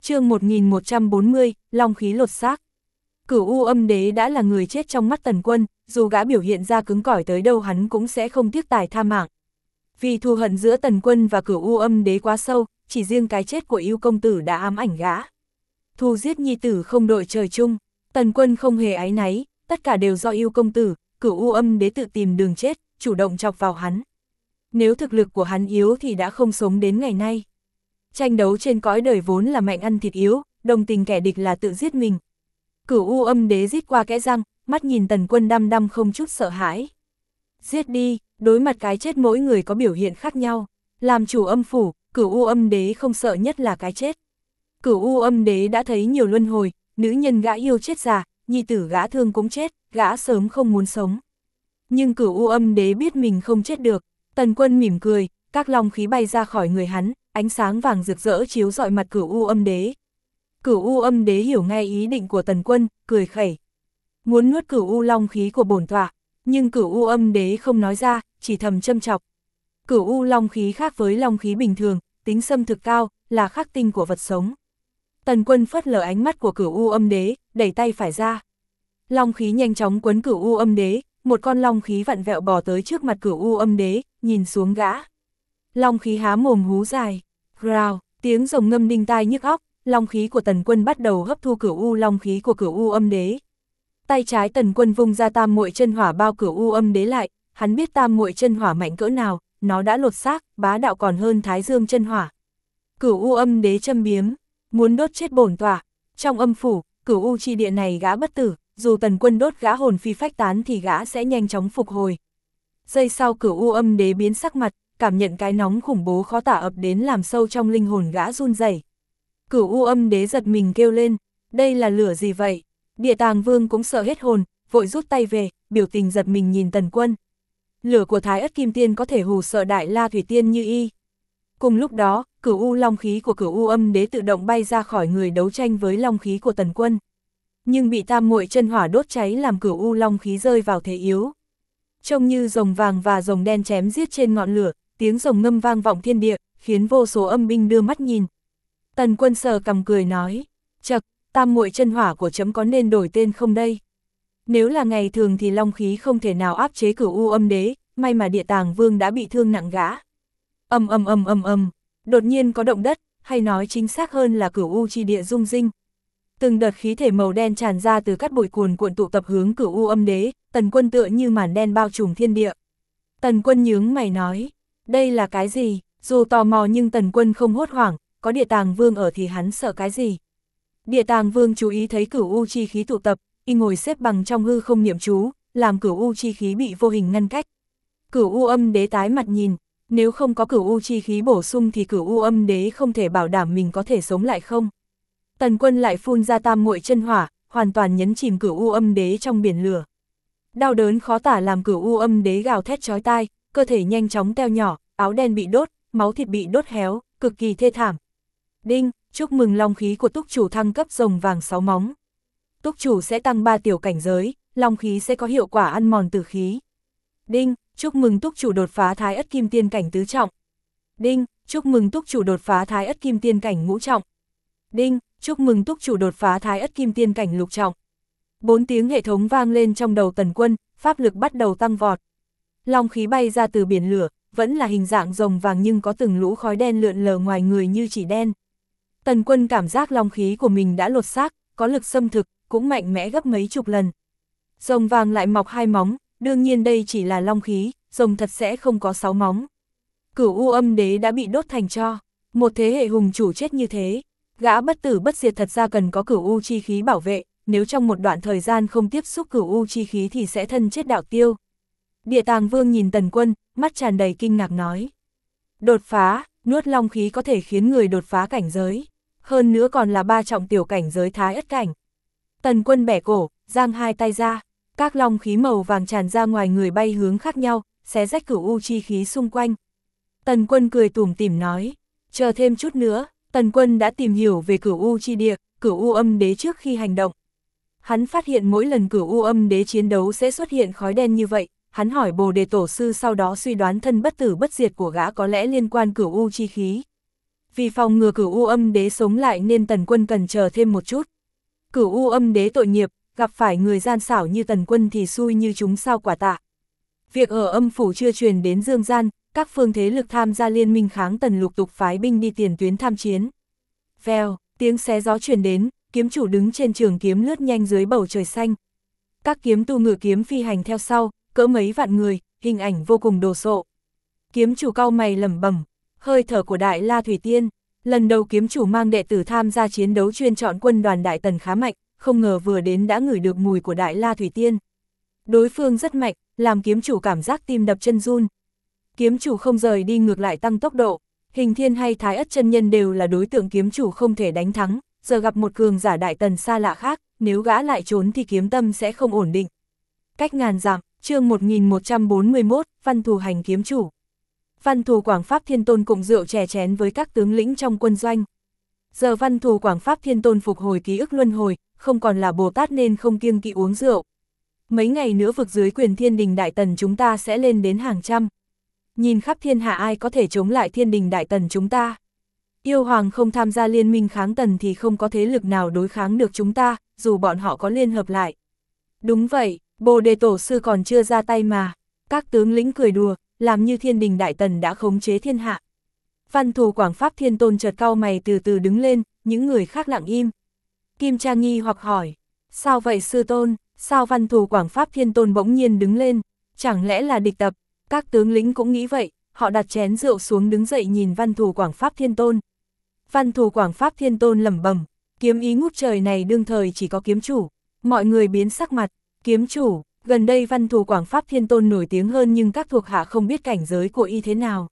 Chương 1140, long khí lột xác. Cửu U Âm Đế đã là người chết trong mắt Tần Quân, dù gã biểu hiện ra cứng cỏi tới đâu hắn cũng sẽ không tiếc tài tha mạng. Vì thù hận giữa Tần Quân và Cửu U Âm Đế quá sâu, chỉ riêng cái chết của Yêu công tử đã ám ảnh gã. Thù giết nhi tử không đội trời chung, Tần Quân không hề áy náy, tất cả đều do Yêu công tử, Cửu U Âm Đế tự tìm đường chết, chủ động chọc vào hắn. Nếu thực lực của hắn yếu thì đã không sống đến ngày nay. Tranh đấu trên cõi đời vốn là mạnh ăn thịt yếu, đồng tình kẻ địch là tự giết mình. Cửu U Âm Đế rít qua kẽ răng, mắt nhìn Tần Quân đăm đăm không chút sợ hãi. Giết đi, đối mặt cái chết mỗi người có biểu hiện khác nhau. Làm chủ âm phủ, Cửu U Âm Đế không sợ nhất là cái chết. Cửu U Âm Đế đã thấy nhiều luân hồi, nữ nhân gã yêu chết già, nhi tử gã thương cũng chết, gã sớm không muốn sống. Nhưng Cửu U Âm Đế biết mình không chết được. Tần Quân mỉm cười, các long khí bay ra khỏi người hắn, ánh sáng vàng rực rỡ chiếu rọi mặt Cửu U Âm Đế. Cửu U Âm Đế hiểu ngay ý định của Tần Quân, cười khẩy. Muốn nuốt Cửu U long khí của bổn tọa, nhưng Cửu U Âm Đế không nói ra, chỉ thầm châm chọc. Cửu U long khí khác với long khí bình thường, tính xâm thực cao, là khắc tinh của vật sống. Tần Quân phớt lờ ánh mắt của Cửu U Âm Đế, đẩy tay phải ra. Long khí nhanh chóng quấn Cửu U Âm Đế, một con long khí vặn vẹo bò tới trước mặt Cửu U Âm Đế, nhìn xuống gã. Long khí há mồm hú dài, rào, tiếng rồng ngâm đinh tai nhức óc, long khí của Tần Quân bắt đầu hấp thu Cửu U long khí của Cửu U Âm Đế. Tay trái Tần Quân vung ra tam muội chân hỏa bao Cửu U Âm Đế lại, hắn biết tam muội chân hỏa mạnh cỡ nào, nó đã lột xác, bá đạo còn hơn Thái Dương chân hỏa. Cửu U Âm Đế châm biếm, muốn đốt chết bổn tọa. Trong âm phủ, Cửu U chi địa này gã bất tử, dù Tần Quân đốt gã hồn phi phách tán thì gã sẽ nhanh chóng phục hồi. Giây sau Cửu U Âm Đế biến sắc mặt, cảm nhận cái nóng khủng bố khó tả ập đến làm sâu trong linh hồn gã run rẩy. Cửu U Âm Đế giật mình kêu lên, đây là lửa gì vậy? Địa Tàng Vương cũng sợ hết hồn, vội rút tay về, biểu tình giật mình nhìn Tần Quân. Lửa của Thái Ất Kim Tiên có thể hù sợ Đại La Thủy Tiên như y. Cùng lúc đó, Cửu U long khí của Cửu U Âm Đế tự động bay ra khỏi người đấu tranh với long khí của Tần Quân. Nhưng bị tam muội chân hỏa đốt cháy làm Cửu U long khí rơi vào thế yếu. Trông như rồng vàng và rồng đen chém giết trên ngọn lửa, tiếng rồng ngâm vang vọng thiên địa, khiến vô số âm binh đưa mắt nhìn. Tần Quân sờ cằm cười nói, chậc, tam muội chân hỏa của trẫm có nên đổi tên không đây? Nếu là ngày thường thì long khí không thể nào áp chế Cửu U Âm Đế, may mà Địa Tàng Vương đã bị thương nặng gã. Đột nhiên có động đất, hay nói chính xác hơn là Cửu U chi địa rung rinh. Từng đợt khí thể màu đen tràn ra từ cát bụi cuồn cuộn tụ tập hướng Cửu U Âm Đế, Tần Quân tựa như màn đen bao trùm thiên địa. Tần Quân nhướng mày nói, đây là cái gì? Dù tò mò nhưng Tần Quân không hốt hoảng, có Địa Tàng Vương ở thì hắn sợ cái gì? Địa Tàng Vương chú ý thấy Cửu U chi khí tụ tập, y ngồi xếp bằng trong hư không niệm chú, làm Cửu U chi khí bị vô hình ngăn cách. Cửu U Âm Đế tái mặt nhìn, nếu không có Cửu U chi khí bổ sung thì Cửu U Âm Đế không thể bảo đảm mình có thể sống lại không. Tần Quân lại phun ra tam muội chân hỏa, hoàn toàn nhấn chìm Cửu U Âm Đế trong biển lửa. Đau đớn khó tả làm Cửu U Âm Đế gào thét chói tai, cơ thể nhanh chóng teo nhỏ, áo đen bị đốt, máu thịt bị đốt héo, cực kỳ thê thảm. Đinh, chúc mừng long khí của túc chủ thăng cấp rồng vàng 6 móng. Túc chủ sẽ tăng 3 tiểu cảnh giới, long khí sẽ có hiệu quả ăn mòn tử khí. Đinh, chúc mừng túc chủ đột phá Thái Ất Kim Tiên cảnh tứ trọng. Đinh, chúc mừng túc chủ đột phá Thái Ất Kim Tiên cảnh ngũ trọng. Đinh, chúc mừng túc chủ đột phá Thái Ất Kim Tiên cảnh lục trọng. 4 tiếng hệ thống vang lên trong đầu Tần Quân, pháp lực bắt đầu tăng vọt. Long khí bay ra từ biển lửa, vẫn là hình dạng rồng vàng nhưng có từng lũ khói đen lượn lờ ngoài người như chỉ đen. Tần Quân cảm giác long khí của mình đã lột xác, có lực xâm thực, cũng mạnh mẽ gấp mấy chục lần. Rồng vàng lại mọc 2 móng, đương nhiên đây chỉ là long khí, rồng thật sẽ không có 6 móng. Cửu U Âm Đế đã bị đốt thành tro, một thế hệ hùng chủ chết như thế. Gã bất tử bất diệt thật ra cần có Cửu U chi khí bảo vệ, nếu trong một đoạn thời gian không tiếp xúc Cửu U chi khí thì sẽ thân chết đạo tiêu. Địa Tàng Vương nhìn Tần Quân, mắt tràn đầy kinh ngạc nói. Đột phá, nuốt long khí có thể khiến người đột phá cảnh giới, hơn nữa còn là 3 trọng tiểu cảnh giới Thái Ất cảnh. Tần Quân bẻ cổ, giang hai tay ra, các long khí màu vàng tràn ra ngoài người bay hướng khác nhau, xé rách Cửu U chi khí xung quanh. Tần Quân cười tủm tỉm nói, chờ thêm chút nữa. Tần Quân đã tìm hiểu về Cửu U chi địa, Cửu U Âm Đế trước khi hành động. Hắn phát hiện mỗi lần Cửu U Âm Đế chiến đấu sẽ xuất hiện khói đen như vậy, hắn hỏi Bồ Đề Tổ sư sau đó suy đoán thân bất tử bất diệt của gã có lẽ liên quan Cửu U chi khí. Vì phòng ngừa Cửu U Âm Đế sống lại nên Tần Quân cần chờ thêm một chút. Cửu U Âm Đế tội nghiệp, gặp phải người gian xảo như Tần Quân thì xui như chúng sao quả tạ. Việc ở âm phủ chưa truyền đến Dương gian, các phương thế lực tham gia liên minh kháng Tần lục tục phái binh đi tiền tuyến tham chiến. Vèo, tiếng xé gió truyền đến, kiếm chủ đứng trên trường kiếm lướt nhanh dưới bầu trời xanh. Các kiếm tu ngự kiếm phi hành theo sau, cỡ mấy vạn người, hình ảnh vô cùng đồ sộ. Kiếm chủ cau mày lẩm bẩm, hơi thở của Đại La Thủy Tiên. Lần đầu kiếm chủ mang đệ tử tham gia chiến đấu chuyên chọn quân đoàn Đại Tần khá mạnh, không ngờ vừa đến đã ngửi được mùi của Đại La Thủy Tiên. Đối phương rất mạnh, làm kiếm chủ cảm giác tim đập chân run. Kiếm chủ không rời đi ngược lại tăng tốc độ, Hình Thiên hay Thái Ất chân nhân đều là đối tượng kiếm chủ không thể đánh thắng, giờ gặp một cường giả Đại Tần xa lạ khác, nếu gã lại trốn thì kiếm tâm sẽ không ổn định. Cách ngàn dặm, chương 1141, Văn Thù hành kiếm chủ. Văn Thù Quảng Pháp Thiên Tôn cùng rượu chè chén với các tướng lĩnh trong quân doanh. Giờ Văn Thù Quảng Pháp Thiên Tôn phục hồi ký ức luân hồi, không còn là Bồ Tát nên không kiêng kỵ uống rượu. Mấy ngày nữa vực dưới quyền Thiên Đình Đại Tần chúng ta sẽ lên đến hàng trăm. Nhìn khắp thiên hạ ai có thể chống lại Thiên Đình Đại Tần chúng ta. Yêu Hoàng không tham gia liên minh kháng Tần thì không có thế lực nào đối kháng được chúng ta, dù bọn họ có liên hợp lại. Đúng vậy, Bồ Đề Tổ Sư còn chưa ra tay mà. Các tướng lĩnh cười đùa, làm như Thiên Đình Đại Tần đã khống chế thiên hạ. Văn Thù Quảng Pháp Thiên Tôn chợt cau mày từ từ đứng lên, những người khác lặng im. Kim Cha nghi hoặc hỏi, sao vậy sư tôn, sao Văn Thù Quảng Pháp Thiên Tôn bỗng nhiên đứng lên, chẳng lẽ là địch tập? Các tướng lĩnh cũng nghĩ vậy, họ đặt chén rượu xuống đứng dậy nhìn Văn Thù Quảng Pháp Thiên Tôn. Văn Thù Quảng Pháp Thiên Tôn lẩm bẩm, kiếm ý ngút trời này đương thời chỉ có kiếm chủ. Mọi người biến sắc mặt, kiếm chủ, gần đây Văn Thù Quảng Pháp Thiên Tôn nổi tiếng hơn nhưng các thuộc hạ không biết cảnh giới của y thế nào.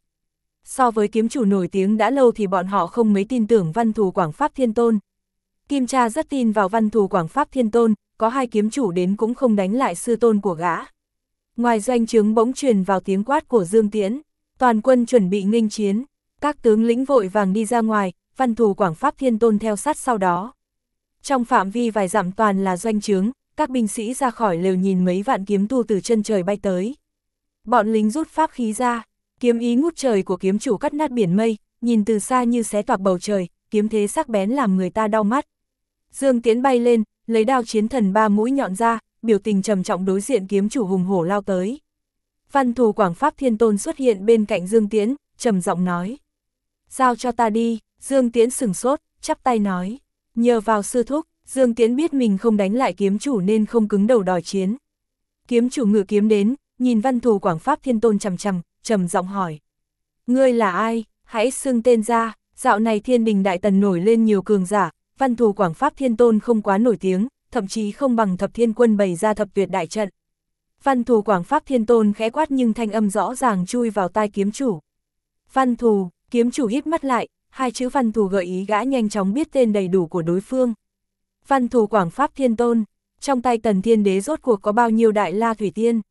So với kiếm chủ nổi tiếng đã lâu thì bọn họ không mấy tin tưởng Văn Thù Quảng Pháp Thiên Tôn. Kim Cha rất tin vào Văn Thù Quảng Pháp Thiên Tôn, có hai kiếm chủ đến cũng không đánh lại sư tôn của gã. Ngoài doanh trướng bỗng truyền vào tiếng quát của Dương Tiễn, toàn quân chuẩn bị nghênh chiến, các tướng lĩnh vội vàng đi ra ngoài, Văn Thù Quảng Pháp Thiên Tôn theo sát sau đó. Trong phạm vi vài dặm toàn là doanh trướng, các binh sĩ ra khỏi lều nhìn mấy vạn kiếm tu từ chân trời bay tới. Bọn lính rút pháp khí ra, kiếm ý ngút trời của kiếm chủ cắt nát biển mây, nhìn từ xa như xé toạc bầu trời, kiếm thế sắc bén làm người ta đau mắt. Dương Tiễn bay lên, lấy đao chiến thần ba mũi nhọn ra, biểu tình trầm trọng đối diện kiếm chủ hùng hổ lao tới. Văn Thù Quảng Pháp Thiên Tôn xuất hiện bên cạnh Dương Tiễn, trầm giọng nói. Giao cho ta đi, Dương Tiễn sửng sốt, chắp tay nói. Nhờ vào sư thúc, Dương Tiễn biết mình không đánh lại kiếm chủ nên không cứng đầu đòi chiến. Kiếm chủ ngự kiếm đến, nhìn Văn Thù Quảng Pháp Thiên Tôn trầm giọng hỏi. Ngươi là ai, hãy xưng tên ra, dạo này Thiên Đình Đại Tần nổi lên nhiều cường giả, Văn Thù Quảng Pháp Thiên Tôn không quá nổi tiếng, thậm chí không bằng Thập Thiên Quân bày ra thập tuyệt đại trận. Văn Thù Quảng Pháp Thiên Tôn khẽ quát nhưng thanh âm rõ ràng chui vào tai kiếm chủ. Văn Thù, kiếm chủ híp mắt lại, hai chữ Văn Thù gợi ý gã nhanh chóng biết tên đầy đủ của đối phương. Văn Thù Quảng Pháp Thiên Tôn, trong tay Tần Thiên Đế rốt cuộc có bao nhiêu Đại La Thủy Tiên?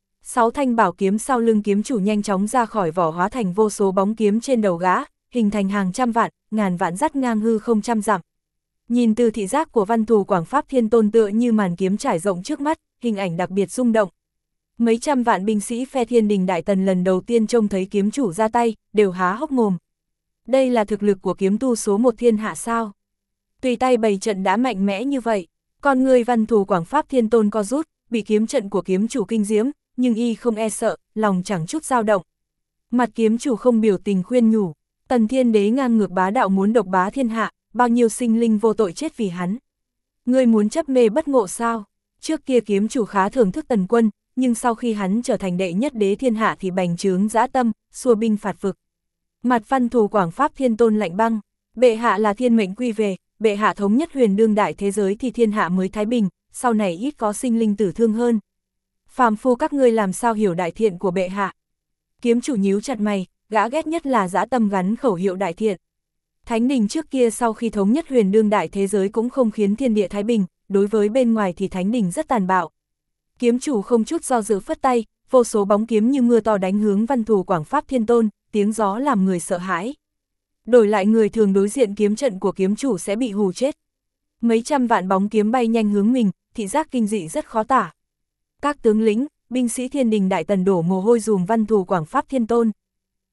6 thanh bảo kiếm sau lưng kiếm chủ nhanh chóng ra khỏi vỏ hóa thành vô số bóng kiếm trên đầu gã, hình thành hàng trăm vạn, ngàn vạn dắt ngang hư không trăm dặm. Nhìn từ thị giác của Văn Thù Quảng Pháp Thiên Tôn tựa như màn kiếm trải rộng trước mắt, hình ảnh đặc biệt rung động. Mấy trăm vạn binh sĩ phe Thiên Đình Đại Tần lần đầu tiên trông thấy kiếm chủ ra tay, đều há hốc mồm. Đây là thực lực của kiếm tu số 1 thiên hạ sao? Tùy tay bày trận đã mạnh mẽ như vậy, con người Văn Thù Quảng Pháp Thiên Tôn co rút, bị kiếm trận của kiếm chủ kinh diễm, nhưng y không e sợ, lòng chẳng chút dao động. Mặt kiếm chủ không biểu tình khuyên nhủ, Tần Thiên Đế ngang ngược bá đạo muốn độc bá thiên hạ, bao nhiêu sinh linh vô tội chết vì hắn. Ngươi muốn chấp mê bất ngộ sao? Trước kia kiếm chủ khá thưởng thức Tần Quân, nhưng sau khi hắn trở thành đệ nhất đế thiên hạ thì bành trướng dã tâm, xua binh phạt vực. Mặt Văn Thù Quảng Pháp Thiên Tôn lạnh băng, bệ hạ là thiên mệnh quy về, bệ hạ thống nhất huyền đương đại thế giới thì thiên hạ mới thái bình, sau này ít có sinh linh tử thương hơn. Phàm phu các ngươi làm sao hiểu đại thiện của bệ hạ? Kiếm chủ nhíu chặt mày, gã ghét nhất là dã tâm gắn khẩu hiệu đại thiện. Thánh đình trước kia sau khi thống nhất huyền đương đại thế giới cũng không khiến thiên địa thái bình, đối với bên ngoài thì thánh đình rất tàn bạo. Kiếm chủ không chút do dự phất tay, vô số bóng kiếm như mưa to đánh hướng Văn Thù Quảng Pháp Thiên Tôn, tiếng gió làm người sợ hãi. Đổi lại người thường đối diện kiếm trận của kiếm chủ sẽ bị hù chết. Mấy trăm vạn bóng kiếm bay nhanh hướng mình, thị giác kinh dị rất khó tả. Các tướng lĩnh, binh sĩ Thiên Đình Đại Tần đổ mồ hôi dùm Văn Thù Quảng Pháp Thiên Tôn.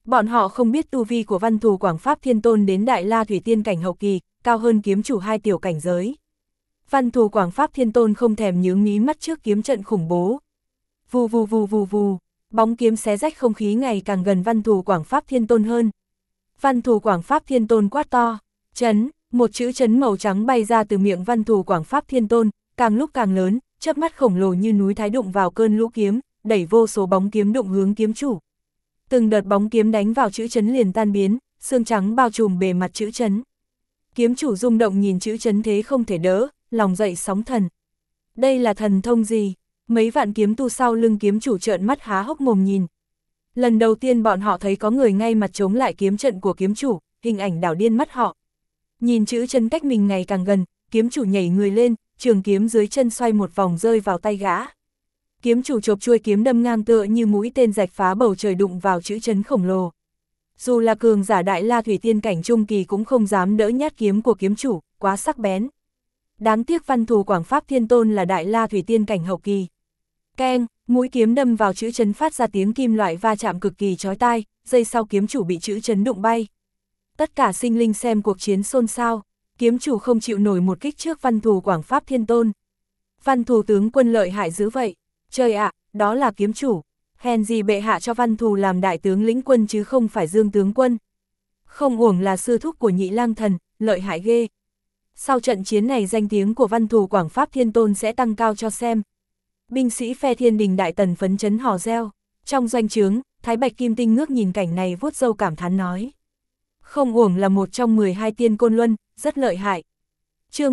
Bọn họ không biết tu vi của Văn Thù Quảng Pháp Thiên Tôn đến Đại La Thủy Tiên cảnh hậu kỳ, cao hơn kiếm chủ 2 tiểu cảnh giới. Văn Thù Quảng Pháp Thiên Tôn không thèm nhướng mí mắt trước kiếm trận khủng bố. Vù vù vù vù vù, bóng kiếm xé rách không khí ngày càng gần Văn Thù Quảng Pháp Thiên Tôn hơn. Văn Thù Quảng Pháp Thiên Tôn quát to, chấn, một chữ chấn màu trắng bay ra từ miệng Văn Thù Quảng Pháp Thiên Tôn, càng lúc càng lớn, chớp mắt khổng lồ như núi Thái đụng vào cơn lũ kiếm, đẩy vô số bóng kiếm đụng hướng kiếm chủ. Từng đợt bóng kiếm đánh vào chữ chấn liền tan biến, xương trắng bao trùm bề mặt chữ chấn. Kiếm chủ rung động nhìn chữ chấn thế không thể đỡ, lòng dậy sóng thần. Đây là thần thông gì? Mấy vạn kiếm tu sau lưng kiếm chủ trợn mắt há hốc mồm nhìn. Lần đầu tiên bọn họ thấy có người ngay mặt chống lại kiếm trận của kiếm chủ, hình ảnh đảo điên mắt họ. Nhìn chữ chấn cách mình ngày càng gần, kiếm chủ nhảy người lên, trường kiếm dưới chân xoay một vòng rơi vào tay gã. Kiếm chủ chộp chuôi kiếm đâm ngang tựa như mũi tên rạch phá bầu trời đụng vào chữ chấn khổng lồ. Dù là cường giả Đại La Thủy Tiên cảnh trung kỳ cũng không dám đỡ nhát kiếm của kiếm chủ, quá sắc bén. Đáng tiếc Văn Thù Quảng Pháp Thiên Tôn là Đại La Thủy Tiên cảnh hậu kỳ. Keng, mũi kiếm đâm vào chữ chấn phát ra tiếng kim loại va chạm cực kỳ chói tai, giây sau kiếm chủ bị chữ chấn đụng bay. Tất cả sinh linh xem cuộc chiến xôn xao, kiếm chủ không chịu nổi một kích trước Văn Thù Quảng Pháp Thiên Tôn. Văn Thù tướng quân lợi hại dữ vậy, trời ạ, đó là kiếm chủ, hèn gì bệ hạ cho Văn Thù làm đại tướng lĩnh quân chứ không phải Dương tướng quân. Không uổng là sư thúc của Nhị Lang Thần, lợi hại ghê. Sau trận chiến này danh tiếng của Văn Thù Quảng Pháp Thiên Tôn sẽ tăng cao cho xem. Binh sĩ phe Thiên Đình Đại Tần phấn chấn hò reo. Trong doanh trướng, Thái Bạch Kim Tinh ngước nhìn cảnh này vuốt râu cảm thán nói. Không uổng là một trong 12 tiên côn luân, rất lợi hại. Chương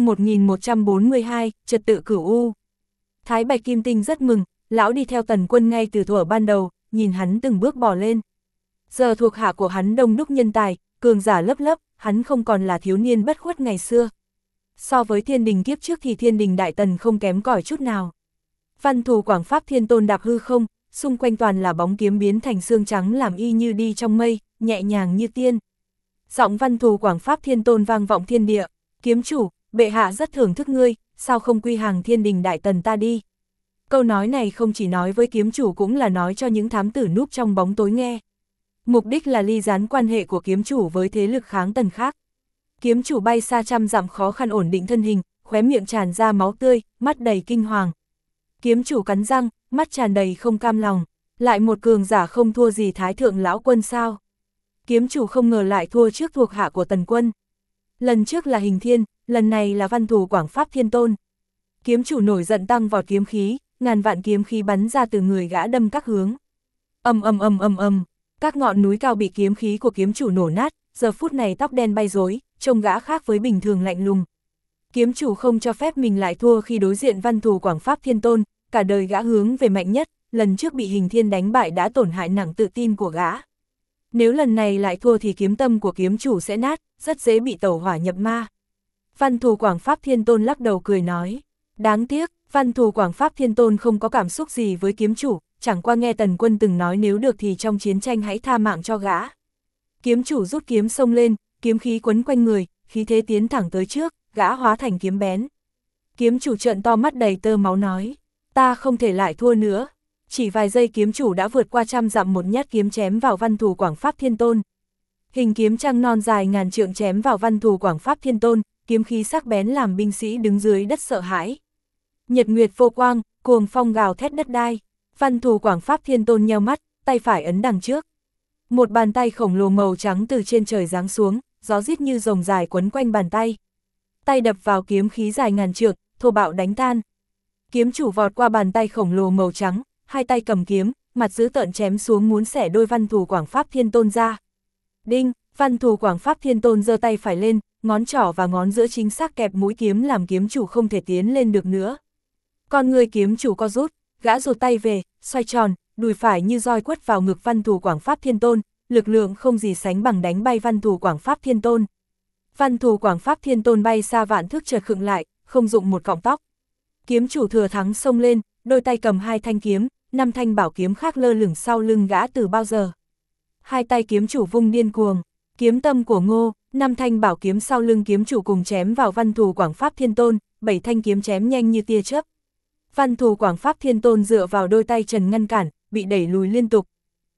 1142, trật tự cửu u. Thái Bạch Kim Tinh rất mừng, lão đi theo Tần Quân ngay từ thuở ban đầu, nhìn hắn từng bước bò lên. Giờ thuộc hạ của hắn đông đúc nhân tài, cường giả lớp lớp, hắn không còn là thiếu niên bất khuất ngày xưa. So với Thiên Đình kiếp trước thì Thiên Đình Đại Tần không kém cỏi chút nào. Văn Thù Quảng Pháp Thiên Tôn đạp hư không, xung quanh toàn là bóng kiếm biến thành xương trắng làm y như đi trong mây, nhẹ nhàng như tiên. Giọng Văn Thù Quảng Pháp Thiên Tôn vang vọng thiên địa, kiếm chủ, bệ hạ rất thưởng thức ngươi, sao không quy hàng Thiên Đình Đại Tần ta đi. Câu nói này không chỉ nói với kiếm chủ cũng là nói cho những thám tử núp trong bóng tối nghe. Mục đích là ly gián quan hệ của kiếm chủ với thế lực kháng Tần khác. Kiếm chủ bay xa trăm dặm khó khăn ổn định thân hình, khóe miệng tràn ra máu tươi, mắt đầy kinh hoàng. Kiếm chủ cắn răng, mắt tràn đầy không cam lòng, lại một cường giả không thua gì Thái Thượng Lão Quân sao. Kiếm chủ không ngờ lại thua trước thuộc hạ của Tần Quân. Lần trước là Hình Thiên, lần này là Văn Thù Quảng Pháp Thiên Tôn. Kiếm chủ nổi giận tăng vọt kiếm khí, ngàn vạn kiếm khí bắn ra từ người gã đâm các hướng. Ầm ầm ầm ầm ầm, các ngọn núi cao bị kiếm khí của kiếm chủ nổ nát, giờ phút này tóc đen bay rối, trông gã khác với bình thường lạnh lùng. Kiếm chủ không cho phép mình lại thua khi đối diện Văn Thù Quảng Pháp Thiên Tôn, cả đời gã hướng về mạnh nhất, lần trước bị Hình Thiên đánh bại đã tổn hại nặng tự tin của gã. Nếu lần này lại thua thì kiếm tâm của kiếm chủ sẽ nát, rất dễ bị tẩu hỏa nhập ma. Văn Thù Quảng Pháp Thiên Tôn lắc đầu cười nói, đáng tiếc, Văn Thù Quảng Pháp Thiên Tôn không có cảm xúc gì với kiếm chủ, chẳng qua nghe Tần Quân từng nói nếu được thì trong chiến tranh hãy tha mạng cho gã. Kiếm chủ rút kiếm xông lên, kiếm khí quấn quanh người, khí thế tiến thẳng tới trước, gã hóa thành kiếm bén. Kiếm chủ trợn to mắt đầy tơ máu nói, ta không thể lại thua nữa. Chỉ vài giây kiếm chủ đã vượt qua trăm dặm một nhát kiếm chém vào Văn Thù Quảng Pháp Thiên Tôn. Hình kiếm trăng non dài ngàn trượng chém vào Văn Thù Quảng Pháp Thiên Tôn, kiếm khí sắc bén làm binh sĩ đứng dưới đất sợ hãi. Nhật nguyệt vô quang, cuồng phong gào thét đất đai. Văn Thù Quảng Pháp Thiên Tôn nheo mắt, tay phải ấn đằng trước. Một bàn tay khổng lồ màu trắng từ trên trời giáng xuống, gió rít như rồng dài quấn quanh bàn tay. Tay đập vào kiếm khí dài ngàn trượng, thô bạo đánh tan. Kiếm chủ vọt qua bàn tay khổng lồ màu trắng, hai tay cầm kiếm, mặt dữ tợn chém xuống muốn xẻ đôi Văn Thù Quảng Pháp Thiên Tôn ra. Đinh, Văn Thù Quảng Pháp Thiên Tôn giơ tay phải lên, ngón trỏ và ngón giữa chính xác kẹp mũi kiếm làm kiếm chủ không thể tiến lên được nữa. Con người kiếm chủ co rút, gã rụt tay về, xoay tròn, đùi phải như roi quất vào ngực Văn Thù Quảng Pháp Thiên Tôn, lực lượng không gì sánh bằng đánh bay Văn Thù Quảng Pháp Thiên Tôn. Văn Thù Quảng Pháp Thiên Tôn bay xa vạn thước chợt khựng lại, không dụng một cọng tóc. Kiếm chủ thừa thắng xông lên, đôi tay cầm hai thanh kiếm, 5 thanh bảo kiếm khác lơ lửng sau lưng gã từ bao giờ. Hai tay kiếm chủ vung điên cuồng, kiếm tâm của Ngô, 5 thanh bảo kiếm sau lưng kiếm chủ cùng chém vào Văn Thù Quảng Pháp Thiên Tôn, 7 thanh kiếm chém nhanh như tia chớp. Văn Thù Quảng Pháp Thiên Tôn dựa vào đôi tay trần ngăn cản, bị đẩy lùi liên tục.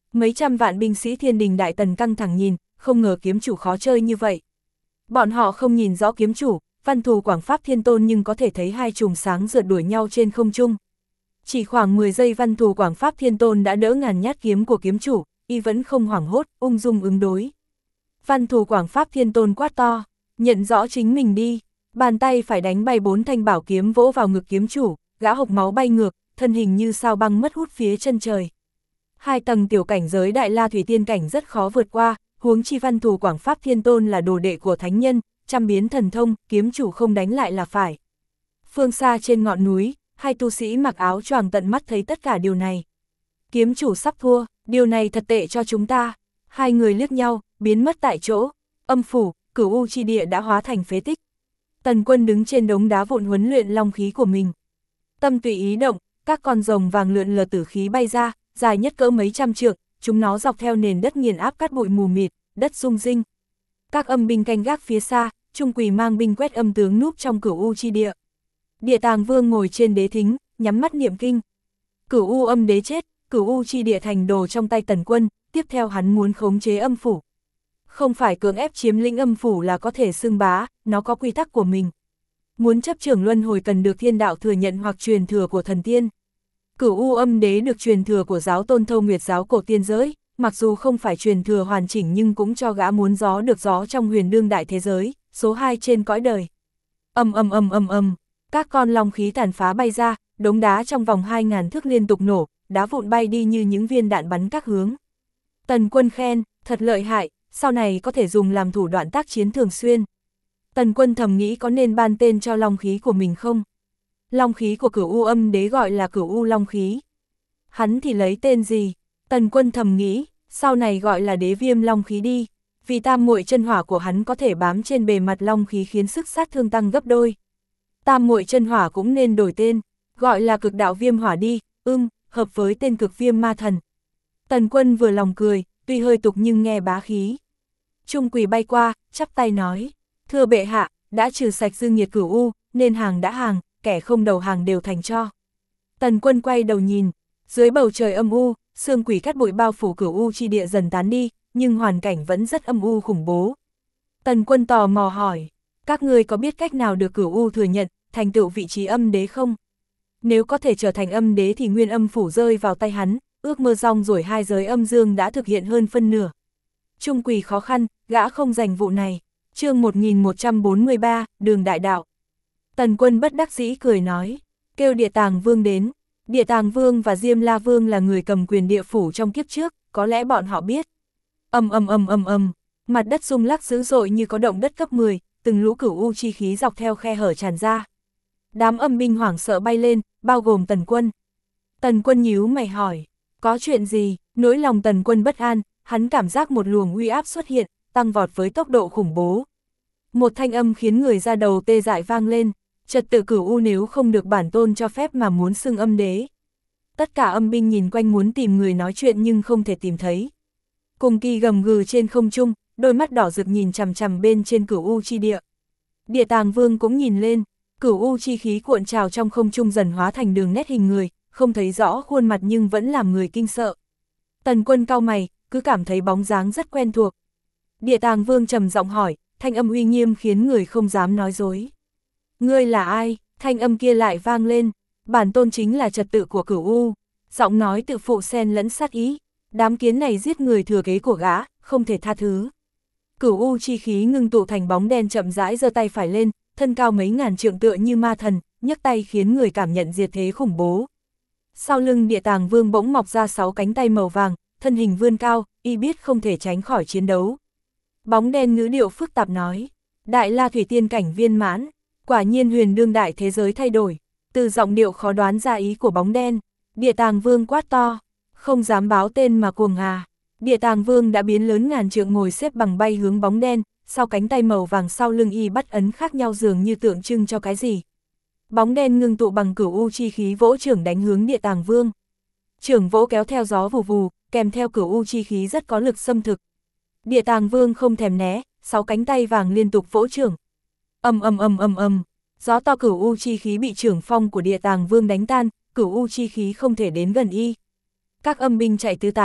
Mấy trăm vạn binh sĩ Thiên Đình Đại Tần căng thẳng nhìn, không ngờ kiếm chủ khó chơi như vậy. Bọn họ không nhìn rõ kiếm chủ, Văn Thù Quảng Pháp Thiên Tôn, nhưng có thể thấy hai chùm sáng rượt đuổi nhau trên không trung. Chỉ khoảng 10 giây Văn Thù Quảng Pháp Thiên Tôn đã đỡ ngàn nhát kiếm của kiếm chủ, y vẫn không hoảng hốt, ung dung ứng đối. Văn Thù Quảng Pháp Thiên Tôn quát to, nhận rõ chính mình đi. Bàn tay phải đánh bay 4 thanh bảo kiếm vỗ vào ngực kiếm chủ, gã hộc máu bay ngược, thân hình như sao băng mất hút phía chân trời. 2 tầng tiểu cảnh giới Đại La Thủy Tiên cảnh rất khó vượt qua, huống chi Văn Thù Quảng Pháp Thiên Tôn là đồ đệ của thánh nhân, trăm biến thần thông, kiếm chủ không đánh lại là phải. Phương xa trên ngọn núi, 2 tu sĩ mặc áo choàng tận mắt thấy tất cả điều này. Kiếm chủ sắp thua, điều này thật tệ cho chúng ta. 2 người liếc nhau, biến mất tại chỗ. Âm phủ, Cửu U chi địa đã hóa thành phế tích. Tần Quân đứng trên đống đá vụn huấn luyện long khí của mình. Tâm tùy ý động, các con rồng vàng lượn lờ tử khí bay ra, dài nhất cỡ mấy trăm trượng, chúng nó dọc theo nền đất nghiền áp cát bụi mù mịt, đất rung rinh. Các âm binh canh gác phía xa, Trung Quỳ mang binh quét âm tướng núp trong Cửu U chi địa. Địa Tàng Vương ngồi trên đế thính, nhắm mắt niệm kinh. Cửu U âm đế chết, Cửu U chi địa thành đồ trong tay Tần Quân, tiếp theo hắn muốn khống chế âm phủ. Không phải cưỡng ép chiếm lĩnh âm phủ là có thể xưng bá, nó có quy tắc của mình. Muốn chấp trưởng luân hồi cần được thiên đạo thừa nhận hoặc truyền thừa của thần tiên. Cửu U âm đế được truyền thừa của giáo Tôn Thâu Nguyệt giáo cổ tiên giới, mặc dù không phải truyền thừa hoàn chỉnh nhưng cũng cho gã muốn gió được gió trong huyền đương đại thế giới, số 2 trên cõi đời. Các con long khí tàn phá bay ra, đống đá trong vòng 2000 thước liên tục nổ, đá vụn bay đi như những viên đạn bắn các hướng. Tần Quân khen, thật lợi hại, sau này có thể dùng làm thủ đoạn tác chiến thường xuyên. Tần Quân thầm nghĩ có nên ban tên cho long khí của mình không? Long khí của Cửu U âm đế gọi là Cửu U long khí. Hắn thì lấy tên gì? Tần Quân thầm nghĩ, sau này gọi là Đế Viêm long khí đi, vì tam muội chân hỏa của hắn có thể bám trên bề mặt long khí khiến sức sát thương tăng gấp đôi. Tam muội chân hỏa cũng nên đổi tên, gọi là Cực Đạo Viêm hỏa đi, hợp với tên Cực Viêm ma thần. Tần Quân vừa lòng cười, tuy hơi tục nhưng nghe bá khí. Trung Quỳ bay qua, chắp tay nói, thưa bệ hạ, đã trừ sạch dư nghiệt Cửu U, nên hàng đã hàng, kẻ không đầu hàng đều thành tro. Tần Quân quay đầu nhìn, dưới bầu trời âm u, sương quỷ cát bụi bao phủ Cửu U chi địa dần tán đi, nhưng hoàn cảnh vẫn rất âm u khủng bố. Tần Quân tò mò hỏi, các ngươi có biết cách nào được Cửu U thừa nhận, thành tựu vị trí âm đế không? Nếu có thể trở thành âm đế thì nguyên âm phủ rơi vào tay hắn, ước mơ rong rồi 2 giới âm dương đã thực hiện hơn phân nửa. Trung Quỳ khó khăn, gã không giành vụ này. Chương 1143, Đường Đại Đạo. Tần Quân bất đắc dĩ cười nói, kêu Địa Tàng Vương đến. Địa Tàng Vương và Diêm La Vương là người cầm quyền địa phủ trong kiếp trước, có lẽ bọn họ biết. Mặt đất rung lắc dữ dội như có động đất cấp 10, từng lũ Cửu U chi khí dọc theo khe hở tràn ra. Đám âm binh hoảng sợ bay lên, bao gồm Tần Quân. Tần Quân nhíu mày hỏi, có chuyện gì? Nỗi lòng Tần Quân bất an, hắn cảm giác một luồng uy áp xuất hiện, tăng vọt với tốc độ khủng bố. Một thanh âm khiến người ra đầu tê dại vang lên, trật tự Cửu U nếu không được bản tôn cho phép mà muốn xưng âm đế. Tất cả âm binh nhìn quanh muốn tìm người nói chuyện nhưng không thể tìm thấy. Cùng Kỳ gầm gừ trên không trung, đôi mắt đỏ rực nhìn chằm chằm bên trên Cửu U chi địa. Địa Tàng Vương cũng nhìn lên, Cửu U chi khí cuộn trào trong không trung dần hóa thành đường nét hình người, không thấy rõ khuôn mặt nhưng vẫn làm người kinh sợ. Tần Quân cau mày, cứ cảm thấy bóng dáng rất quen thuộc. Địa Tàng Vương trầm giọng hỏi, thanh âm uy nghiêm khiến người không dám nói dối. Ngươi là ai? Thanh âm kia lại vang lên, bản tôn chính là trật tự của Cửu U. Giọng nói tự phụ xen lẫn sát ý, đám kiến này giết người thừa kế của gã, không thể tha thứ. Cửu U chi khí ngưng tụ thành bóng đen chậm rãi giơ tay phải lên, thân cao mấy ngàn trượng tựa như ma thần, nhấc tay khiến người cảm nhận diệt thế khủng bố. Sau lưng Địa Tàng Vương bỗng mọc ra 6 cánh tay màu vàng, thân hình vươn cao, y biết không thể tránh khỏi chiến đấu. Bóng đen ngữ điệu phức tạp nói, Đại La Thủy Tiên cảnh viên mãn, quả nhiên huyền đương đại thế giới thay đổi. Từ giọng điệu khó đoán ra ý của bóng đen, Địa Tàng Vương quát to, không dám báo tên mà cuồng à. Địa Tàng Vương đã biến lớn ngàn trượng ngồi xếp bằng bay hướng bóng đen, sau cánh tay màu vàng sau lưng y bắt ấn khác nhau dường như tượng trưng cho cái gì. Bóng đen ngưng tụ bằng Cửu U chi khí vỗ chưởng đánh hướng Địa Tàng Vương. Chưởng vỗ kéo theo gió vù vù, kèm theo Cửu U chi khí rất có lực xâm thực. Địa Tàng Vương không thèm né, 6 cánh tay vàng liên tục vỗ chưởng. Gió to Cửu U chi khí bị chưởng phong của Địa Tàng Vương đánh tan, Cửu U chi khí không thể đến gần y. Các âm binh chạy tứ tán,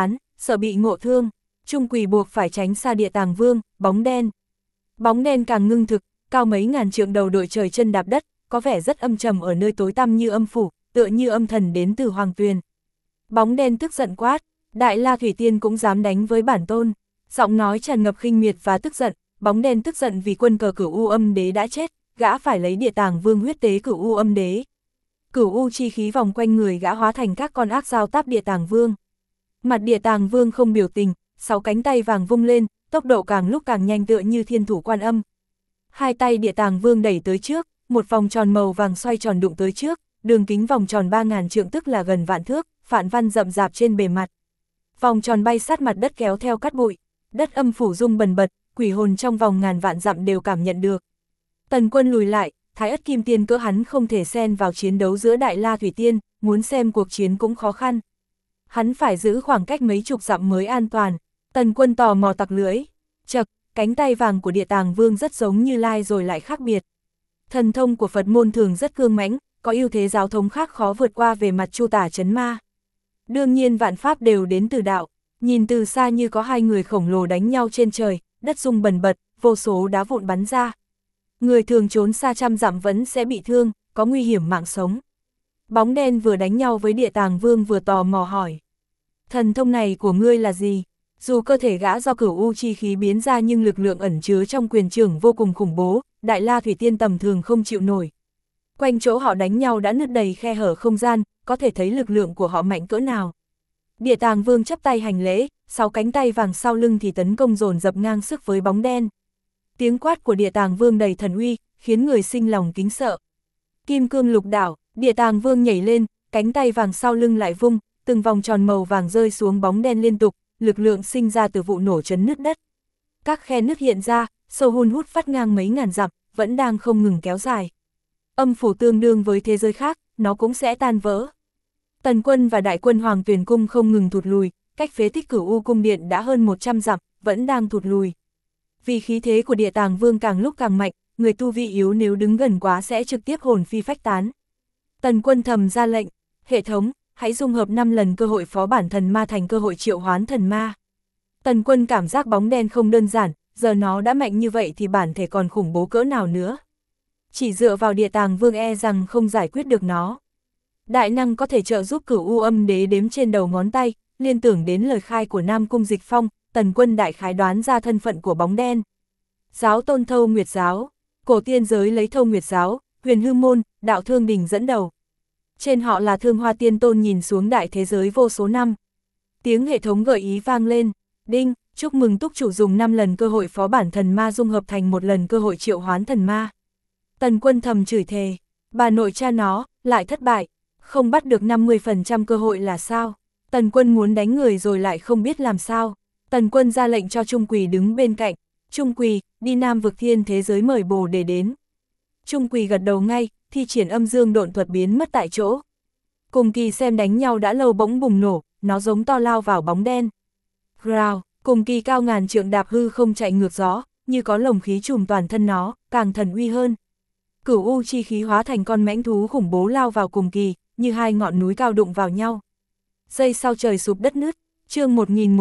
sợ bị ngộ thương. Trung Quỳ buộc phải tránh xa Địa Tàng Vương, bóng đen. Bóng đen càng ngưng thực, cao mấy ngàn trượng đầu đội trời chân đạp đất, có vẻ rất âm trầm ở nơi tối tăm như âm phủ, tựa như âm thần đến từ Hoàng Tuyền. Bóng đen tức giận quát, Đại La Thủy Tiên cũng dám đánh với bản tôn. Giọng nói tràn ngập khinh miệt và tức giận, bóng đen tức giận vì quân cờ Cửu U Âm Đế đã chết, gã phải lấy Địa Tàng Vương huyết tế Cửu U Âm Đế. Cửu U chi khí vòng quanh người gã hóa thành các con ác dao táp Địa Tàng Vương. Mặt Địa Tàng Vương không biểu tình, 6 cánh tay vàng vung lên, tốc độ càng lúc càng nhanh tựa như thiên thủ Quan Âm. Hai tay Địa Tàng Vương đẩy tới trước, một vòng tròn màu vàng xoay tròn đụng tới trước, đường kính vòng tròn 3000 trượng tức là gần vạn thước, phản văn rậm rạp trên bề mặt. Vòng tròn bay sát mặt đất kéo theo cát bụi, đất âm phủ rung bần bật, quỷ hồn trong vòng ngàn vạn dặm đều cảm nhận được. Tần Quân lùi lại, Thái Ất Kim Tiên cỡ hắn không thể xen vào chiến đấu giữa Đại La Thủy Tiên, muốn xem cuộc chiến cũng khó khăn. Hắn phải giữ khoảng cách mấy chục dặm mới an toàn. Tần Quân tò mò tặc lưỡi, chậc, cánh tay vàng của Địa Tàng Vương rất giống Như Lai rồi lại khác biệt. Thần thông của Phật môn thường rất cương mãnh, có ưu thế giáo thống khác khó vượt qua về mặt chu tả trấn ma. Đương nhiên vạn pháp đều đến từ đạo, nhìn từ xa như có hai người khổng lồ đánh nhau trên trời, đất rung bần bật, vô số đá vụn bắn ra. Người thường trốn xa trăm dặm vẫn sẽ bị thương, có nguy hiểm mạng sống. Bóng đen vừa đánh nhau với Địa Tàng Vương vừa tò mò hỏi. Thần thông này của ngươi là gì? Dù cơ thể gã do Cửu U chi khí biến ra nhưng lực lượng ẩn chứa trong quyền trưởng vô cùng khủng bố, Đại La Thủy Tiên tầm thường không chịu nổi. Quanh chỗ họ đánh nhau đã nứt đầy khe hở không gian, có thể thấy lực lượng của họ mạnh cỡ nào. Địa Tàng Vương chắp tay hành lễ, 6 cánh tay vàng sau lưng thì tấn công dồn dập ngang sức với bóng đen. Tiếng quát của Địa Tàng Vương đầy thần uy, khiến người sinh lòng kính sợ. Kim cương lục đảo, Địa Tàng Vương nhảy lên, cánh tay vàng sau lưng lại vung, từng vòng tròn màu vàng rơi xuống bóng đen liên tục, lực lượng sinh ra từ vụ nổ chấn nứt đất. Các khe nứt hiện ra, sâu hun hút phát ngang mấy ngàn dặm, vẫn đang không ngừng kéo dài. Âm phủ tương đương với thế giới khác, nó cũng sẽ tan vỡ. Tần Quân và đại quân Hoàng Tuyền Cung không ngừng thụt lùi, cách phế tích Cửu U cung điện đã hơn 100 dặm, vẫn đang thụt lùi. Vì khí thế của Địa Tàng Vương càng lúc càng mạnh, người tu vi yếu nếu đứng gần quá sẽ trực tiếp hồn phi phách tán. Tần Quân thầm ra lệnh, hệ thống, hãy dung hợp 5 lần cơ hội phó bản thần ma thành cơ hội triệu hoán thần ma. Tần Quân cảm giác bóng đen không đơn giản, giờ nó đã mạnh như vậy thì bản thể còn khủng bố cỡ nào nữa. Chỉ dựa vào Địa Tàng Vương e rằng không giải quyết được nó. Đại năng có thể trợ giúp Cửu U Âm Đế đếm trên đầu ngón tay, liên tưởng đến lời khai của Nam Cung Dịch Phong, Tần Quân đại khái đoán ra thân phận của bóng đen. Giáo tôn Thâu Nguyệt Giáo, cổ tiên giới lấy Thâu Nguyệt Giáo, Huyền Hư Môn, Đạo Thương Đình dẫn đầu. Trên họ là Thương Hoa Tiên Tôn nhìn xuống đại thế giới vô số năm. Tiếng hệ thống gợi ý vang lên, đinh, chúc mừng túc chủ dùng 5 lần cơ hội phó bản thần ma dung hợp thành 1 lần cơ hội triệu hoán thần ma. Tần Quân thầm chửi thề, bà nội cha nó, lại thất bại, không bắt được 50% cơ hội là sao? Tần Quân muốn đánh người rồi lại không biết làm sao. Tần Quân ra lệnh cho Trung Quỳ đứng bên cạnh, Trung Quỳ, đi Nam Vực Thiên thế giới mời Bồ Đề đến. Trung Quỳ gật đầu ngay, thi triển âm dương độn thuật biến mất tại chỗ. Cùng kỳ xem đánh nhau đã lâu bỗng bùng nổ, nó giống to lao vào bóng đen. Growl, cùng kỳ cao ngàn trượng đạp hư không chạy ngược gió, như có lồng khí trùm toàn thân nó, càng thần uy hơn. Cửu U chi khí hóa thành con mãnh thú khủng bố lao vào cùng kỳ, như hai ngọn núi cao đụng vào nhau. Giây sau trời sụp đất nứt, chương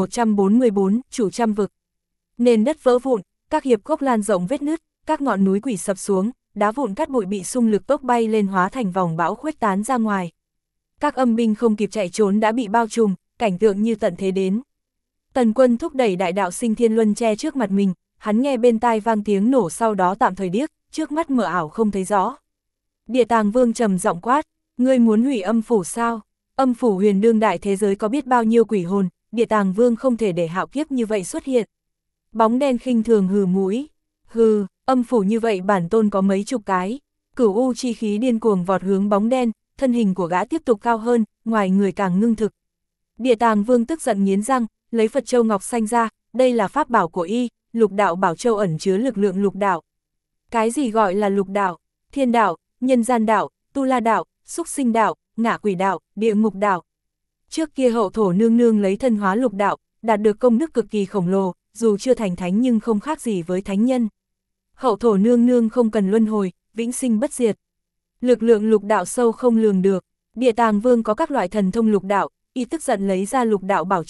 1144, chủ trăm vực. Nền đất vỡ vụn, các hiệp cốc lan rộng vết nứt, các ngọn núi quỷ sập xuống, đá vụn cát bụi bị xung lực tốc bay lên hóa thành vòng bão khuếch tán ra ngoài. Các âm binh không kịp chạy trốn đã bị bao trùm, cảnh tượng như tận thế đến. Tần Quân thúc đẩy đại đạo sinh thiên luân che trước mặt mình, hắn nghe bên tai vang tiếng nổ sau đó tạm thời điếc, trước mắt mờ ảo không thấy rõ. Địa Tàng Vương trầm giọng quát, ngươi muốn hủy âm phủ sao? Âm phủ huyền đương đại thế giới có biết bao nhiêu quỷ hồn, Địa Tàng Vương không thể để hạo kiếp như vậy xuất hiện. Bóng đen khinh thường hừ mũi, hừ, âm phủ như vậy bản tôn có mấy chục cái. Cửu U chi khí điên cuồng vọt hướng bóng đen, thân hình của gã tiếp tục cao hơn, ngoài người càng ngưng thực. Địa Tàng Vương tức giận nghiến răng, lấy Phật Châu Ngọc Xanh ra, đây là pháp bảo của y, Lục Đạo Bảo Châu ẩn chứa lực lượng lục đạo. Cái gì gọi là lục đạo? Thiên đạo, nhân gian đạo, tu la đạo, xúc sinh đạo, ngạ quỷ đạo, địa ngục đạo. Trước kia hậu thổ nương nương lấy thân hóa lục đạo, đạt được công đức cực kỳ khổng lồ, dù chưa thành thánh nhưng không khác gì với thánh nhân. Hậu thổ nương nương không cần luân hồi, vĩnh sinh bất diệt. Lực lượng lục đạo sâu không lường được. Địa Tàng Vương có các loại thần thông lục đạo, y tức giận lấy ra Lục Đạo Bảo Châu,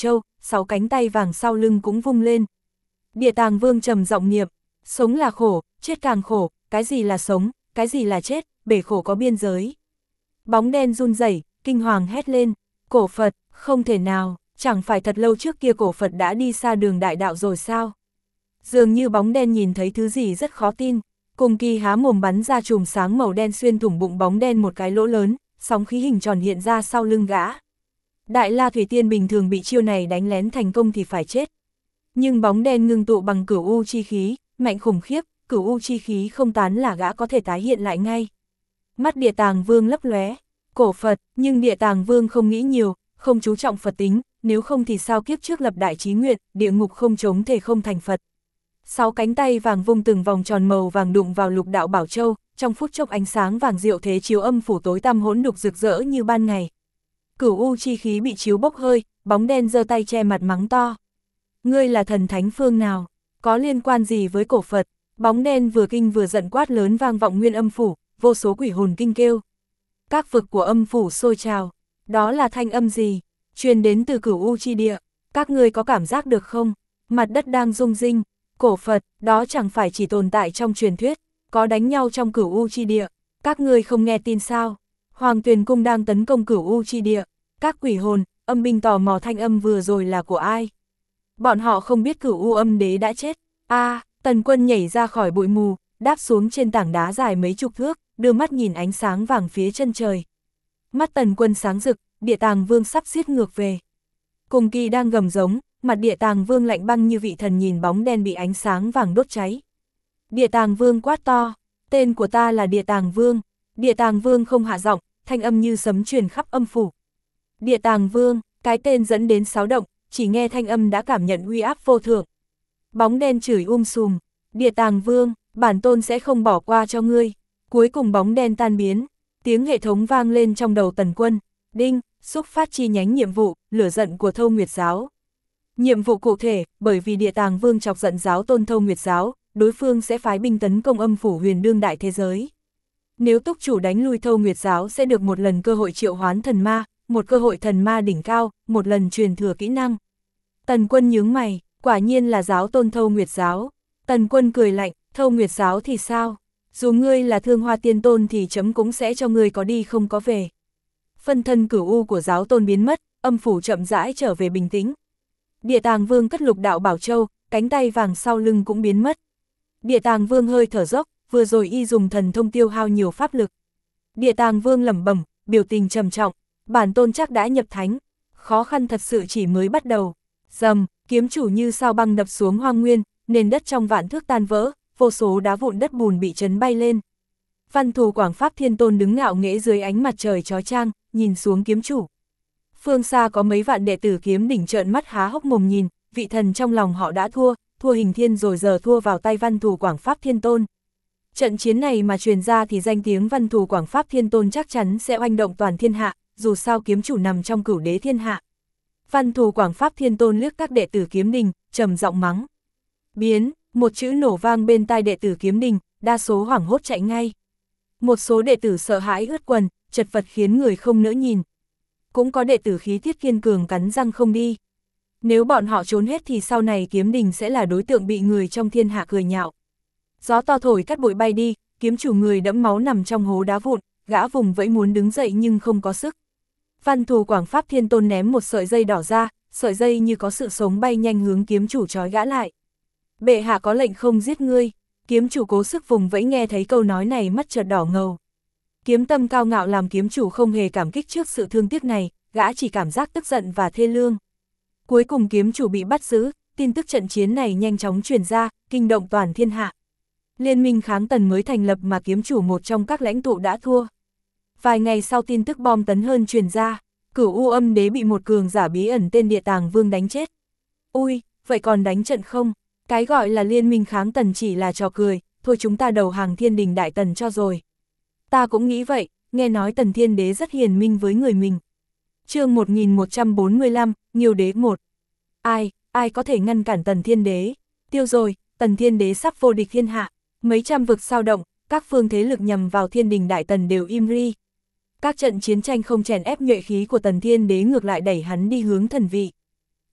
6 cánh tay vàng sau lưng cũng vung lên. Địa Tàng Vương trầm giọng niệm, sống là khổ, chết càng khổ, cái gì là sống, cái gì là chết, bể khổ có biên giới. Bóng đen run rẩy, kinh hoàng hét lên, cổ Phật, không thể nào, chẳng phải thật lâu trước kia cổ Phật đã đi xa đường đại đạo rồi sao? Dường như bóng đen nhìn thấy thứ gì rất khó tin, cùng kỳ há mồm bắn ra chùm sáng màu đen xuyên thủng bụng bóng đen một cái lỗ lớn, sóng khí hình tròn hiện ra sau lưng gã. Đại La Thủy Tiên bình thường bị chiêu này đánh lén thành công thì phải chết. Nhưng bóng đen ngưng tụ bằng cửu u chi khí, mạnh khủng khiếp, cửu u chi khí không tán là gã có thể tái hiện lại ngay. Mắt Địa Tàng Vương lấp lóe, cổ Phật, nhưng Địa Tàng Vương không nghĩ nhiều, không chú trọng Phật tính, nếu không thì sao kiếp trước lập đại chí nguyện, địa ngục không chống thể không thành Phật. 6 cánh tay vàng vung từng vòng tròn màu vàng đụng vào lục đạo bảo châu, trong phút chốc ánh sáng vàng diệu thế chiếu âm phủ tối tăm hỗn đục rực rỡ như ban ngày. Cửu u chi khí bị chiếu bốc hơi, bóng đen giơ tay che mặt mắng to. Ngươi là thần thánh phương nào? Có liên quan gì với cổ Phật? Bóng đen vừa kinh vừa giận quát lớn vang vọng nguyên âm phủ, vô số quỷ hồn kinh kêu. Các vực của âm phủ sôi trào. Đó là thanh âm gì? Truyền đến từ cửu u chi địa. Các ngươi có cảm giác được không? Mặt đất đang rung rinh. Cổ Phật, đó chẳng phải chỉ tồn tại trong truyền thuyết, có đánh nhau trong cửu u chi địa. Các ngươi không nghe tin sao? Hoàng Tuyền Cung đang tấn công cửu u chi địa. Các quỷ hồn, âm binh tò mò thanh âm vừa rồi là của ai? Bọn họ không biết cửu u âm đế đã chết. Tần Quân nhảy ra khỏi bụi mù, đáp xuống trên tảng đá dài mấy chục thước, đưa mắt nhìn ánh sáng vàng phía chân trời. Mắt Tần Quân sáng rực, Địa Tàng Vương sắp giết ngược về. Cùng kỳ đang gầm giống, mặt Địa Tàng Vương lạnh băng như vị thần nhìn bóng đen bị ánh sáng vàng đốt cháy. Địa Tàng Vương quát to, tên của ta là Địa Tàng Vương. Địa Tàng Vương không hạ giọng, thanh âm như sấm truyền khắp âm phủ. Địa Tàng Vương, cái tên dẫn đến xáo động, chỉ nghe thanh âm đã cảm nhận uy áp vô thượng. Bóng đen chửi sùm, Địa Tàng Vương, bản tôn sẽ không bỏ qua cho ngươi. Cuối cùng bóng đen tan biến, tiếng hệ thống vang lên trong đầu Tần Quân. Đinh, xúc phát chi nhánh nhiệm vụ, lửa giận của Thâu Nguyệt Giáo. Nhiệm vụ cụ thể, bởi vì Địa Tàng Vương chọc giận giáo tôn Thâu Nguyệt Giáo, đối phương sẽ phái binh tấn công âm phủ huyền đương đại thế giới. Nếu túc chủ đánh lui Thâu Nguyệt Giáo sẽ được một lần cơ hội triệu hoán thần ma, một cơ hội thần ma đỉnh cao, một lần truyền thừa kỹ năng. Tần Quân nhướng mày, quả nhiên là giáo tôn Thâu Nguyệt Giáo. Tần Quân cười lạnh, Thâu Nguyệt Giáo thì sao? Dù ngươi là Thương Hoa Tiên Tôn thì chấm cũng sẽ cho ngươi có đi không có về. Phân thân cửu u của giáo tôn biến mất, âm phủ chậm rãi trở về bình tĩnh. Địa Tàng Vương cất lục đạo bảo châu, cánh tay vàng sau lưng cũng biến mất. Địa Tàng Vương hơi thở dốc, vừa rồi y dùng thần thông tiêu hao nhiều pháp lực. Địa Tàng Vương lẩm bẩm, biểu tình trầm trọng, bản tôn chắc đã nhập thánh, khó khăn thật sự chỉ mới bắt đầu. Rầm, kiếm chủ như sao băng đập xuống hoang nguyên, nền đất trong vạn thước tan vỡ, vô số đá vụn đất bùn bị chấn bay lên. Văn Thù Quảng Pháp Thiên Tôn đứng ngạo nghễ dưới ánh mặt trời chói chang, nhìn xuống kiếm chủ. Phương xa có mấy vạn đệ tử kiếm đỉnh trợn mắt há hốc mồm nhìn, vị thần trong lòng họ đã thua hình thiên rồi giờ thua vào tay Văn Thù Quảng Pháp Thiên Tôn. Trận chiến này mà truyền ra thì danh tiếng Văn Thù Quảng Pháp Thiên Tôn chắc chắn sẽ oanh động toàn thiên hạ, dù sao kiếm chủ nằm trong cửu đế thiên hạ. Văn Thù Quảng Pháp Thiên Tôn liếc các đệ tử kiếm đình, trầm giọng mắng. Biến, một chữ nổ vang bên tai đệ tử kiếm đình, đa số hoảng hốt chạy ngay. Một số đệ tử sợ hãi ướt quần, chật vật khiến người không nỡ nhìn. Cũng có đệ tử khí tiết kiên cường cắn răng không đi. Nếu bọn họ trốn hết thì sau này kiếm đình sẽ là đối tượng bị người trong thiên hạ cười nhạo. Gió to thổi cắt bụi bay đi, kiếm chủ người đẫm máu nằm trong hố đá vụn, gã vùng vẫy muốn đứng dậy nhưng không có sức. Văn Thù Quảng Pháp Thiên Tôn ném một sợi dây đỏ ra, sợi dây như có sự sống bay nhanh hướng kiếm chủ trói gã lại. Bệ hạ có lệnh không giết ngươi. Kiếm chủ cố sức vùng vẫy nghe thấy câu nói này mắt chợt đỏ ngầu. Kiếm tâm cao ngạo làm kiếm chủ không hề cảm kích trước sự thương tiếc này, gã chỉ cảm giác tức giận và thê lương. Cuối cùng kiếm chủ bị bắt giữ, tin tức trận chiến này nhanh chóng truyền ra, kinh động toàn thiên hạ. Liên minh kháng Tần mới thành lập mà kiếm chủ một trong các lãnh tụ đã thua. Vài ngày sau tin tức bom tấn hơn truyền ra, Cửu U Âm Đế bị một cường giả bí ẩn tên Địa Tàng Vương đánh chết. Ui, vậy còn đánh trận không? Cái gọi là liên minh kháng Tần chỉ là trò cười, thôi chúng ta đầu hàng Thiên Đình Đại Tần cho rồi. Ta cũng nghĩ vậy, nghe nói Tần Thiên Đế rất hiền minh với người mình. Chương 1145, Nghiêu Đế 1. Ai có thể ngăn cản Tần Thiên Đế? Tiêu rồi, Tần Thiên Đế sắp vô địch thiên hạ. Mấy trăm vực sao động, các phương thế lực nhằm vào Thiên Đình Đại Tần đều im ri. Các trận chiến tranh không chèn ép nhuệ khí của Tần Thiên Đế ngược lại đẩy hắn đi hướng thần vị.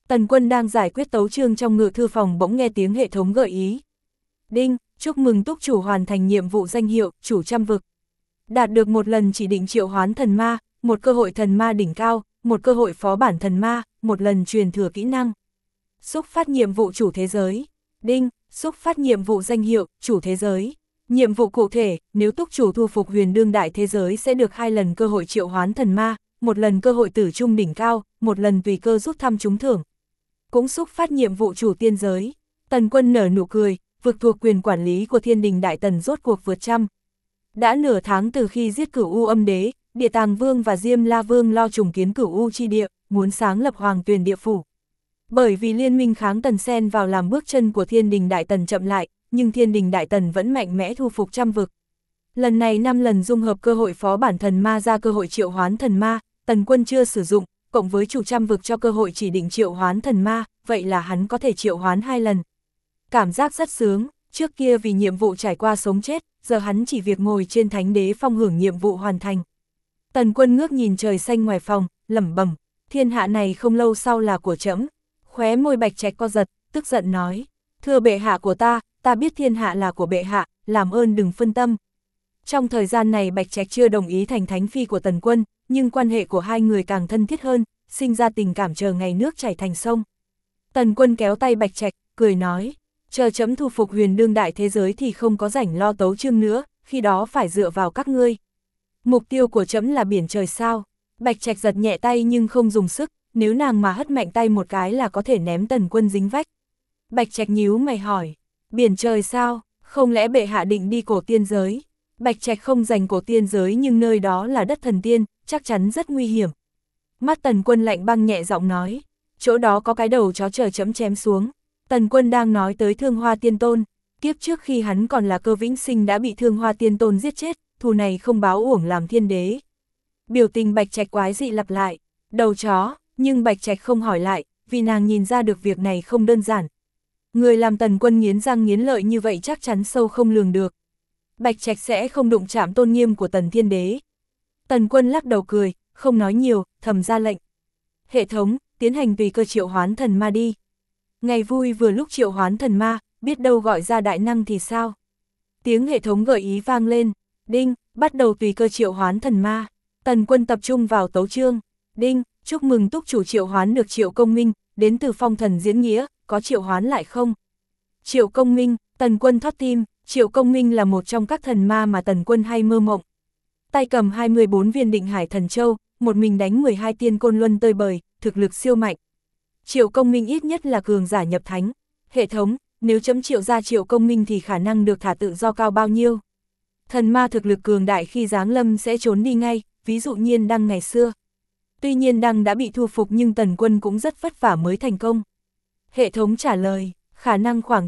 Tần Quân đang giải quyết tấu chương trong ngự thư phòng bỗng nghe tiếng hệ thống gợi ý. Đinh, chúc mừng túc chủ hoàn thành nhiệm vụ danh hiệu, chủ trăm vực. Đạt được một lần chỉ định triệu hoán thần ma, một cơ hội thần ma đỉnh cao, một cơ hội phó bản thần ma, một lần truyền thừa kỹ năng. Xúc phát nhiệm vụ chủ thế giới. Đinh, xúc phát nhiệm vụ danh hiệu, chủ thế giới. Nhiệm vụ cụ thể, nếu túc chủ thu phục huyền đương đại thế giới sẽ được 2 lần cơ hội triệu hoán thần ma, một lần cơ hội tử trung đỉnh cao, một lần tùy cơ rút thăm trúng thưởng. Cũng xúc phát nhiệm vụ chủ tiên giới. Tần Quân nở nụ cười, vực thuộc quyền quản lý của Thiên Đình Đại Tần rốt cuộc vượt trăm. Đã nửa tháng từ khi giết Cửu U Âm Đế, Địa Tàng Vương và Diêm La Vương lo trùng kiến Cửu U chi địa, muốn sáng lập Hoàng Tuyền địa phủ. Bởi vì liên minh kháng Tần xen vào làm bước chân của Thiên Đình Đại Tần chậm lại, nhưng Thiên Đình Đại Tần vẫn mạnh mẽ thu phục trăm vực. Lần này 5 lần dung hợp cơ hội phó bản thần ma ra cơ hội triệu hoán thần ma, Tần Quân chưa sử dụng, cộng với chủ trăm vực cho cơ hội chỉ định triệu hoán thần ma, vậy là hắn có thể triệu hoán 2 lần. Cảm giác rất sướng, trước kia vì nhiệm vụ trải qua sống chết, giờ hắn chỉ việc ngồi trên thánh đế phong hưởng nhiệm vụ hoàn thành. Tần Quân ngước nhìn trời xanh ngoài phòng, lẩm bẩm, thiên hạ này không lâu sau là của trẫm. Khóe môi Bạch Trạch co giật, tức giận nói, thưa bệ hạ của ta biết thiên hạ là của bệ hạ, làm ơn đừng phân tâm. Trong thời gian này Bạch Trạch chưa đồng ý thành thánh phi của Tần Quân, nhưng quan hệ của hai người càng thân thiết hơn, sinh ra tình cảm chờ ngày nước chảy thành sông. Tần Quân kéo tay Bạch Trạch, cười nói, chờ trẫm thu phục huyền đương đại thế giới thì không có rảnh lo tấu chương nữa, khi đó phải dựa vào các ngươi. Mục tiêu của trẫm là biển trời sao? Bạch Trạch giật nhẹ tay nhưng không dùng sức, nếu nàng mà hất mạnh tay một cái là có thể ném Tần Quân dính vách. Bạch Trạch nhíu mày hỏi, biển trời sao? Không lẽ bệ hạ định đi cổ tiên giới? Bạch Trạch không giành cổ tiên giới nhưng nơi đó là đất thần tiên, chắc chắn rất nguy hiểm. Mắt Tần Quân lạnh băng nhẹ giọng nói, chỗ đó có cái đầu chó chờ trẫm chém xuống. Tần Quân đang nói tới Thương Hoa Tiên Tôn, kiếp trước khi hắn còn là Cơ Vĩnh Sinh đã bị Thương Hoa Tiên Tôn giết chết, thù này không báo uổng làm thiên đế. Biểu tình Bạch Trạch quái dị lặp lại, đầu chó, nhưng Bạch Trạch không hỏi lại, vì nàng nhìn ra được việc này không đơn giản. Người làm Tần Quân nghiến răng nghiến lợi như vậy chắc chắn sâu không lường được. Bạch Trạch sẽ không đụng chạm tôn nghiêm của Tần Thiên Đế. Tần Quân lắc đầu cười, không nói nhiều, thầm ra lệnh. Hệ thống, tiến hành tùy cơ triệu hoán thần ma đi. Ngày vui vừa lúc triệu hoán thần ma, biết đâu gọi ra đại năng thì sao? Tiếng hệ thống gợi ý vang lên, đinh, bắt đầu tùy cơ triệu hoán thần ma. Tần Quân tập trung vào tấu chương, đinh, chúc mừng túc chủ triệu hoán được Triệu Công Minh, đến từ Phong Thần Diễn Nghĩa, có triệu hoán lại không? Triệu Công Minh, Tần Quân thót tim, Triệu Công Minh là một trong các thần ma mà Tần Quân hay mơ mộng. Tay cầm 24 viên Định Hải Thần Châu, một mình đánh 12 tiên côn luân tơi bời, thực lực siêu mạnh. Triệu Công Minh ít nhất là cường giả nhập thánh. Hệ thống, nếu chấm triệu ra Triệu Công Minh thì khả năng được thả tự do cao bao nhiêu? Thần ma thực lực cường đại khi giáng lâm sẽ trốn đi ngay, ví dụ Nhiên Đăng ngày xưa. Tuy Nhiên Đăng đã bị thu phục nhưng Tần Quân cũng rất vất vả mới thành công. Hệ thống trả lời, khả năng khoảng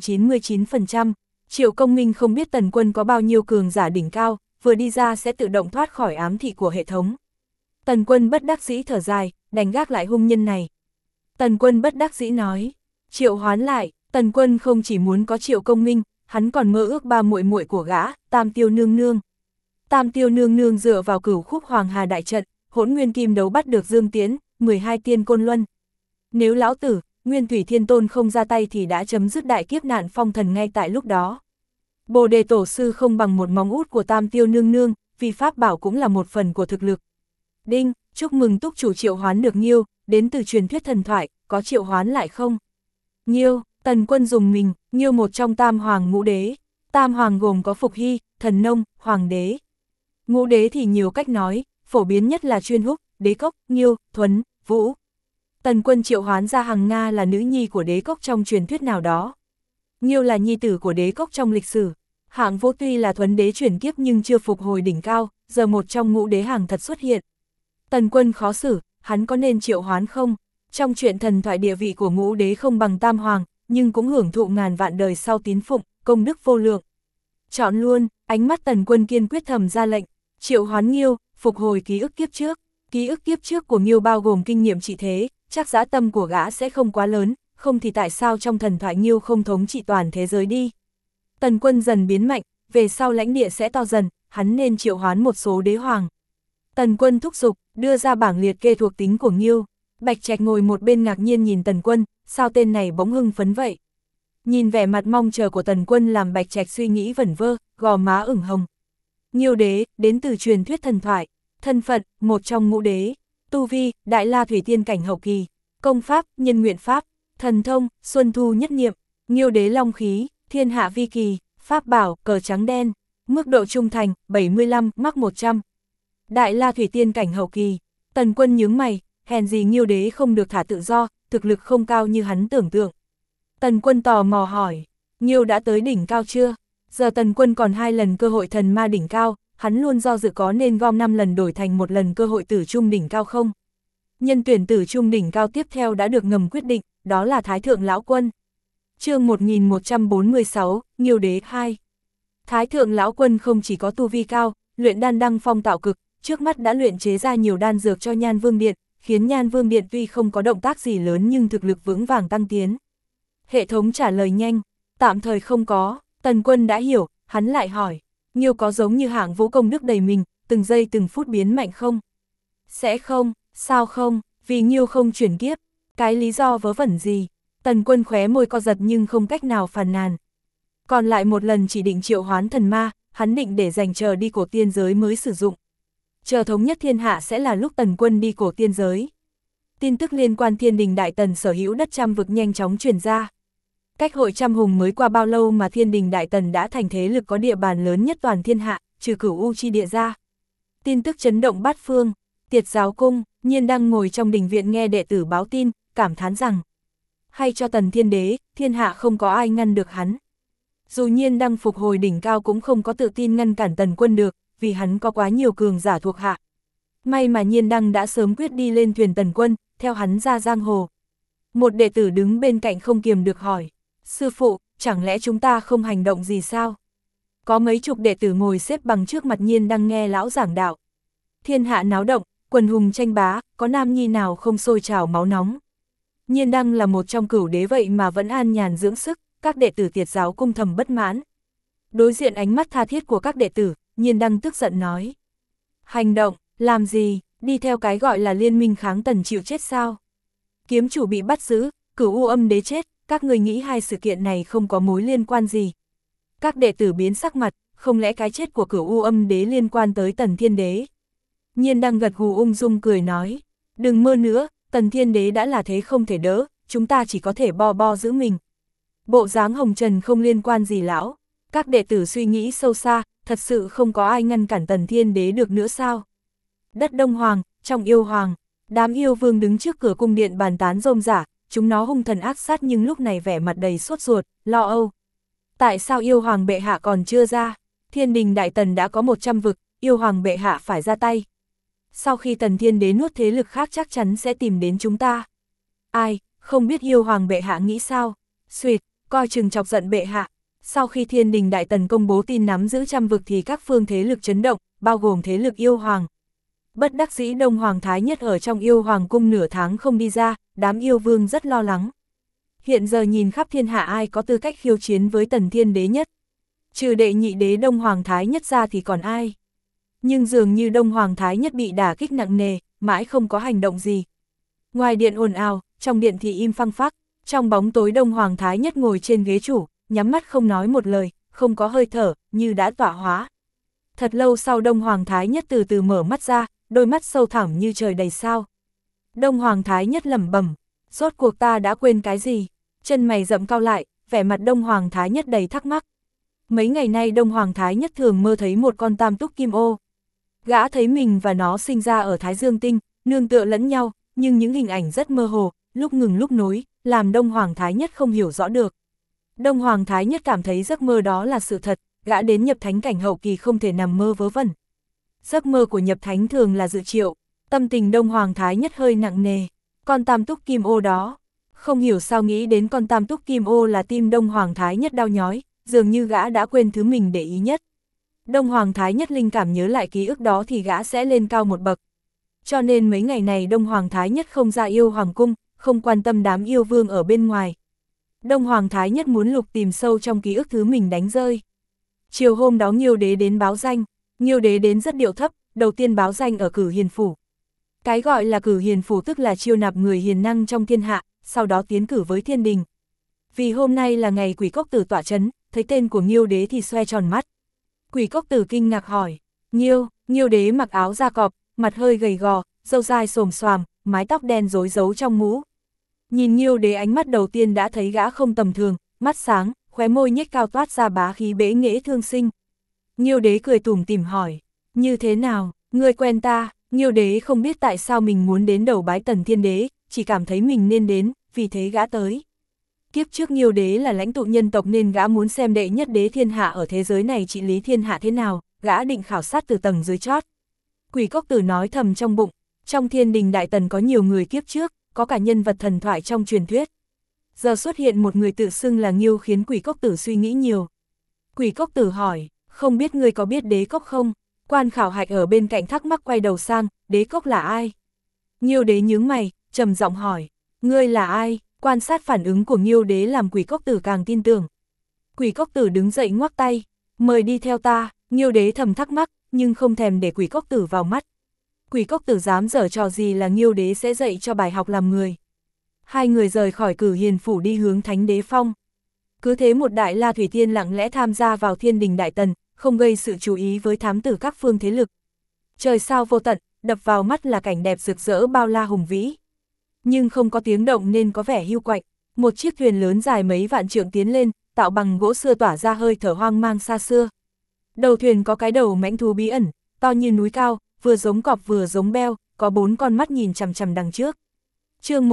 99%. Triệu Công Minh không biết Tần Quân có bao nhiêu cường giả đỉnh cao, vừa đi ra sẽ tự động thoát khỏi ám thị của hệ thống. Tần Quân bất đắc dĩ thở dài, đành gác lại hung nhân này. Tần Quân bất đắc dĩ nói, triệu hoán lại. Tần Quân không chỉ muốn có Triệu Công Minh, hắn còn mơ ước ba muội muội của gã, Tam Tiêu Nương Nương. Tam Tiêu Nương Nương dựa vào Cửu Khúc Hoàng Hà đại trận, Hỗn Nguyên Kim đấu bắt được Dương Tiễn, 12 tiên côn luân. Nếu lão tử, Nguyên Thủy Thiên Tôn không ra tay thì đã chấm dứt đại kiếp nạn phong thần ngay tại lúc đó. Bồ Đề Tổ Sư không bằng một móng út của Tam Tiêu Nương Nương, vì pháp bảo cũng là một phần của thực lực. Đinh, chúc mừng túc chủ triệu hoán được Nghiêu, đến từ truyền thuyết thần thoại, có triệu hoán lại không? Nghiêu, Tần Quân dùng mình, Nghiêu một trong Tam Hoàng Ngũ Đế. Tam Hoàng gồm có Phục Hy, Thần Nông, Hoàng Đế. Ngũ Đế thì nhiều cách nói, phổ biến nhất là Chuyên Húc, Đế Cốc, Nghiêu, Thuấn, Vũ. Tần Quân triệu hoán ra Hằng Nga là nữ nhi của Đế Cốc trong truyền thuyết nào đó. Nghiêu là nhi tử của Đế Cốc trong lịch sử. Hạng Vũ tuy là Thuấn Đế chuyển kiếp nhưng chưa phục hồi đỉnh cao, giờ một trong Ngũ Đế hàng thật xuất hiện. Tần Quân khó xử, hắn có nên triệu hoán không? Trong chuyện thần thoại địa vị của Ngũ Đế không bằng Tam Hoàng, nhưng cũng hưởng thụ ngàn vạn đời sau tín phụng, công đức vô lượng. Chọn luôn, ánh mắt Tần Quân kiên quyết thầm ra lệnh, triệu hoán Nghiêu, phục hồi ký ức kiếp trước. Ký ức kiếp trước của Nghiêu bao gồm kinh nghiệm trị thế, chắc dã tâm của gã sẽ không quá lớn, không thì tại sao trong thần thoại Nghiêu không thống trị toàn thế giới đi. Tần Quân dần biến mạnh, về sau lãnh địa sẽ to dần, hắn nên triệu hoán một số đế hoàng. Tần Quân thúc giục, đưa ra bảng liệt kê thuộc tính của Nghiêu. Bạch Trạch ngồi một bên ngạc nhiên nhìn Tần Quân, sao tên này bỗng hưng phấn vậy? Nhìn vẻ mặt mong chờ của Tần Quân làm Bạch Trạch suy nghĩ vẩn vơ, gò má ửng hồng. Nghiêu đế, đến từ truyền thuyết thần thoại, thân phận, một trong ngũ đế, tu vi, đại la thủy tiên cảnh hậu kỳ, công pháp, nhân nguyện pháp, thần thông, xuân thu nhất niệm, Nghiêu đế long khí, thiên hạ vi kỳ, pháp bảo, cờ trắng đen, mức độ trung thành, 75, mắc 100. Đại la thủy tiên cảnh hậu kỳ, Tần Quân nhướng mày, hèn gì Nghiêu đế không được thả tự do, thực lực không cao như hắn tưởng tượng. Tần Quân tò mò hỏi, Nghiêu đã tới đỉnh cao chưa? Giờ Tần Quân còn 2 lần cơ hội thần ma đỉnh cao, hắn luôn do dự có nên gom 5 lần đổi thành 1 lần cơ hội tử trung đỉnh cao không? Nhân tuyển tử trung đỉnh cao tiếp theo đã được ngầm quyết định, đó là Thái Thượng Lão Quân. Chương 1146, Nghiêu đế 2. Thái Thượng Lão Quân không chỉ có tu vi cao, luyện đan đăng phong tạo cực, trước mắt đã luyện chế ra nhiều đan dược cho Nhan Vương Điện, khiến Nhan Vương Điện tuy không có động tác gì lớn nhưng thực lực vững vàng tăng tiến. Hệ thống trả lời nhanh, tạm thời không có. Tần Quân đã hiểu, hắn lại hỏi, Nghiêu có giống như hạng vũ công đức đầy mình, từng giây từng phút biến mạnh không? Sẽ không, sao không, vì Nghiêu không chuyển kiếp, cái lý do vớ vẩn gì? Tần Quân khóe môi co giật nhưng không cách nào phàn nàn. Còn lại 1 lần chỉ định triệu hoán thần ma, hắn định để dành chờ đi cổ tiên giới mới sử dụng. Chờ thống nhất thiên hạ sẽ là lúc Tần Quân đi cổ tiên giới. Tin tức liên quan Thiên Đình Đại Tần sở hữu đất trăm vực nhanh chóng truyền ra. Cách hội trăm hùng mới qua bao lâu mà Thiên Đình Đại Tần đã thành thế lực có địa bàn lớn nhất toàn thiên hạ, trừ Cửu U chi địa ra. Tin tức chấn động bát phương, Tiệt Giáo Cung, Nhiên đang ngồi trong đình viện nghe đệ tử báo tin, cảm thán rằng, hay cho Tần Thiên Đế, thiên hạ không có ai ngăn được hắn. Dù Nhiên đang phục hồi đỉnh cao cũng không có tự tin ngăn cản Tần Quân được, vì hắn có quá nhiều cường giả thuộc hạ. May mà Nhiên Đăng đã sớm quyết đi lên thuyền Tần Quân, theo hắn ra giang hồ. Một đệ tử đứng bên cạnh không kiềm được hỏi, sư phụ, chẳng lẽ chúng ta không hành động gì sao? Có mấy chục đệ tử ngồi xếp bằng trước mặt Nhiên Đăng nghe lão giảng đạo. Thiên hạ náo động, quần hùng tranh bá, có nam nhi nào không sôi trào máu nóng. Nhiên Đăng là một trong cửu đế vậy mà vẫn an nhàn dưỡng sức, các đệ tử Tiệt Giáo Cung thầm bất mãn. Đối diện ánh mắt tha thiết của các đệ tử, Nhiên Đăng tức giận nói. Hành động, làm gì, đi theo cái gọi là liên minh kháng Tần chịu chết sao? Kiếm chủ bị bắt giữ, Cửu U Âm Đế chết, các người nghĩ hai sự kiện này không có mối liên quan gì? Các đệ tử biến sắc mặt, không lẽ cái chết của Cửu U Âm Đế liên quan tới Tần Thiên Đế? Nhiên Đăng gật gù ung dung cười nói, đừng mơ nữa, Tần Thiên Đế đã là thế không thể đỡ, chúng ta chỉ có thể bo giữ mình. Bộ dáng hồng trần không liên quan gì lão. Các đệ tử suy nghĩ sâu xa, thật sự không có ai ngăn cản Tần Thiên Đế được nữa sao? Đất Đông Hoàng, trong yêu hoàng, đám yêu vương đứng trước cửa cung điện bàn tán rôm rả, chúng nó hung thần ác sát nhưng lúc này vẻ mặt đầy sốt ruột, lo âu. Tại sao yêu hoàng bệ hạ còn chưa ra? Thiên Đình Đại Tần đã có 100 vực, yêu hoàng bệ hạ phải ra tay. Sau khi Tần Thiên Đế nuốt thế lực khác chắc chắn sẽ tìm đến chúng ta. Ai, không biết yêu hoàng bệ hạ nghĩ sao? Xuyệt, coi chừng chọc giận bệ hạ. Sau khi Thiên Đình Đại Tần công bố tin nắm giữ trăm vực thì các phương thế lực chấn động, bao gồm thế lực yêu hoàng. Bất đắc dĩ Đông Hoàng Thái Nhất ở trong yêu hoàng cung nửa tháng không đi ra, đám yêu vương rất lo lắng. Hiện giờ nhìn khắp thiên hạ ai có tư cách khiêu chiến với Tần Thiên Đế nhất. Trừ đệ nhị đế Đông Hoàng Thái Nhất ra thì còn ai. Nhưng dường như Đông Hoàng Thái Nhất bị đả kích nặng nề, mãi không có hành động gì. Ngoài điện ồn ào, trong điện thì im phăng phắc, trong bóng tối Đông Hoàng Thái Nhất ngồi trên ghế chủ, nhắm mắt không nói một lời, không có hơi thở, như đã tọa hóa. Thật lâu sau Đông Hoàng Thái Nhất từ từ mở mắt ra, đôi mắt sâu thẳm như trời đầy sao. Đông Hoàng Thái Nhất lẩm bẩm, rốt cuộc ta đã quên cái gì? Chân mày rậm cau lại, vẻ mặt Đông Hoàng Thái Nhất đầy thắc mắc. Mấy ngày nay Đông Hoàng Thái Nhất thường mơ thấy một con tam túc kim ô. Gã thấy mình và nó sinh ra ở Thái Dương Tinh, nương tựa lẫn nhau, nhưng những hình ảnh rất mơ hồ, lúc ngừng lúc nối, làm Đông Hoàng Thái Nhất không hiểu rõ được. Đông Hoàng Thái Nhất cảm thấy giấc mơ đó là sự thật, gã đến nhập thánh cảnh hậu kỳ không thể nằm mơ vớ vẩn. Giấc mơ của nhập thánh thường là dự triệu, tâm tình Đông Hoàng Thái Nhất hơi nặng nề. Con tam túc kim ô đó, không hiểu sao nghĩ đến con tam túc kim ô là tim Đông Hoàng Thái Nhất đau nhói, dường như gã đã quên thứ mình để ý nhất. Đông Hoàng Thái Nhất linh cảm nhớ lại ký ức đó thì gã sẽ lên cao một bậc. Cho nên mấy ngày này Đông Hoàng Thái Nhất không ra yêu hoàng cung, không quan tâm đám yêu vương ở bên ngoài. Đông Hoàng Thái Nhất muốn lục tìm sâu trong ký ức thứ mình đánh rơi. Chiều hôm đó Nghiêu Đế đến báo danh, Nghiêu Đế đến rất điệu thấp, đầu tiên báo danh ở Cử Hiền Phủ. Cái gọi là cử hiền phủ tức là chiêu nạp người hiền năng trong thiên hạ, sau đó tiến cử với thiên đình. Vì hôm nay là ngày Quỷ Cốc Tử tọa chấn, thấy tên của Nghiêu đế thì xoe tròn mắt. Quỷ Cốc Tử kinh ngạc hỏi, Nghiêu đế mặc áo da cọp, mặt hơi gầy gò, râu dài xồm xoàm, mái tóc đen rối giấu trong mũ. Nhìn Nghiêu đế ánh mắt đầu tiên đã thấy gã không tầm thường, mắt sáng, khóe môi nhếch cao toát ra bá khí bẽ nghễ thương sinh. Nghiêu đế cười tủm tỉm hỏi, như thế nào, ngươi quen ta? Nghiêu đế không biết tại sao mình muốn đến đầu bái Tần Thiên Đế, chỉ cảm thấy mình nên đến, vì thế gã tới. Kiếp trước Nghiêu đế là lãnh tụ nhân tộc nên gã muốn xem đệ nhất đế thiên hạ ở thế giới này trị lý thiên hạ thế nào, gã định khảo sát từ tầng dưới chót. Quỷ Cốc Tử nói thầm trong bụng, trong Thiên Đình Đại Tần có nhiều người kiếp trước, có cả nhân vật thần thoại trong truyền thuyết. Giờ xuất hiện một người tự xưng là Nghiêu khiến Quỷ Cốc Tử suy nghĩ nhiều. Quỷ Cốc Tử hỏi, không biết ngươi có biết đế cốc không? Quan khảo hạch ở bên cạnh thắc mắc quay đầu sang, đế cốc là ai? Nghiêu đế nhướng mày, trầm giọng hỏi, ngươi là ai? Quan sát phản ứng của Nghiêu đế làm Quỷ Cốc Tử càng tin tưởng. Quỷ Cốc Tử đứng dậy ngoắc tay, mời đi theo ta. Nghiêu đế thầm thắc mắc, nhưng không thèm để Quỷ Cốc Tử vào mắt. Quỷ Cốc Tử dám giở trò gì là Nghiêu đế sẽ dạy cho bài học làm người. Hai người rời khỏi Cử Hiền phủ đi hướng Thánh Đế Phong. Cứ thế một Đại La Thủy Tiên lặng lẽ tham gia vào Thiên Đình Đại Tần, không gây sự chú ý với thám tử các phương thế lực. Trời sao vô tận, đập vào mắt là cảnh đẹp rực rỡ bao la hùng vĩ. Nhưng không có tiếng động nên có vẻ hiu quạnh. Một chiếc thuyền lớn dài mấy vạn trượng tiến lên, tạo bằng gỗ xưa tỏa ra hơi thở hoang mang xa xưa. Đầu thuyền có cái đầu mãnh thú bí ẩn, to như núi cao, vừa giống cọp vừa giống beo, có 4 con mắt nhìn chằm chằm đằng trước. Chương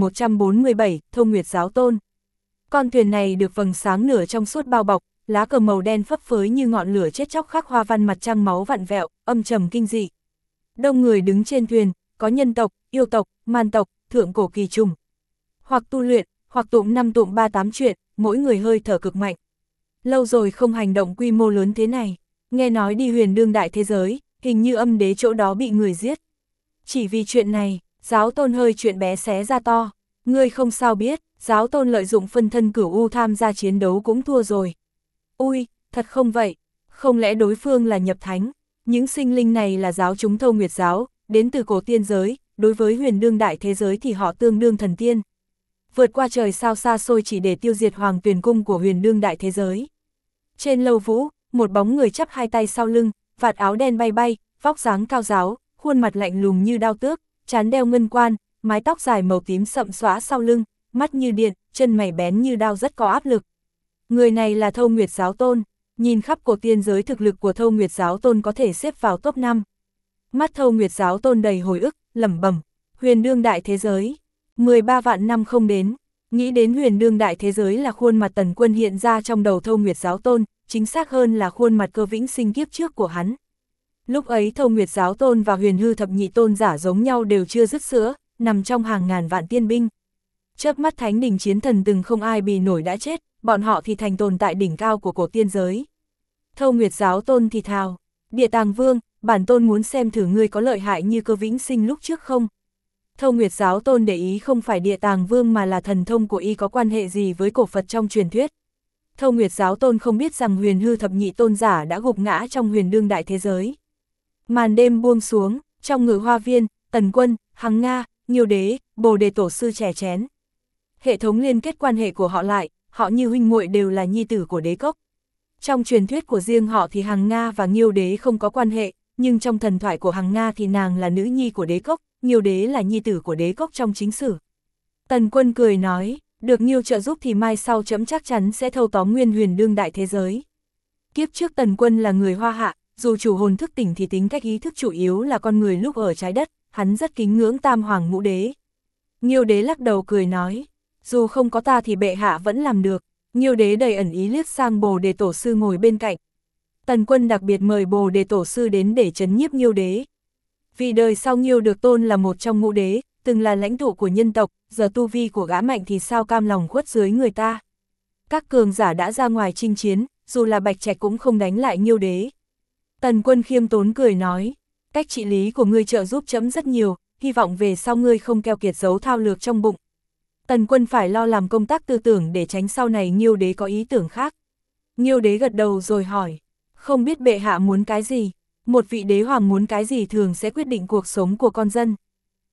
1147, Thông Nguyệt Giáo Tôn. Con thuyền này được vầng sáng nửa trong suốt bao bọc, lá cờ màu đen phấp phới như ngọn lửa chết chóc khắc hoa văn mặt trăng máu vặn vẹo, âm trầm kinh dị. Đông người đứng trên thuyền, có nhân tộc, yêu tộc, man tộc, thượng cổ kỳ trùng. Hoặc tu luyện, hoặc tụng 5 tụng 38 chuyện, mỗi người hơi thở cực mạnh. Lâu rồi không hành động quy mô lớn thế này, nghe nói đi huyền đương đại thế giới, hình như âm đế chỗ đó bị người giết. Chỉ vì chuyện này, giáo tôn hơi chuyện bé xé ra to. Ngươi không sao biết, giáo tôn lợi dụng phân thân Cửu U tham gia chiến đấu cũng thua rồi. Ui, thật không vậy, không lẽ đối phương là nhập thánh? Những sinh linh này là giáo chúng Thông Nguyệt giáo, đến từ cổ tiên giới, đối với huyền đương đại thế giới thì họ tương đương thần tiên. Vượt qua trời sao xa xôi chỉ để tiêu diệt hoàng tuyền cung của huyền đương đại thế giới. Trên lâu vũ, một bóng người chắp hai tay sau lưng, vạt áo đen bay bay, vóc dáng cao ráo, khuôn mặt lạnh lùng như đao tước, trán đeo ngân quan, mái tóc dài màu tím sậm xõa sau lưng, mắt như điện, chân mày bén như đao rất có áp lực. Người này là Thông Nguyệt Giáo Tôn, nhìn khắp cổ tiên giới thực lực của Thông Nguyệt Giáo Tôn có thể xếp vào top 5. Mắt Thông Nguyệt Giáo Tôn đầy hồi ức, lẩm bẩm, huyền đương đại thế giới, 13 vạn năm không đến. Nghĩ đến huyền đương đại thế giới là khuôn mặt Tần Quân hiện ra trong đầu Thông Nguyệt Giáo Tôn, chính xác hơn là khuôn mặt Cơ Vĩnh Sinh kiếp trước của hắn. Lúc ấy Thông Nguyệt Giáo Tôn và Huyền Hư Thập Nhị Tôn giả giống nhau đều chưa dứt sữa, nằm trong hàng ngàn vạn tiên binh. Chớp mắt thánh đình chiến thần từng không ai bì nổi đã chết, bọn họ thì thành tồn tại đỉnh cao của cổ tiên giới. Thông Nguyệt Giáo Tôn thì thào, Địa Tàng Vương, bản tôn muốn xem thử ngươi có lợi hại như Cơ Vĩnh Sinh lúc trước không. Thông Nguyệt Giáo Tôn để ý không phải Địa Tàng Vương mà là thần thông của y có quan hệ gì với cổ Phật trong truyền thuyết. Thông Nguyệt Giáo Tôn không biết rằng Huyền Hư Thập Nhị Tôn giả đã gục ngã trong huyền đương đại thế giới. Màn đêm buông xuống, trong Ngự Hoa Viên, Tần Quân, Hằng Nga, Nghiêu Đế, Bồ Đề Tổ sư chè chén. Hệ thống liên kết quan hệ của họ lại, họ như huynh muội đều là nhi tử của đế cốc. Trong truyền thuyết của riêng họ thì Hằng Nga và Nghiêu Đế không có quan hệ, nhưng trong thần thoại của Hằng Nga thì nàng là nữ nhi của đế cốc, Nghiêu Đế là nhi tử của đế cốc trong chính sử. Tần Quân cười nói, được Nghiêu trợ giúp thì mai sau trẫm chắc chắn sẽ thâu tóm nguyên huyền đương đại thế giới. Kiếp trước Tần Quân là người Hoa Hạ, dù chủ hồn thức tỉnh thì tính cách ý thức chủ yếu là con người lúc ở trái đất, hắn rất kính ngưỡng Tam Hoàng Ngũ Đế. Nghiêu Đế lắc đầu cười nói, dù không có ta thì bệ hạ vẫn làm được. Nghiêu Đế đầy ẩn ý liếc sang Bồ Đề Tổ sư ngồi bên cạnh. Tần Quân đặc biệt mời Bồ Đề Tổ sư đến để trấn nhiếp Nghiêu Đế. Vì đời sau Nghiêu được tôn là một trong ngũ đế, từng là lãnh tụ của nhân tộc, giờ tu vi của gã mạnh thì sao cam lòng khuất dưới người ta. Các cường giả đã ra ngoài chinh chiến, dù là Bạch Trạch cũng không đánh lại Nghiêu Đế. Tần Quân khiêm tốn cười nói, cách trị lý của ngươi trợ giúp trẫm rất nhiều, hy vọng về sau ngươi không keo kiệt giấu thao lược trong bụng. Tần Quân phải lo làm công tác tư tưởng để tránh sau này Nghiêu Đế có ý tưởng khác. Nghiêu Đế gật đầu rồi hỏi, không biết bệ hạ muốn cái gì? Một vị đế hoàng muốn cái gì thường sẽ quyết định cuộc sống của con dân.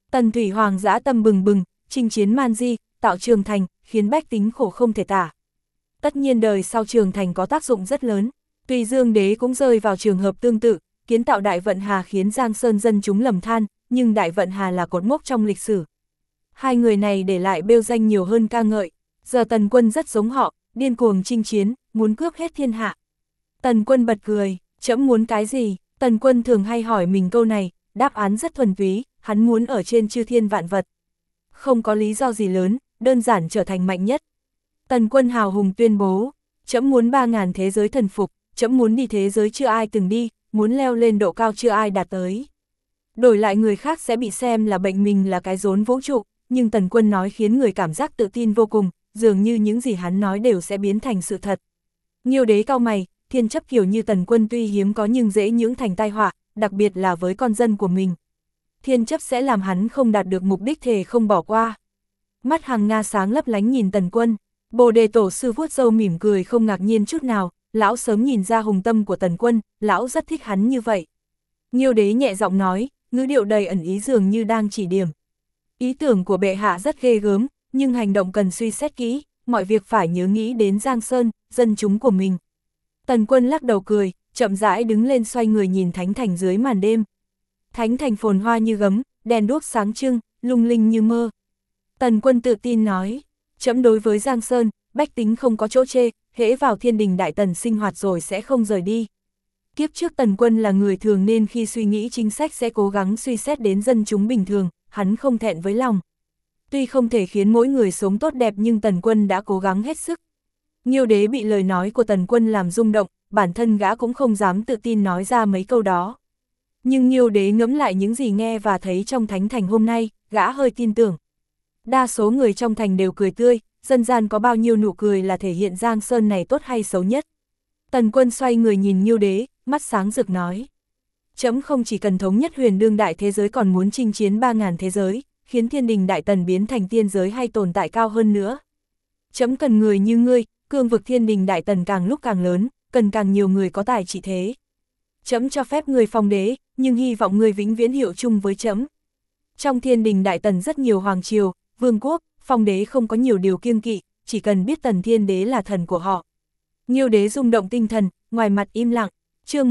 Tần Thủy Hoàng dã tâm bừng bừng, chinh chiến man di, tạo trường thành, khiến bách tính khổ không thể tả. Tất nhiên đời sau trường thành có tác dụng rất lớn, Tùy Dương Đế cũng rơi vào trường hợp tương tự, kiến tạo Đại Vận Hà khiến Giang Sơn dân chúng lầm than, nhưng Đại Vận Hà là cột mốc trong lịch sử. Hai người này để lại bêu danh nhiều hơn ca ngợi, giờ Tần Quân rất giống họ, điên cuồng chinh chiến, muốn cướp hết thiên hạ. Tần Quân bật cười, trẫm muốn cái gì? Tần Quân thường hay hỏi mình câu này, đáp án rất thuần túy, hắn muốn ở trên chư thiên vạn vật. Không có lý do gì lớn, đơn giản trở thành mạnh nhất. Tần Quân hào hùng tuyên bố, trẫm muốn 3.000 thế giới thần phục, trẫm muốn đi thế giới chưa ai từng đi, muốn leo lên độ cao chưa ai đạt tới. Đổi lại người khác sẽ bị xem là bệnh mình là cái rốn vũ trụ, nhưng Tần Quân nói khiến người cảm giác tự tin vô cùng, dường như những gì hắn nói đều sẽ biến thành sự thật. Nghiêu Đế cau mày, thiên chấp kiểu như Tần Quân tuy hiếm có nhưng dễ nhưỡng thành tai họa, đặc biệt là với con dân của mình. Thiên chấp sẽ làm hắn không đạt được mục đích thề không bỏ qua. Mắt Hằng Nga sáng lấp lánh nhìn Tần Quân, Bồ Đề Tổ sư vuốt râu mỉm cười không ngạc nhiên chút nào, lão sớm nhìn ra hùng tâm của Tần Quân, lão rất thích hắn như vậy. Nghiêu Đế nhẹ giọng nói, ngữ điệu đầy ẩn ý dường như đang chỉ điểm. Ý tưởng của bệ hạ rất ghê gớm, nhưng hành động cần suy xét kỹ, mọi việc phải nhớ nghĩ đến Giang Sơn, dân chúng của mình. Tần Quân lắc đầu cười, chậm rãi đứng lên xoay người nhìn thánh thành dưới màn đêm. Thánh thành phồn hoa như gấm, đèn đuốc sáng trưng, lung linh như mơ. Tần Quân tự tin nói, trẫm đối với Giang Sơn, bách tính không có chỗ chê, hễ vào thiên đình đại tần sinh hoạt rồi sẽ không rời đi. Kiếp trước Tần Quân là người thường nên khi suy nghĩ chính sách sẽ cố gắng suy xét đến dân chúng bình thường, hắn không thẹn với lòng. Tuy không thể khiến mỗi người sống tốt đẹp nhưng Tần Quân đã cố gắng hết sức. Nghiêu Đế bị lời nói của Tần Quân làm rung động, bản thân gã cũng không dám tự tin nói ra mấy câu đó. Nhưng Nghiêu Đế ngẫm lại những gì nghe và thấy trong thánh thành hôm nay, gã hơi tin tưởng. Đa số người trong thành đều cười tươi, dân gian có bao nhiêu nụ cười là thể hiện Giang Sơn này tốt hay xấu nhất. Tần Quân xoay người nhìn Nghiêu Đế, mắt sáng rực nói. Trẫm không chỉ cần thống nhất huyền đương đại thế giới còn muốn chinh chiến 3.000 thế giới, khiến thiên đình đại tần biến thành tiên giới hay tồn tại cao hơn nữa. Trẫm cần người như ngươi, cương vực thiên đình đại tần càng lúc càng lớn, cần càng nhiều người có tài trị thế. Trẫm cho phép ngươi phong đế, nhưng hy vọng ngươi vĩnh viễn hiệu chung với trẫm. Trong thiên đình đại tần rất nhiều hoàng triều, vương quốc, phong đế không có nhiều điều kiêng kỵ, chỉ cần biết Tần Thiên Đế là thần của họ. Nghiêu Đế rung động tinh thần, ngoài mặt im lặng. Chương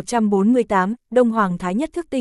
1148, Đông Hoàng Thái Nhất thức tỉnh.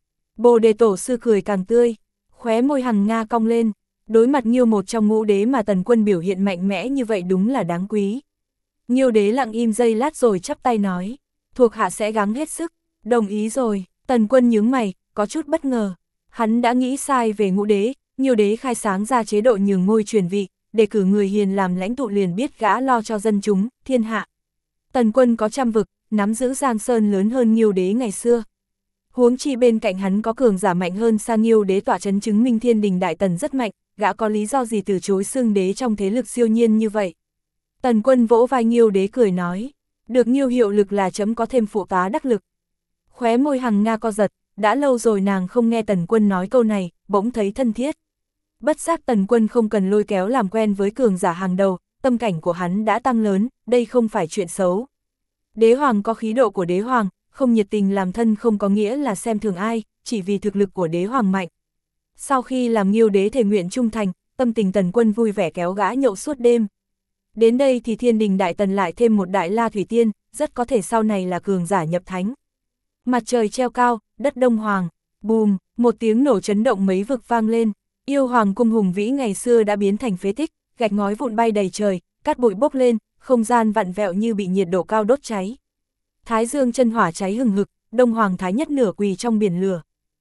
Bồ Đề Tổ sư cười càng tươi, khóe môi Hằng Nga cong lên. Đối mặt Nghiêu một trong ngũ đế mà Tần Quân biểu hiện mạnh mẽ như vậy đúng là đáng quý. Nghiêu Đế lặng im giây lát rồi chắp tay nói, thuộc hạ sẽ gắng hết sức. Đồng ý rồi. Tần Quân nhướng mày, có chút bất ngờ. Hắn đã nghĩ sai về ngũ đế. Nghiêu Đế khai sáng ra chế độ nhường ngôi truyền vị, để cử người hiền làm lãnh tụ liền biết gã lo cho dân chúng, thiên hạ. Tần Quân có trăm vực, nắm giữ Giang Sơn lớn hơn Nghiêu Đế ngày xưa. Huống chi bên cạnh hắn có cường giả mạnh hơn xa Nghiêu Đế tọa chấn chứng minh thiên đình đại tần rất mạnh, gã có lý do gì từ chối xưng đế trong thế lực siêu nhiên như vậy. Tần Quân vỗ vai Nghiêu Đế cười nói, được Nghiêu hiệu lực là chấm có thêm phụ tá đắc lực. Khóe môi Hằng Nga co giật, đã lâu rồi nàng không nghe Tần Quân nói câu này, bỗng thấy thân thiết. Bất giác Tần Quân không cần lôi kéo làm quen với cường giả hàng đầu, tâm cảnh của hắn đã tăng lớn, đây không phải chuyện xấu. Đế hoàng có khí độ của đế hoàng, không nhiệt tình làm thân không có nghĩa là xem thường ai, chỉ vì thực lực của đế hoàng mạnh. Sau khi làm Nghiêu Đế thề nguyện trung thành, tâm tình Tần Quân vui vẻ kéo gã nhậu suốt đêm. Đến đây thì thiên đình đại tần lại thêm một đại la thủy tiên, rất có thể sau này là cường giả nhập thánh. Mặt trời treo cao, đất Đông Hoàng, bùm, một tiếng nổ chấn động mấy vực vang lên. Yêu hoàng cung hùng vĩ ngày xưa đã biến thành phế tích, gạch ngói vụn bay đầy trời, cát bụi bốc lên, không gian vặn vẹo như bị nhiệt độ cao đốt cháy. Thái dương chân hỏa cháy hừng hực, Đông Hoàng Thái Nhất nửa quỳ trong biển lửa.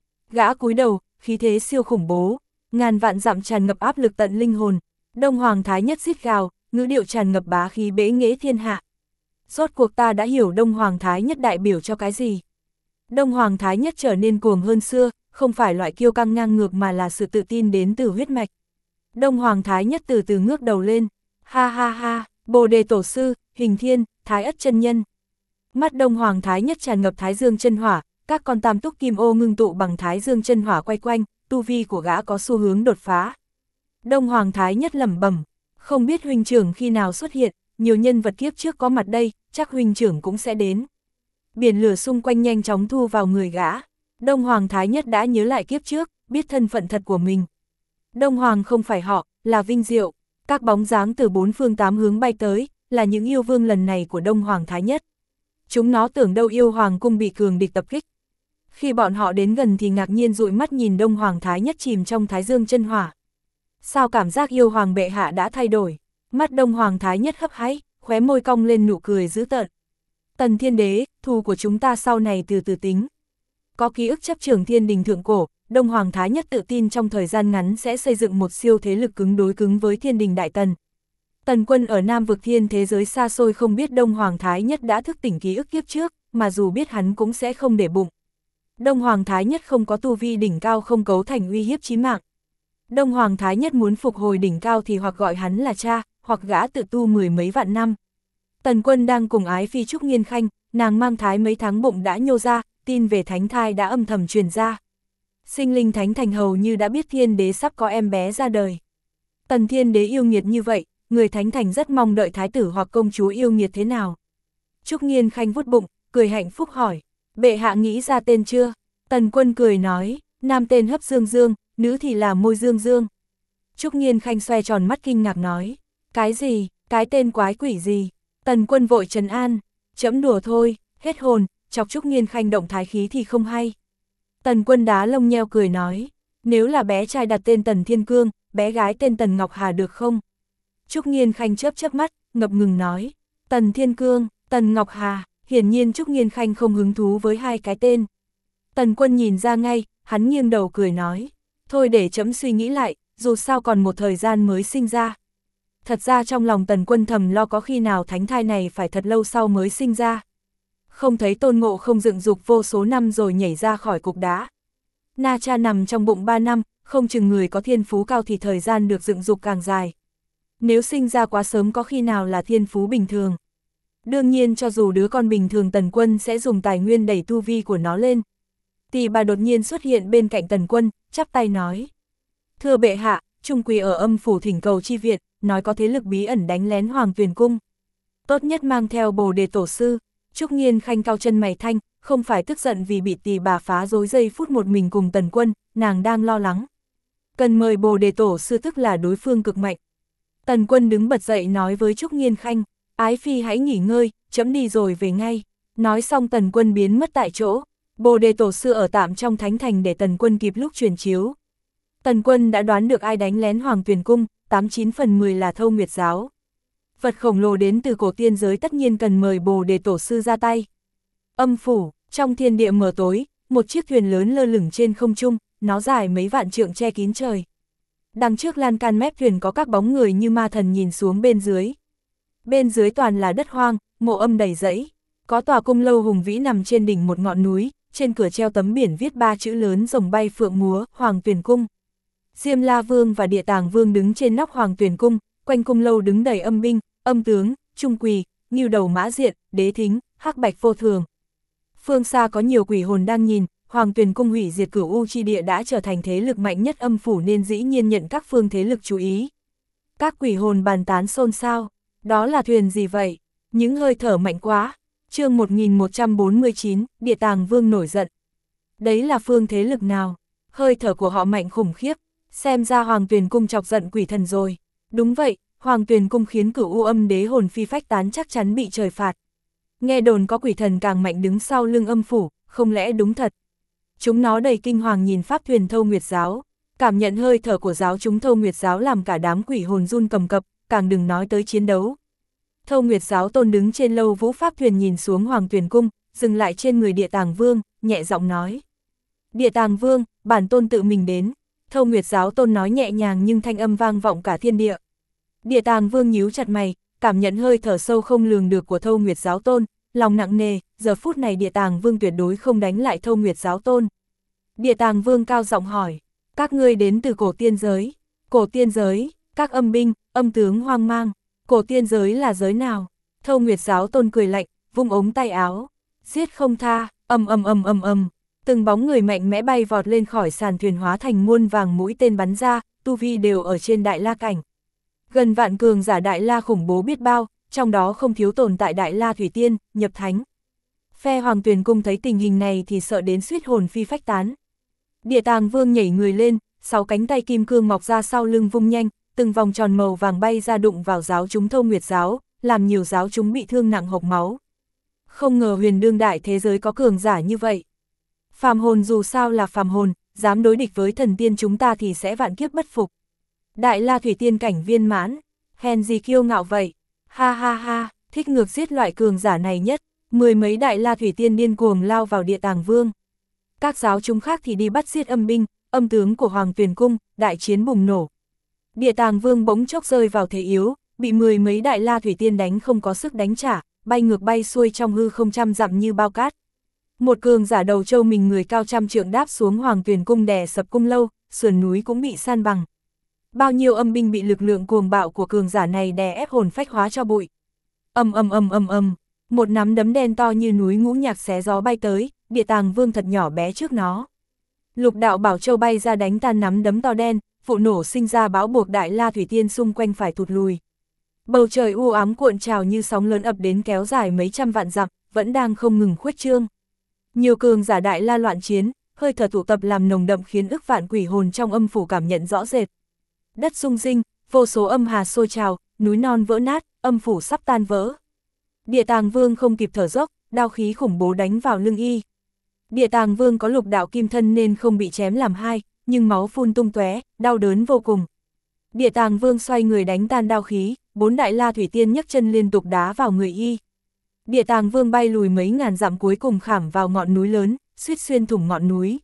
Gã cúi đầu, khí thế siêu khủng bố, ngàn vạn dặm tràn ngập áp lực tận linh hồn. Đông Hoàng Thái Nhất rít gào, ngữ điệu tràn ngập bá khí bẽ nghễ thiên hạ. Rốt cuộc ta đã hiểu Đông Hoàng Thái Nhất đại biểu cho cái gì. Đông Hoàng Thái Nhất trở nên cuồng hơn xưa, không phải loại kiêu căng ngang ngược mà là sự tự tin đến từ huyết mạch. Đông Hoàng Thái Nhất từ từ ngước đầu lên, ha ha ha, Bồ Đề Tổ sư, Hình Thiên, Thái Ất chân nhân. Mắt Đông Hoàng Thái Nhất tràn ngập Thái Dương chân hỏa, các con tam túc kim ô ngưng tụ bằng Thái Dương chân hỏa quay quanh, tu vi của gã có xu hướng đột phá. Đông Hoàng Thái Nhất lẩm bẩm, không biết huynh trưởng khi nào xuất hiện, nhiều nhân vật kiếp trước có mặt đây, chắc huynh trưởng cũng sẽ đến. Biển lửa xung quanh nhanh chóng thu vào người gã. Đông Hoàng Thái Nhất đã nhớ lại kiếp trước, biết thân phận thật của mình. Đông Hoàng không phải họ, là Vinh Diệu. Các bóng dáng từ bốn phương tám hướng bay tới, là những yêu vương lần này của Đông Hoàng Thái Nhất. Chúng nó tưởng đâu yêu Hoàng cung bị cường địch tập kích. Khi bọn họ đến gần thì ngạc nhiên dụi mắt nhìn Đông Hoàng Thái Nhất chìm trong thái dương chân hỏa. Sao cảm giác yêu Hoàng bệ hạ đã thay đổi? Mắt Đông Hoàng Thái Nhất hấp háy, khóe môi cong lên nụ cười dữ tợn. Tần Thiên Đế, thù của chúng ta sau này từ từ tính. Có ký ức chấp trưởng thiên đình thượng cổ, Đông Hoàng Thái Nhất tự tin trong thời gian ngắn sẽ xây dựng một siêu thế lực cứng đối cứng với thiên đình Đại Tần. Tần Quân ở Nam vực thiên thế giới xa xôi không biết Đông Hoàng Thái Nhất đã thức tỉnh ký ức kiếp trước, mà dù biết hắn cũng sẽ không để bụng. Đông Hoàng Thái Nhất không có tu vi đỉnh cao không cấu thành uy hiếp chí mạng. Đông Hoàng Thái Nhất muốn phục hồi đỉnh cao thì hoặc gọi hắn là cha, hoặc gã tự tu mười mấy vạn năm. Tần Quân đang cùng ái phi Trúc Nghiên Khanh, nàng mang thai mấy tháng bụng đã nhô ra, tin về thánh thai đã âm thầm truyền ra. Sinh linh thánh thành hầu như đã biết thiên đế sắp có em bé ra đời. Tần Thiên Đế yêu nghiệt như vậy, người thánh thành rất mong đợi thái tử hoặc công chúa yêu nghiệt thế nào. Trúc Nghiên Khanh vuốt bụng, cười hạnh phúc hỏi, bệ hạ nghĩ ra tên chưa? Tần Quân cười nói, nam tên hấp dương dương, nữ thì là môi dương dương. Trúc Nghiên Khanh xoay tròn mắt kinh ngạc nói, cái gì, cái tên quái quỷ gì? Tần Quân vội trấn an, chẫm đùa thôi, hết hồn, chọc Trúc Nghiên Khanh động thái khí thì không hay. Tần Quân đá lông nheo cười nói, nếu là bé trai đặt tên Tần Thiên Cương, bé gái tên Tần Ngọc Hà được không? Trúc Nghiên Khanh chớp chớp mắt, ngập ngừng nói, Tần Thiên Cương, Tần Ngọc Hà, hiển nhiên Trúc Nghiên Khanh không hứng thú với hai cái tên. Tần Quân nhìn ra ngay, hắn nghiêng đầu cười nói, thôi để chấm suy nghĩ lại, dù sao còn một thời gian mới sinh ra. Thật ra trong lòng Tần Quân thầm lo có khi nào thánh thai này phải thật lâu sau mới sinh ra. Không thấy Tôn Ngộ Không dựng dục vô số năm rồi nhảy ra khỏi cục đá. Na Cha nằm trong bụng 3 năm, không chừng người có thiên phú cao thì thời gian được dựng dục càng dài. Nếu sinh ra quá sớm có khi nào là thiên phú bình thường. Đương nhiên cho dù đứa con bình thường Tần Quân sẽ dùng tài nguyên đẩy tu vi của nó lên. Tỷ Bà đột nhiên xuất hiện bên cạnh Tần Quân, chắp tay nói. Thưa bệ hạ, Trung Quỳ ở Âm phủ thỉnh cầu chi viện, nói có thế lực bí ẩn đánh lén Hoàng Tuyền Cung. Tốt nhất mang theo Bồ Đề Tổ Sư. Trúc Nghiên Khanh cau chân mày thanh, không phải tức giận vì bị Tỷ Bà phá rối giây phút một mình cùng Tần Quân, nàng đang lo lắng. Cần mời Bồ Đề Tổ Sư tức là đối phương cực mạnh. Tần Quân đứng bật dậy nói với Trúc Nghiên Khanh, ái phi hãy nghỉ ngơi, chấm đi rồi về ngay. Nói xong Tần Quân biến mất tại chỗ, Bồ Đề Tổ Sư ở tạm trong thánh thành để Tần Quân kịp lúc truyền chiếu. Tần Quân đã đoán được ai đánh lén Hoàng Tuyền Cung, 89 phần 10 là Thâu Nguyệt Giáo. Vật khổng lồ đến từ cổ tiên giới tất nhiên cần mời Bồ Đề Tổ Sư ra tay. Âm phủ, trong thiên địa mờ tối, một chiếc thuyền lớn lơ lửng trên không trung, nó dài mấy vạn trượng che kín trời. Đằng trước lan can mép thuyền có các bóng người như ma thần nhìn xuống bên dưới. Bên dưới toàn là đất hoang, mộ âm đầy rẫy. Có tòa cung lâu hùng vĩ nằm trên đỉnh một ngọn núi, trên cửa treo tấm biển viết 3 chữ lớn rồng bay phượng múa, Hoàng Tuyền Cung. Diêm La Vương và Địa Tàng Vương đứng trên nóc Hoàng Tuyền Cung, quanh cung lâu đứng đầy âm binh, âm tướng, trung quỳ, ngưu đầu mã diện, đế thính, hắc bạch vô thường. Phương xa có nhiều quỷ hồn đang nhìn, Hoàng Tuyền Cung hủy diệt Cửu U chi địa đã trở thành thế lực mạnh nhất âm phủ nên dĩ nhiên nhận các phương thế lực chú ý. Các quỷ hồn bàn tán xôn xao, đó là thuyền gì vậy? Những hơi thở mạnh quá. Chương 1149, Địa Tàng Vương nổi giận. Đấy là phương thế lực nào? Hơi thở của họ mạnh khủng khiếp, xem ra Hoàng Tuyền Cung chọc giận quỷ thần rồi. Đúng vậy, Hoàng Tuyền Cung khiến Cửu U âm đế hồn phi phách tán chắc chắn bị trời phạt. Nghe đồn có quỷ thần càng mạnh đứng sau lưng âm phủ, không lẽ đúng thật? Chúng nó đầy kinh hoàng nhìn pháp thuyền Thâu Nguyệt Giáo, cảm nhận hơi thở của giáo chúng Thâu Nguyệt Giáo làm cả đám quỷ hồn run cầm cập, càng đừng nói tới chiến đấu. Thâu Nguyệt Giáo tôn đứng trên lâu vũ pháp thuyền nhìn xuống Hoàng Tuyền Cung, dừng lại trên người Địa Tàng Vương, nhẹ giọng nói. Địa Tàng Vương, bản tôn tự mình đến. Thâu Nguyệt Giáo tôn nói nhẹ nhàng nhưng thanh âm vang vọng cả thiên địa. Địa Tàng Vương nhíu chặt mày, cảm nhận hơi thở sâu không lường được của Thâu Nguyệt Giáo tôn, lòng nặng nề, giờ phút này Địa Tàng Vương tuyệt đối không đánh lại Thâu Nguyệt Giáo tôn. Địa Tàng Vương cao giọng hỏi, các ngươi đến từ cổ tiên giới. Cổ tiên giới, các âm binh, âm tướng hoang mang. Cổ tiên giới là giới nào? Thâu Nguyệt Giáo tôn cười lạnh, vung ống tay áo. Giết không tha, ầm. Từng bóng người mạnh mẽ bay vọt lên khỏi sàn thuyền hóa thành muôn vàng mũi tên bắn ra, tu vi đều ở trên Đại La cảnh. Gần vạn cường giả Đại La khủng bố biết bao, trong đó không thiếu tồn tại Đại La Thủy Tiên, nhập thánh. Phe Hoàng Tuyền Cung thấy tình hình này thì sợ đến suýt hồn phi phách tán. Địa Tàng Vương nhảy người lên, 6 cánh tay kim cương mọc ra sau lưng vung nhanh, từng vòng tròn màu vàng bay ra đụng vào giáo chúng Thâu Nguyệt giáo, làm nhiều giáo chúng bị thương nặng hộc máu. Không ngờ huyền đương đại thế giới có cường giả như vậy. Phàm hồn dù sao là phàm hồn, dám đối địch với thần tiên chúng ta thì sẽ vạn kiếp bất phục. Đại La Thủy Tiên cảnh viên mãn, hèn gì kiêu ngạo vậy, ha ha ha, thích ngược giết loại cường giả này nhất. Mười mấy Đại La Thủy Tiên điên cuồng lao vào Địa Tàng Vương. Các giáo chúng khác thì đi bắt giết âm binh, âm tướng của Hoàng Tuyền Cung, đại chiến bùng nổ. Địa Tàng Vương bỗng chốc rơi vào thế yếu, bị mười mấy Đại La Thủy Tiên đánh không có sức đánh trả, bay ngược bay xuôi trong hư không trăm dặm như bao cát. Một cường giả đầu trâu mình người cao trăm trượng đáp xuống Hoàng Tuyền Cung đè sập cung lâu, sườn núi cũng bị san bằng. Bao nhiêu âm binh bị lực lượng cuồng bạo của cường giả này đè ép hồn phách hóa cho bụi. Một nắm đấm đen to như núi ngũ nhạc xé gió bay tới, Địa Tàng Vương thật nhỏ bé trước nó. Lục đạo bảo châu bay ra đánh tan nắm đấm to đen, vụ nổ sinh ra bão buộc Đại La Thủy Tiên xung quanh phải thụt lùi. Bầu trời u ám cuộn trào như sóng lớn ập đến kéo dài mấy trăm vạn dặm, vẫn đang không ngừng khuếch trương. Nhiều cường giả Đại La loạn chiến, hơi thở tụ tập làm nồng đậm khiến ức vạn quỷ hồn trong âm phủ cảm nhận rõ rệt. Đất rung rinh, vô số âm hà sôi trào, núi non vỡ nát, âm phủ sắp tan vỡ. Địa Tàng Vương không kịp thở dốc, đao khí khủng bố đánh vào lưng y. Địa Tàng Vương có lục đạo kim thân nên không bị chém làm hai, nhưng máu phun tung tóe, đau đớn vô cùng. Địa Tàng Vương xoay người đánh tan đao khí, 4 Đại La Thủy Tiên nhấc chân liên tục đá vào người y. Địa Tàng Vương bay lùi mấy ngàn dặm cuối cùng khảm vào ngọn núi lớn, suýt xuyên thủng ngọn núi.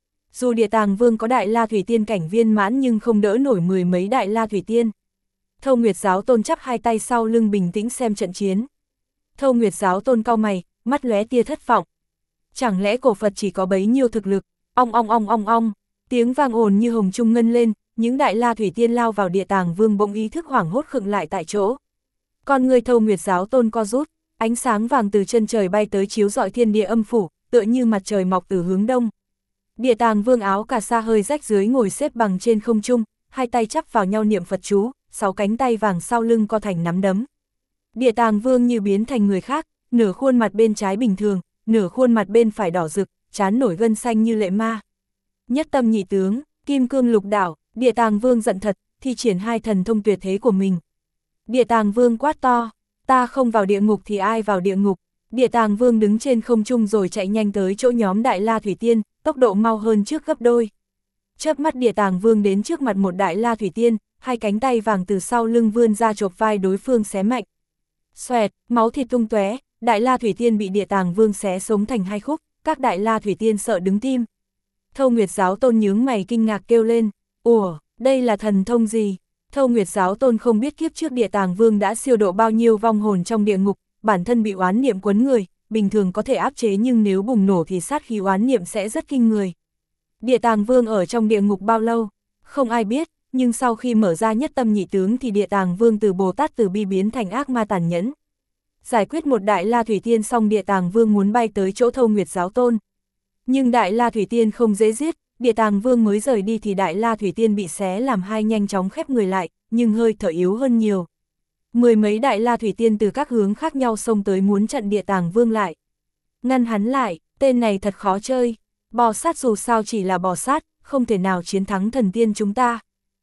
Dù Địa Tàng Vương có Đại La Thủy Tiên cảnh viên mãn nhưng không đỡ nổi mười mấy Đại La Thủy Tiên. Thâu Nguyệt giáo tôn chắp hai tay sau lưng bình tĩnh xem trận chiến. Thâu Nguyệt giáo tôn cau mày, mắt lóe tia thất vọng. Chẳng lẽ cổ Phật chỉ có bấy nhiêu thực lực? Ong ong ong ong ong, tiếng vang ồn như hồng trung ngân lên, những Đại La Thủy Tiên lao vào Địa Tàng Vương bỗng ý thức hoảng hốt khựng lại tại chỗ. Con người Thâu Nguyệt giáo tôn co rút, ánh sáng vàng từ chân trời bay tới chiếu rọi thiên địa âm phủ, tựa như mặt trời mọc từ hướng đông. Địa Tàng Vương áo cà sa hơi rách dưới ngồi xếp bằng trên không trung, hai tay chắp vào nhau niệm Phật chú, 6 cánh tay vàng sau lưng co thành nắm đấm. Địa Tàng Vương như biến thành người khác, nửa khuôn mặt bên trái bình thường, nửa khuôn mặt bên phải đỏ rực, trán nổi gân xanh như lệ ma. Nhất tâm nhị tướng, kim cương lục đạo, Địa Tàng Vương giận thật, thi triển hai thần thông tuyệt thế của mình. Địa Tàng Vương quát to, ta không vào địa ngục thì ai vào địa ngục. Địa Tàng Vương đứng trên không trung rồi chạy nhanh tới chỗ nhóm Đại La Thủy Tiên, tốc độ mau hơn trước gấp đôi. Chớp mắt Địa Tàng Vương đến trước mặt một Đại La Thủy Tiên, hai cánh tay vàng từ sau lưng vươn ra chộp vai đối phương xé mạnh. Xoẹt, máu thịt tung tóe, Đại La Thủy Tiên bị Địa Tàng Vương xé sống thành hai khúc, các Đại La Thủy Tiên sợ đứng tim. Thâu Nguyệt giáo tôn nhướng mày kinh ngạc kêu lên, ủa, đây là thần thông gì? Thâu Nguyệt giáo tôn không biết kiếp trước Địa Tàng Vương đã siêu độ bao nhiêu vong hồn trong địa ngục, bản thân bị oán niệm quấn người, bình thường có thể áp chế nhưng nếu bùng nổ thì sát khí oán niệm sẽ rất kinh người. Địa Tàng Vương ở trong địa ngục bao lâu? Không ai biết, nhưng sau khi mở ra nhất tâm nhị tướng thì Địa Tàng Vương từ Bồ Tát từ bi biến thành ác ma tàn nhẫn. Giải quyết một Đại La Thủy Tiên xong Địa Tàng Vương muốn bay tới chỗ Thâu Nguyệt giáo tôn. Nhưng Đại La Thủy Tiên không dễ giết, Địa Tàng Vương mới rời đi thì Đại La Thủy Tiên bị xé làm hai nhanh chóng khép người lại, nhưng hơi thở yếu hơn nhiều. Mười mấy Đại La Thủy Tiên từ các hướng khác nhau xông tới muốn chặn Địa Tàng Vương lại. Ngăn hắn lại, tên này thật khó chơi, bò sát dù sao chỉ là bò sát, không thể nào chiến thắng thần tiên chúng ta.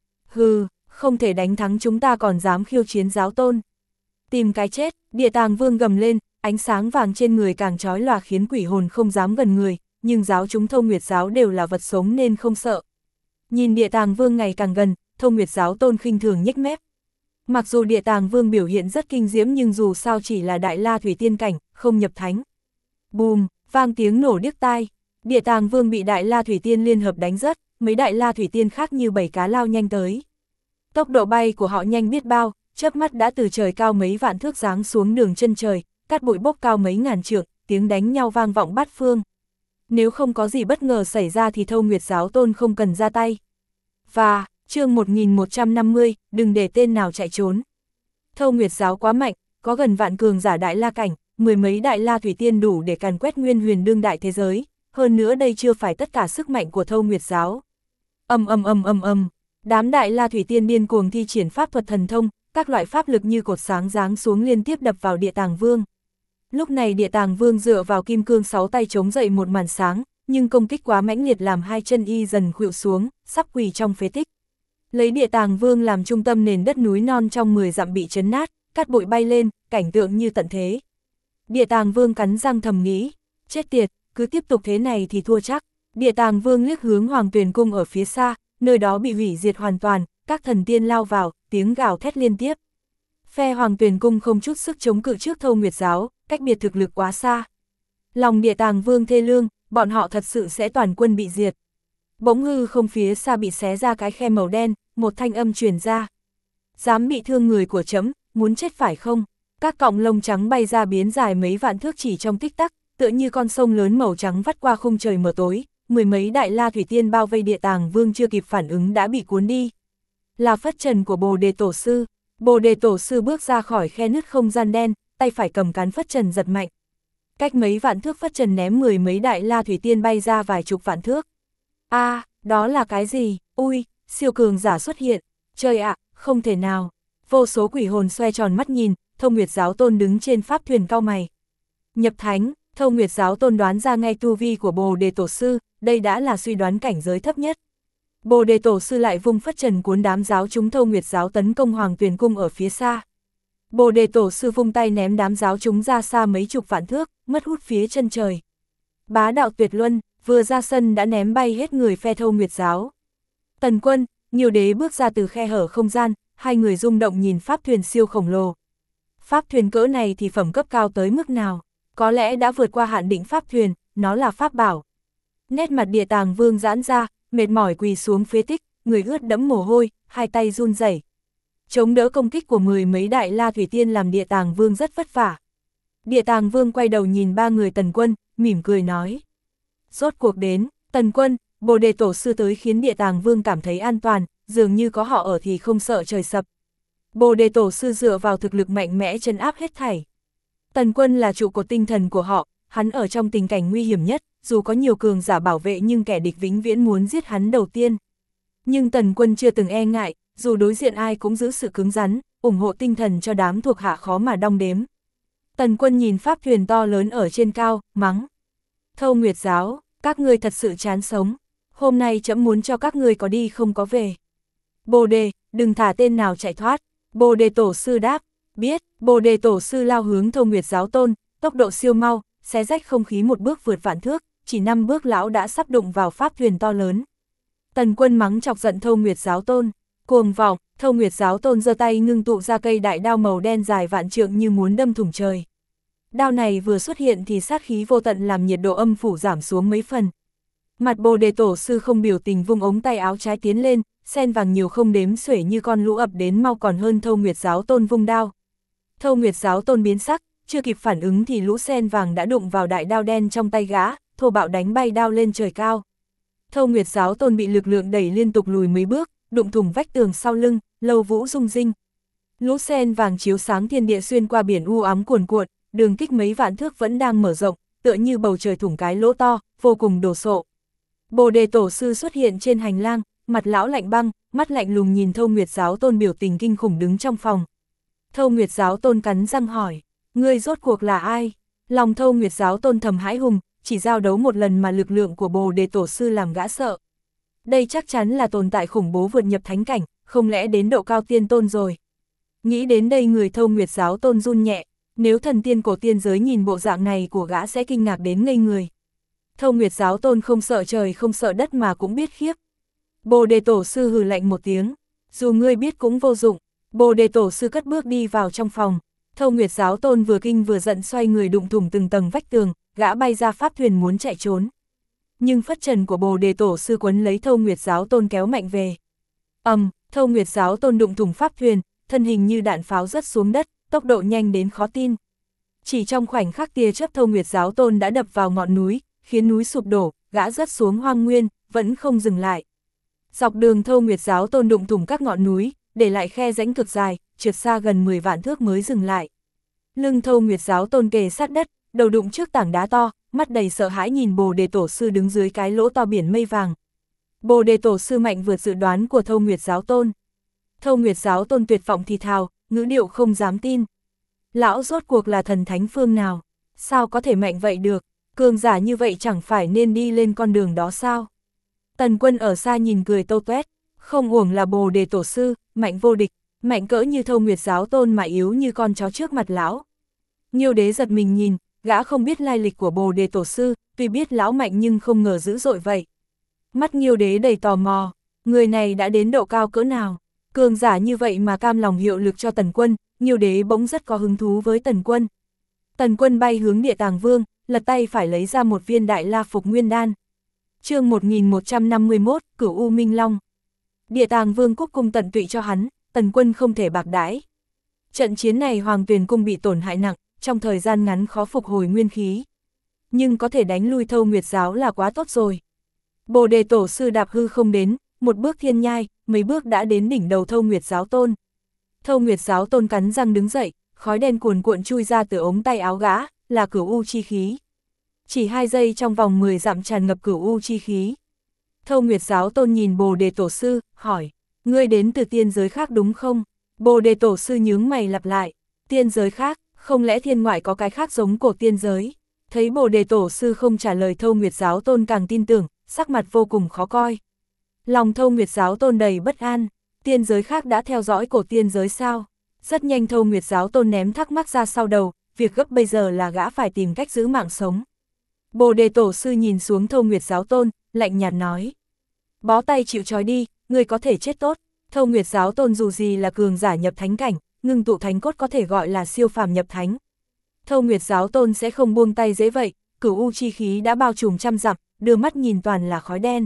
Hừ, không thể đánh thắng chúng ta còn dám khiêu chiến giáo tôn. Tìm cái chết, Địa Tàng Vương gầm lên, ánh sáng vàng trên người càng chói lòa khiến quỷ hồn không dám gần người, nhưng giáo chúng Thâu Nguyệt giáo đều là vật sống nên không sợ. Nhìn Địa Tàng Vương ngày càng gần, Thâu Nguyệt giáo tôn khinh thường nhếch mép. Mặc dù Địa Tàng Vương biểu hiện rất kinh diễm nhưng dù sao chỉ là Đại La Thủy Tiên cảnh, không nhập thánh. Bùm, vang tiếng nổ điếc tai, Địa Tàng Vương bị Đại La Thủy Tiên liên hợp đánh rớt, mấy Đại La Thủy Tiên khác như bầy cá lao nhanh tới. Tốc độ bay của họ nhanh biết bao, chớp mắt đã từ trời cao mấy vạn thước giáng xuống đường chân trời, cát bụi bốc cao mấy ngàn trượng, tiếng đánh nhau vang vọng bát phương. Nếu không có gì bất ngờ xảy ra thì Thâu Nguyệt giáo tôn không cần ra tay. Và, chương 1150, đừng để tên nào chạy trốn. Thâu Nguyệt giáo quá mạnh, có gần vạn cường giả Đại La cảnh, mười mấy Đại La Thủy Tiên đủ để càn quét nguyên huyền đương đại thế giới, hơn nữa đây chưa phải tất cả sức mạnh của Thâu Nguyệt giáo. Đám Đại La Thủy Tiên điên cuồng thi triển pháp thuật thần thông, các loại pháp lực như cột sáng giáng xuống liên tiếp đập vào Địa Tàng Vương. Lúc này Địa Tàng Vương dựa vào kim cương 6 tay chống dậy một màn sáng, nhưng công kích quá mãnh liệt làm hai chân y dần khuỵu xuống, sắp quỳ trong phế tích. Lấy Địa Tàng Vương làm trung tâm nền đất núi non trong 10 dặm bị chấn nát, cát bụi bay lên, cảnh tượng như tận thế. Địa Tàng Vương cắn răng thầm nghĩ, chết tiệt, cứ tiếp tục thế này thì thua chắc. Địa Tàng Vương liếc hướng Hoàng Tuyền Cung ở phía xa, nơi đó bị hủy diệt hoàn toàn, các thần tiên lao vào, tiếng gào thét liên tiếp. Phe Hoàng Tuyền Cung không chút sức chống cự trước Thâu Nguyệt Giáo, cách biệt thực lực quá xa. Lòng Địa Tàng Vương thê lương, bọn họ thật sự sẽ toàn quân bị diệt. Bỗng hư không phía xa bị xé ra cái khe màu đen, một thanh âm truyền ra. Dám bị thương người của trẫm, muốn chết phải không? Các cọng lông trắng bay ra biến dài mấy vạn thước chỉ trong tích tắc, tựa như con sông lớn màu trắng vắt qua khung trời mờ tối, mười mấy đại la thủy tiên bao vây Địa Tàng Vương chưa kịp phản ứng đã bị cuốn đi. Là phất trần của Bồ Đề Tổ Sư. Bồ Đề Tổ Sư bước ra khỏi khe nứt không gian đen, tay phải cầm cán phất trần giật mạnh. Cách mấy vạn thước phất trần ném mười mấy đại la thủy tiên bay ra vài chục vạn thước. Đó là cái gì? Ui, siêu cường giả xuất hiện. Trời ạ, không thể nào. Vô số quỷ hồn xoe tròn mắt nhìn, Thâu Nguyệt Giáo Tôn đứng trên pháp thuyền cau mày. Nhập thánh, Thâu Nguyệt Giáo Tôn đoán ra ngay tu vi của Bồ Đề Tổ Sư, đây đã là suy đoán cảnh giới thấp nhất. Bồ Đề Tổ Sư lại vung phất trần cuốn đám giáo chúng Thâu Nguyệt Giáo tấn công Hoàng Tuyền Cung ở phía xa. Bồ Đề Tổ Sư vung tay ném đám giáo chúng ra xa mấy chục vạn thước, mất hút phía chân trời. Bá đạo tuyệt luân, vừa ra sân đã ném bay hết người phe Thâu Nguyệt Giáo. Tần Quân, Nghiêu Đế bước ra từ khe hở không gian, hai người rung động nhìn pháp thuyền siêu khổng lồ. Pháp thuyền cỡ này thì phẩm cấp cao tới mức nào? Có lẽ đã vượt qua hạn định pháp thuyền, nó là pháp bảo. Nét mặt Địa Tàng Vương giãn ra, mệt mỏi quỳ xuống phế tích, người ướt đẫm mồ hôi, hai tay run rẩy. Chống đỡ công kích của mười mấy đại la thủy tiên làm Địa Tàng Vương rất vất vả. Địa Tàng Vương quay đầu nhìn ba người Tần Quân, mỉm cười nói. Rốt cuộc đến, Tần Quân, Bồ Đề Tổ Sư tới khiến Địa Tàng Vương cảm thấy an toàn, dường như có họ ở thì không sợ trời sập. Bồ Đề Tổ Sư dựa vào thực lực mạnh mẽ trấn áp hết thảy. Tần Quân là trụ cột tinh thần của họ, hắn ở trong tình cảnh nguy hiểm nhất, dù có nhiều cường giả bảo vệ nhưng kẻ địch vĩnh viễn muốn giết hắn đầu tiên. Nhưng Tần Quân chưa từng e ngại, dù đối diện ai cũng giữ sự cứng rắn, ủng hộ tinh thần cho đám thuộc hạ khó mà đong đếm. Tần Quân nhìn pháp thuyền to lớn ở trên cao, mắng. Thâu Nguyệt Giáo, các ngươi thật sự chán sống, hôm nay trẫm muốn cho các ngươi có đi không có về. Bồ Đề, đừng thả tên nào chạy thoát. Bồ Đề Tổ Sư đáp, biết. Bồ Đề Tổ Sư lao hướng Thâu Nguyệt Giáo Tôn, tốc độ siêu mau, xé rách không khí một bước vượt vạn thước, chỉ 5 bước lão đã sắp đụng vào pháp thuyền to lớn. Tần Quân mắng chọc giận Thâu Nguyệt Giáo Tôn, cuồng vọng. Thâu Nguyệt Giáo Tôn giơ tay ngưng tụ ra cây đại đao màu đen dài vạn trượng như muốn đâm thủng trời. Đao này vừa xuất hiện thì sát khí vô tận làm nhiệt độ âm phủ giảm xuống mấy phần. Mặt Bồ Đề Tổ Sư không biểu tình vung ống tay áo trái tiến lên, sen vàng nhiều không đếm xuể như con lũ ập đến mau còn hơn Thâu Nguyệt Giáo Tôn vung đao. Thâu Nguyệt Giáo Tôn biến sắc, chưa kịp phản ứng thì lũ sen vàng đã đụng vào đại đao đen trong tay gã, thô bạo đánh bay đao lên trời cao. Thâu Nguyệt Giáo Tôn bị lực lượng đẩy liên tục lùi mấy bước, đụng thủng vách tường sau lưng, Lâu Vũ rung rinh. Lũ sen vàng chiếu sáng thiên địa xuyên qua biển u ám cuồn cuộn, đường kích mấy vạn thước vẫn đang mở rộng, tựa như bầu trời thủng cái lỗ to, vô cùng đồ sộ. Bồ Đề Tổ Sư xuất hiện trên hành lang, mặt lão lạnh băng, mắt lạnh lùng nhìn Thâu Nguyệt Giáo Tôn biểu tình kinh khủng đứng trong phòng. Thâu Nguyệt Giáo Tôn cắn răng hỏi, ngươi rốt cuộc là ai? Lòng Thâu Nguyệt Giáo Tôn thầm hãi hùng, chỉ giao đấu một lần mà lực lượng của Bồ Đề Tổ Sư làm gã sợ. Đây chắc chắn là tồn tại khủng bố vượt nhập thánh cảnh, không lẽ đến độ cao tiên tôn rồi. Nghĩ đến đây người Thâu Nguyệt Giáo Tôn run nhẹ, nếu thần tiên cổ tiên giới nhìn bộ dạng này của gã sẽ kinh ngạc đến ngây người. Thâu Nguyệt Giáo Tôn không sợ trời không sợ đất mà cũng biết khiếp. Bồ Đề Tổ Sư hừ lạnh một tiếng, dù ngươi biết cũng vô dụng. Bồ Đề Tổ Sư cất bước đi vào trong phòng. Thâu Nguyệt Giáo Tôn vừa kinh vừa giận xoay người đụng thủng từng tầng vách tường, gã bay ra pháp thuyền muốn chạy trốn. Nhưng phất trần của Bồ Đề Tổ Sư quấn lấy Thâu Nguyệt Giáo Tôn kéo mạnh về. Thâu Nguyệt Giáo Tôn đụng thủng pháp thuyền, thân hình như đạn pháo rớt xuống đất, tốc độ nhanh đến khó tin. Chỉ trong khoảnh khắc tia chớp Thâu Nguyệt Giáo Tôn đã đập vào ngọn núi, khiến núi sụp đổ, gã rớt xuống hoang nguyên, vẫn không dừng lại. Dọc đường Thâu Nguyệt Giáo Tôn đụng thủng các ngọn núi, để lại khe rãnh cực dài, trượt xa gần 10 vạn thước mới dừng lại. Lưng Thâu Nguyệt Giáo Tôn kề sát đất, đầu đụng trước tảng đá to, mắt đầy sợ hãi nhìn Bồ Đề Tổ Sư đứng dưới cái lỗ to biển mây vàng. Bồ Đề Tổ Sư mạnh vượt dự đoán của Thâu Nguyệt Giáo Tôn. Thâu Nguyệt Giáo Tôn tuyệt vọng thì thào, ngữ điệu không dám tin. Lão rốt cuộc là thần thánh phương nào? Sao có thể mạnh vậy được? cường giả như vậy chẳng phải nên đi lên con đường đó sao? Tần Quân ở xa nhìn cười tâu tuét, không uổng là Bồ Đề Tổ sư, mạnh vô địch, mạnh cỡ như Thâu Nguyệt giáo tôn mà yếu như con chó trước mặt lão. Nghiêu Đế giật mình nhìn, gã không biết lai lịch của Bồ Đề Tổ sư, tuy biết lão mạnh nhưng không ngờ dữ dội vậy. Mắt Nghiêu Đế đầy tò mò, người này đã đến độ cao cỡ nào, cường giả như vậy mà cam lòng hiệu lực cho Tần Quân, Nghiêu Đế bỗng rất có hứng thú với Tần Quân. Tần Quân bay hướng Địa Tàng Vương, lật tay phải lấy ra một viên Đại La Phục Nguyên Đan. Chương 1151, Cửu U Minh Long. Địa Tàng Vương cúc cung tận tụy cho hắn, Tần Quân không thể bạc đãi. Trận chiến này Hoàng Tuyền cung bị tổn hại nặng, trong thời gian ngắn khó phục hồi nguyên khí. Nhưng có thể đánh lui Thâu Nguyệt giáo là quá tốt rồi. Bồ Đề Tổ sư đạp hư không đến, một bước thiên nhai, mấy bước đã đến đỉnh đầu Thâu Nguyệt giáo tôn. Thâu Nguyệt giáo tôn cắn răng đứng dậy, khói đen cuồn cuộn chui ra từ ống tay áo gã, là cửu u chi khí. Chỉ 2 giây trong vòng 10 dặm tràn ngập cửu u chi khí. Thâu Nguyệt giáo tôn nhìn Bồ Đề Tổ sư, hỏi, ngươi đến từ tiên giới khác đúng không? Bồ Đề Tổ sư nhướng mày lặp lại, tiên giới khác, không lẽ thiên ngoại có cái khác giống cổ tiên giới? Thấy Bồ Đề Tổ sư không trả lời, Thâu Nguyệt giáo tôn càng tin tưởng, sắc mặt vô cùng khó coi. Lòng Thâu Nguyệt giáo tôn đầy bất an, tiên giới khác đã theo dõi cổ tiên giới sao? Rất nhanh Thâu Nguyệt giáo tôn ném thắc mắc ra sau đầu, việc gấp bây giờ là gã phải tìm cách giữ mạng sống. Bồ Đề Tổ sư nhìn xuống Thâu Nguyệt giáo tôn, lạnh nhạt nói, bó tay chịu trói đi, ngươi có thể chết tốt. Thâu Nguyệt giáo tôn dù gì là cường giả nhập thánh cảnh, ngưng tụ thánh cốt có thể gọi là siêu phàm nhập thánh. Thâu Nguyệt giáo tôn sẽ không buông tay dễ vậy, cửu u chi khí đã bao trùm trăm dặm, đưa mắt nhìn toàn là khói đen.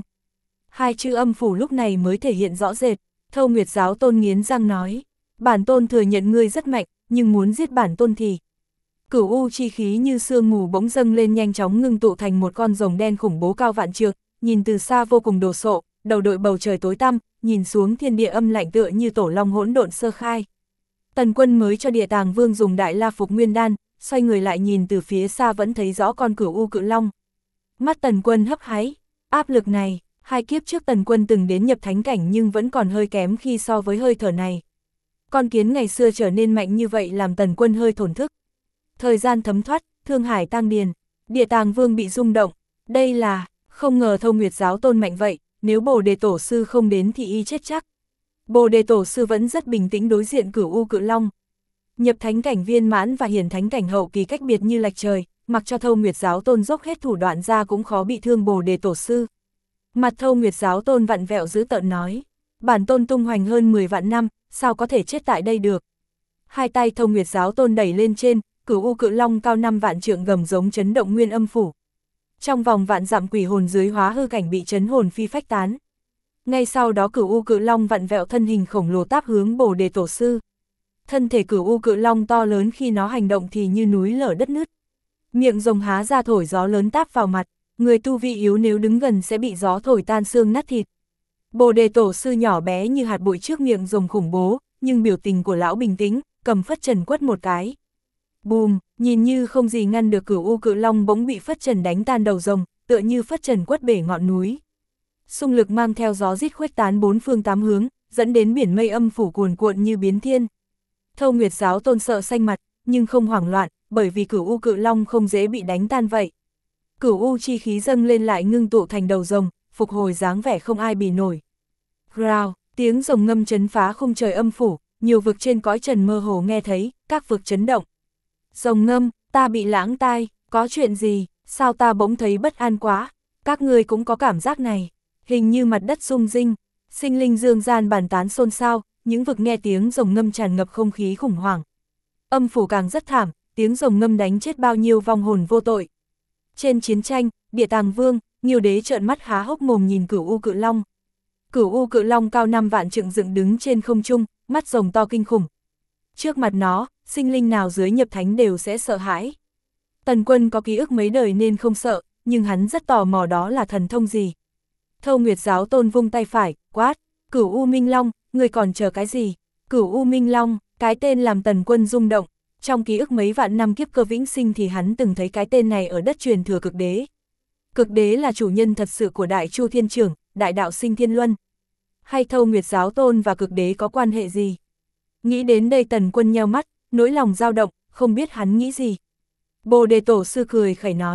2 chữ âm phủ lúc này mới thể hiện rõ rệt. Thâu Nguyệt giáo tôn nghiến răng nói, bản tôn thừa nhận ngươi rất mạnh, nhưng muốn giết bản tôn thì... Cửu u chi khí như sương mù bỗng dâng lên, nhanh chóng ngưng tụ thành một con rồng đen khủng bố cao vạn trượng, nhìn từ xa vô cùng đồ sộ, đầu đội bầu trời tối tăm, nhìn xuống thiên địa âm lạnh tựa như tổ long hỗn độn sơ khai. Tần Quân mới cho Địa Tàng Vương dùng Đại La Phục Nguyên Đan, xoay người lại nhìn từ phía xa vẫn thấy rõ con cửu u cự long. Mắt Tần Quân hấp háy, áp lực này, 2 kiếp trước Tần Quân từng đến nhập thánh cảnh nhưng vẫn còn hơi kém khi so với hơi thở này. Con kiến ngày xưa trở nên mạnh như vậy làm Tần Quân hơi thổn thức. Thời gian thấm thoát, Thương Hải tăng điền, Địa Tàng Vương bị rung động, đây là, không ngờ Thâu Nguyệt giáo tôn mạnh vậy, nếu Bồ Đề Tổ sư không đến thì y chết chắc. Bồ Đề Tổ sư vẫn rất bình tĩnh đối diện cửu u cự long. Nhập thánh cảnh viên mãn và hiển thánh cảnh hậu kỳ cách biệt như lệch trời, mặc cho Thâu Nguyệt giáo tôn dốc hết thủ đoạn ra cũng khó bị thương Bồ Đề Tổ sư. Mặt Thâu Nguyệt giáo tôn vặn vẹo dữ tợn nói, bản tôn tung hoành hơn 10 vạn năm, sao có thể chết tại đây được. 2 tay Thâu Nguyệt giáo tôn đẩy lên trên, cửu u cự long cao 5 vạn trượng gầm giống chấn động nguyên âm phủ. Trong vòng vạn dặm quỷ hồn dưới hóa hư cảnh bị chấn hồn phi phách tán. Ngay sau đó cửu u cự long vặn vẹo thân hình khổng lồ táp hướng Bồ Đề Tổ sư. Thân thể cửu u cự long to lớn, khi nó hành động thì như núi lở đất nứt. Miệng rồng há ra thổi gió lớn táp vào mặt, người tu vi yếu nếu đứng gần sẽ bị gió thổi tan xương nát thịt. Bồ Đề Tổ sư nhỏ bé như hạt bụi trước miệng rồng khủng bố, nhưng biểu tình của lão bình tĩnh, cầm phất trần quất một cái. Bùm, nhìn như không gì ngăn được, cửu u cự long bỗng bị phất trần đánh tan đầu rồng, tựa như phất trần quất bể ngọn núi. Xung lực mang theo gió rít khuếch tán 4 phương 8 hướng, dẫn đến biển mây âm phủ cuồn cuộn như biến thiên. Thâu Nguyệt giáo tôn sợ xanh mặt, nhưng không hoảng loạn, bởi vì cửu u cự long không dễ bị đánh tan vậy. Cửu u chi khí dâng lên lại ngưng tụ thành đầu rồng, phục hồi dáng vẻ không ai bì nổi. Growl, tiếng rồng ngâm chấn phá khung trời âm phủ, nhiều vực trên cõi trần mơ hồ nghe thấy, các vực chấn động. Rồng ngâm, ta bị lãng tai, có chuyện gì, sao ta bỗng thấy bất an quá, các ngươi cũng có cảm giác này, hình như mặt đất rung rinh, sinh linh dương gian bàn tán xôn xao, những vực nghe tiếng rồng ngâm tràn ngập không khí khủng hoảng. Âm phủ càng rất thảm, tiếng rồng ngâm đánh chết bao nhiêu vong hồn vô tội. Trên chiến tranh, Địa Tàng Vương, Nghiêu Đế trợn mắt há hốc mồm nhìn cửu u cự long. Cửu u cự long cao 5 vạn trượng dựng đứng trên không trung, mắt rồng to kinh khủng. Trước mặt nó, sinh linh nào dưới nhập thánh đều sẽ sợ hãi. Tần Quân có ký ức mấy đời nên không sợ, nhưng hắn rất tò mò đó là thần thông gì. Thâu Nguyệt giáo tôn vung tay phải, quát, Cửu U Minh Long, người còn chờ cái gì? Cửu U Minh Long, cái tên làm Tần Quân rung động. Trong ký ức mấy vạn năm kiếp cơ vĩnh sinh thì hắn từng thấy cái tên này ở đất truyền thừa Cực Đế. Cực Đế là chủ nhân thật sự của Đại Chu Thiên Trưởng, Đại Đạo Sinh Thiên Luân. Hay Thâu Nguyệt giáo tôn và Cực Đế có quan hệ gì? Nghĩ đến đây Tần Quân nheo mắt, nỗi lòng dao động, không biết hắn nghĩ gì. Bồ Đề Tổ sư cười khẩy nói,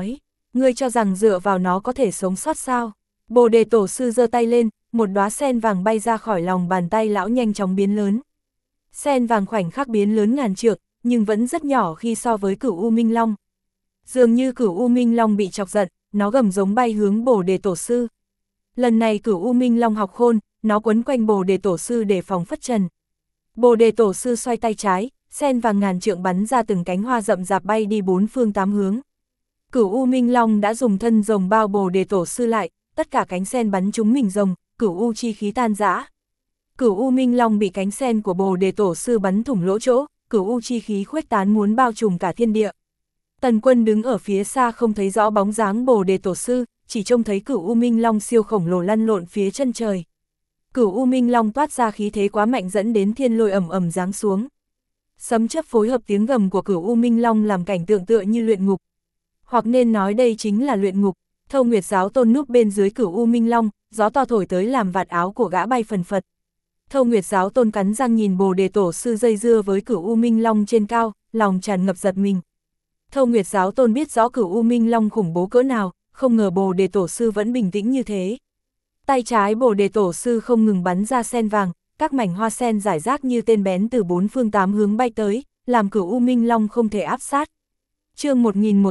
Ngươi cho rằng dựa vào nó có thể sống sót sao? Bồ đề tổ sư giơ tay lên, một đóa sen vàng bay ra khỏi lòng bàn tay lão nhanh chóng biến lớn. Sen vàng khoảnh khắc biến lớn ngàn trượng, nhưng vẫn rất nhỏ khi so với Cửu U Minh Long. Dường như Cửu U Minh Long bị chọc giận, nó gầm giống bay hướng Bồ đề tổ sư. Lần này Cửu U Minh Long học khôn, nó quấn quanh Bồ đề tổ sư để phòng phất trần. Bồ đề tổ sư xoay tay trái, sen vàng ngàn trượng bắn ra từng cánh hoa rậm rạp bay đi bốn phương tám hướng. Cửu U Minh Long đã dùng thân rồng bao Bồ đề tổ sư lại, tất cả cánh sen bắn trúng mình rồng, Cửu U chi khí tan rã. Cửu U Minh Long bị cánh sen của Bồ đề tổ sư bắn thủng lỗ chỗ, Cửu U chi khí khuếch tán muốn bao trùm cả thiên địa. Tần Quân đứng ở phía xa không thấy rõ bóng dáng Bồ đề tổ sư, chỉ trông thấy Cửu U Minh Long siêu khổng lồ lăn lộn phía chân trời. Cửu U Minh Long toát ra khí thế quá mạnh dẫn đến thiên lôi ầm ầm giáng xuống. Sấm chớp phối hợp tiếng gầm của Cửu U Minh Long làm cảnh tượng tựa như luyện ngục. Hoặc nên nói đây chính là luyện ngục. Thâu Nguyệt Giáo Tôn núp bên dưới Cửu U Minh Long, gió to thổi tới làm vạt áo của gã bay phần phật. Thâu Nguyệt Giáo Tôn cắn răng nhìn Bồ đề tổ sư dây dưa với Cửu U Minh Long trên cao, lòng tràn ngập giật mình. Thâu Nguyệt Giáo Tôn biết rõ Cửu U Minh Long khủng bố cỡ nào, không ngờ Bồ đề tổ sư vẫn bình tĩnh như thế. Tay trái Bồ đề tổ sư không ngừng bắn ra sen vàng, các mảnh hoa sen rải rác như tên bén từ bốn phương tám hướng bay tới, làm Cửu U Minh Long không thể áp sát. Chương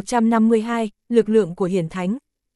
1152, lực lượng của Hiển Thánh.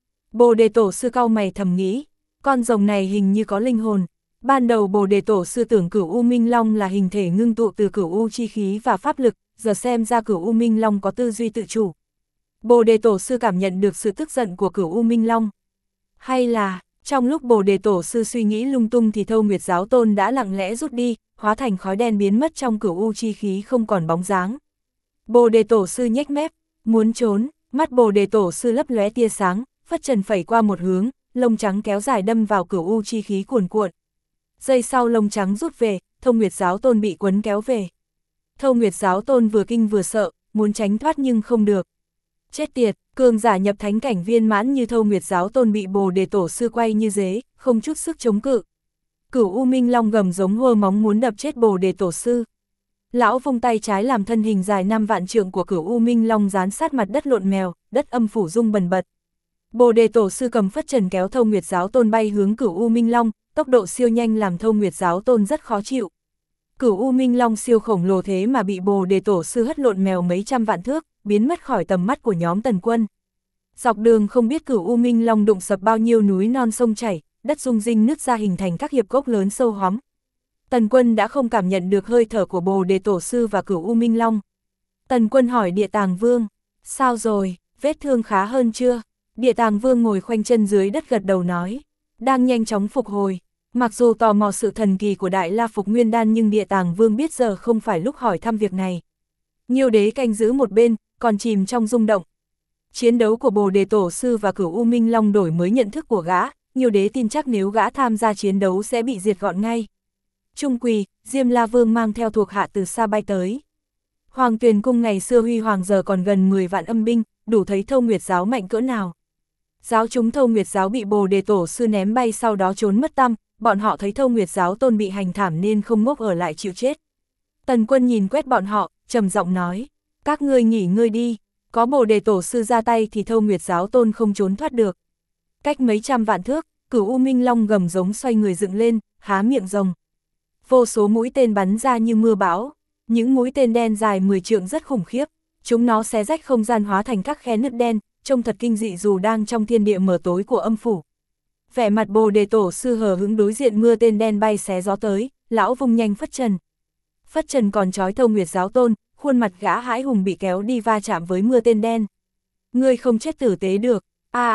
Bồ đề tổ sư cau mày thầm nghĩ, con rồng này hình như có linh hồn. Ban đầu Bồ đề tổ sư tưởng Cửu U Minh Long là hình thể ngưng tụ từ Cửu U chi khí và pháp lực, giờ xem ra Cửu U Minh Long có tư duy tự chủ. Bồ đề tổ sư cảm nhận được sự tức giận của Cửu U Minh Long. Hay là, trong lúc Bồ đề tổ sư suy nghĩ lung tung thì Thâu Nguyệt Giáo Tôn đã lặng lẽ rút đi, hóa thành khói đen biến mất trong Cửu U chi khí không còn bóng dáng. Bồ đề tổ sư nhếch mép, muốn trốn, mắt Bồ đề tổ sư lấp lóe tia sáng, phất trần phẩy qua một hướng, lông trắng kéo dài đâm vào Cửu U chi khí cuồn cuộn. Giây sau lông trắng rút về, Thâu Nguyệt Giáo Tôn bị quấn kéo về. Thâu Nguyệt Giáo Tôn vừa kinh vừa sợ, muốn tránh thoát nhưng không được. Chết tiệt, cường giả nhập thánh cảnh viên mãn như Thâu Nguyệt Giáo Tôn bị Bồ đề tổ sư quay như dế, không chút sức chống cự. Cửu U Minh Long gầm giống hơ móng muốn đập chết Bồ đề tổ sư. Lão vung tay trái làm thân hình dài 5 vạn trượng của Cửu U Minh Long dán sát mặt đất lộn mèo, đất âm phủ rung bần bật. Bồ đề tổ sư cầm phất trần kéo Thâu Nguyệt Giáo Tôn bay hướng Cửu U Minh Long, tốc độ siêu nhanh làm Thâu Nguyệt Giáo Tôn rất khó chịu. Cửu U Minh Long siêu khổng lồ thế mà bị Bồ đề tổ sư hất lộn mèo mấy trăm vạn thước, biến mất khỏi tầm mắt của nhóm Tần Quân. Dọc đường không biết Cửu U Minh Long đụng sập bao nhiêu núi non sông chảy, đất rung rinh nứt ra hình thành các hiệp gốc lớn sâu hoắm. Tần Quân đã không cảm nhận được hơi thở của Bồ đề tổ sư và Cửu U Minh Long. Tần Quân hỏi Địa Tàng Vương, sao rồi, vết thương khá hơn chưa? Địa Tàng Vương ngồi khoanh chân dưới đất gật đầu nói, đang nhanh chóng phục hồi. Mặc dù tò mò sự thần kỳ của Đại La Phục Nguyên Đan nhưng Địa Tàng Vương biết giờ không phải lúc hỏi thăm việc này. Nhiêu đế canh giữ một bên, còn chìm trong rung động. Chiến đấu của Bồ đề tổ sư và Cửu U Minh Long đổi mới nhận thức của gã, Nhiêu đế tin chắc nếu gã tham gia chiến đấu sẽ bị diệt gọn ngay. Trung Quỳ, Diêm La Vương mang theo thuộc hạ từ xa bay tới. Hoàng Tuyền Cung ngày xưa huy hoàng giờ còn gần 10 vạn âm binh, đủ thấy Thâu Nguyệt Giáo mạnh cỡ nào. Giáo chúng Thâu Nguyệt Giáo bị Bồ đề tổ sư ném bay sau đó trốn mất tăm, bọn họ thấy Thâu Nguyệt Giáo Tôn bị hành thảm nên không ngốc ở lại chịu chết. Tần Quân nhìn quét bọn họ, trầm giọng nói, các ngươi nghỉ ngơi đi, có Bồ đề tổ sư ra tay thì Thâu Nguyệt Giáo Tôn không trốn thoát được. Cách mấy trăm vạn thước, Cửu U Minh Long gầm giống xoay người dựng lên, há miệng rồng. Vô số mũi tên bắn ra như mưa bão, những mũi tên đen dài 10 trượng rất khủng khiếp, chúng nó xé rách không gian hóa thành các khe nứt đen, trông thật kinh dị dù đang trong thiên địa mờ tối của âm phủ. Vẻ mặt Bồ đề tổ sư hờ hững đối diện mưa tên đen bay xé gió tới, lão vung nhanh phất trần. Phất trần còn trói Thâu Nguyệt Giáo Tôn, khuôn mặt gã hãi hùng bị kéo đi va chạm với mưa tên đen. Ngươi không chết tử tế được,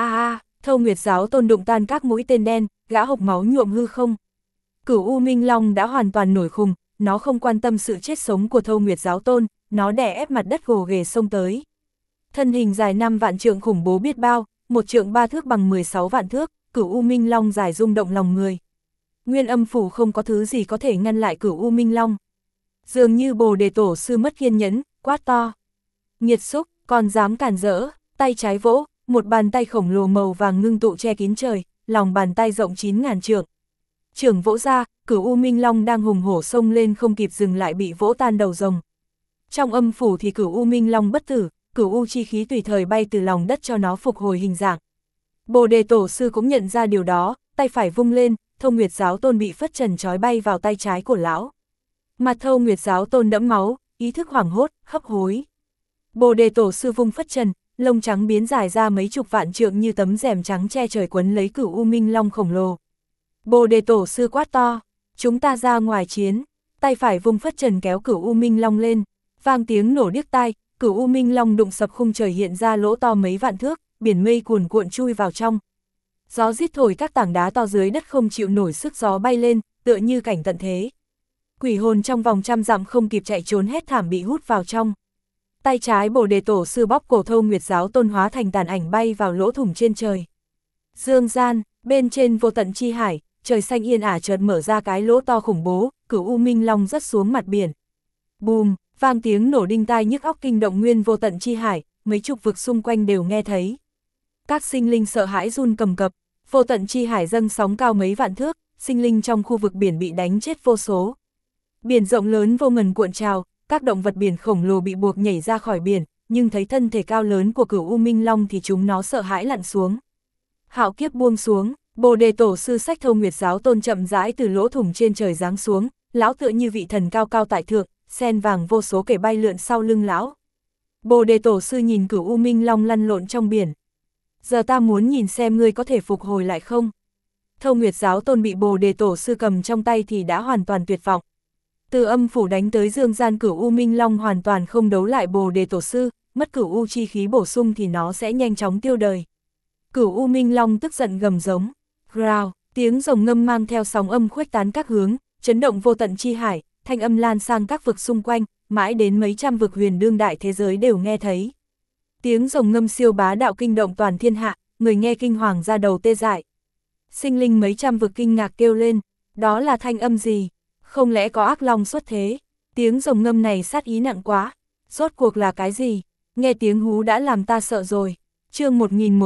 Thâu Nguyệt Giáo Tôn đụng tan các mũi tên đen, gã hộc máu nhuộm hư không. Cửu U Minh Long đã hoàn toàn nổi khùng, nó không quan tâm sự chết sống của Thâu Nguyệt Giáo Tôn, nó đè ép mặt đất gồ ghề xông tới. Thân hình dài 5 vạn trượng khủng bố biết bao, 1 trượng 3 thước bằng 16 vạn thước, Cửu U Minh Long dài rung động lòng người. Nguyên âm phủ không có thứ gì có thể ngăn lại Cửu U Minh Long. Dường như Bồ đề tổ sư mất kiên nhẫn, quát to. Nghiệt xúc, còn dám cản rỡ, tay trái vỗ, một bàn tay khổng lồ màu vàng ngưng tụ che kín trời, lòng bàn tay rộng 9.000 trượng. Trưởng vỗ ra, Cửu U Minh Long đang hùng hổ xông lên không kịp dừng lại bị vỗ tan đầu rồng. Trong âm phủ thì Cửu U Minh Long bất tử, cửu u chi khí tùy thời bay từ lòng đất cho nó phục hồi hình dạng. Bồ Đề Tổ sư cũng nhận ra điều đó, tay phải vung lên, Thâu Nguyệt Giáo Tôn bị phất trần trói bay vào tay trái của lão. Mặt Thâu Nguyệt Giáo Tôn đẫm máu, ý thức hoảng hốt, hấp hối. Bồ Đề Tổ sư vung phất trần, lông trắng biến dài ra mấy chục vạn trượng như tấm rèm trắng che trời quấn lấy cửu u minh long khổng lồ. Bồ Đề Tổ sư quát to, chúng ta ra ngoài chiến, tay phải vung phất trần kéo cửu u minh long lên, vang tiếng nổ điếc tai, cửu u minh long đụng sập khung trời hiện ra lỗ to mấy vạn thước, biển mây cuồn cuộn chui vào trong. Gió rít thổi các tảng đá to dưới đất không chịu nổi sức gió bay lên, tựa như cảnh tận thế. Quỷ hồn trong vòng trăm dặm không kịp chạy trốn hét thảm bị hút vào trong. Tay trái Bồ Đề Tổ sư bóp cổ Thâu Nguyệt Giáo Tôn hóa thành tàn ảnh bay vào lỗ thủng trên trời. Dương gian, bên trên vô tận chi hải, trời xanh yên ả chợt mở ra cái lỗ to khủng bố, cửu u minh long rớt xuống mặt biển. Bùm, vang tiếng nổ đinh tai nhức óc kinh động nguyên vô tận chi hải, mấy chục vực xung quanh đều nghe thấy. Các sinh linh sợ hãi run cầm cập, vô tận chi hải dâng sóng cao mấy vạn thước, sinh linh trong khu vực biển bị đánh chết vô số. Biển rộng lớn vô ngần cuộn trào, các động vật biển khổng lồ bị buộc nhảy ra khỏi biển, nhưng thấy thân thể cao lớn của cửu u minh long thì chúng nó sợ hãi lặn xuống. Hạo kiếp buông xuống, Bồ Đề Tổ sư xách Thâu Nguyệt Giáo Tôn chậm rãi từ lỗ thủng trên trời giáng xuống, lão tựa như vị thần cao cao tại thượng, sen vàng vô số kẻ bay lượn sau lưng lão. Bồ Đề Tổ sư nhìn cửu u minh long lăn lộn trong biển. Giờ ta muốn nhìn xem ngươi có thể phục hồi lại không. Thâu Nguyệt Giáo Tôn bị Bồ Đề Tổ sư cầm trong tay thì đã hoàn toàn tuyệt vọng. Từ âm phủ đánh tới dương gian cửu u minh long hoàn toàn không đấu lại Bồ Đề Tổ sư, mất cửu u chi khí bổ sung thì nó sẽ nhanh chóng tiêu đời. Cửu u minh long tức giận gầm giống. Rào, tiếng rồng ngâm mang theo sóng âm khuếch tán các hướng, chấn động vô tận chi hải, thanh âm lan sang các vực xung quanh, mãi đến mấy trăm vực huyền đương đại thế giới đều nghe thấy. Tiếng rồng ngâm siêu bá đạo kinh động toàn thiên hạ, người nghe kinh hoàng ra đầu tê dại. Sinh linh mấy trăm vực kinh ngạc kêu lên, đó là thanh âm gì? Không lẽ có ác long xuất thế? Tiếng rồng ngâm này sát ý nặng quá. Rốt cuộc là cái gì? Nghe tiếng hú đã làm ta sợ rồi. Chương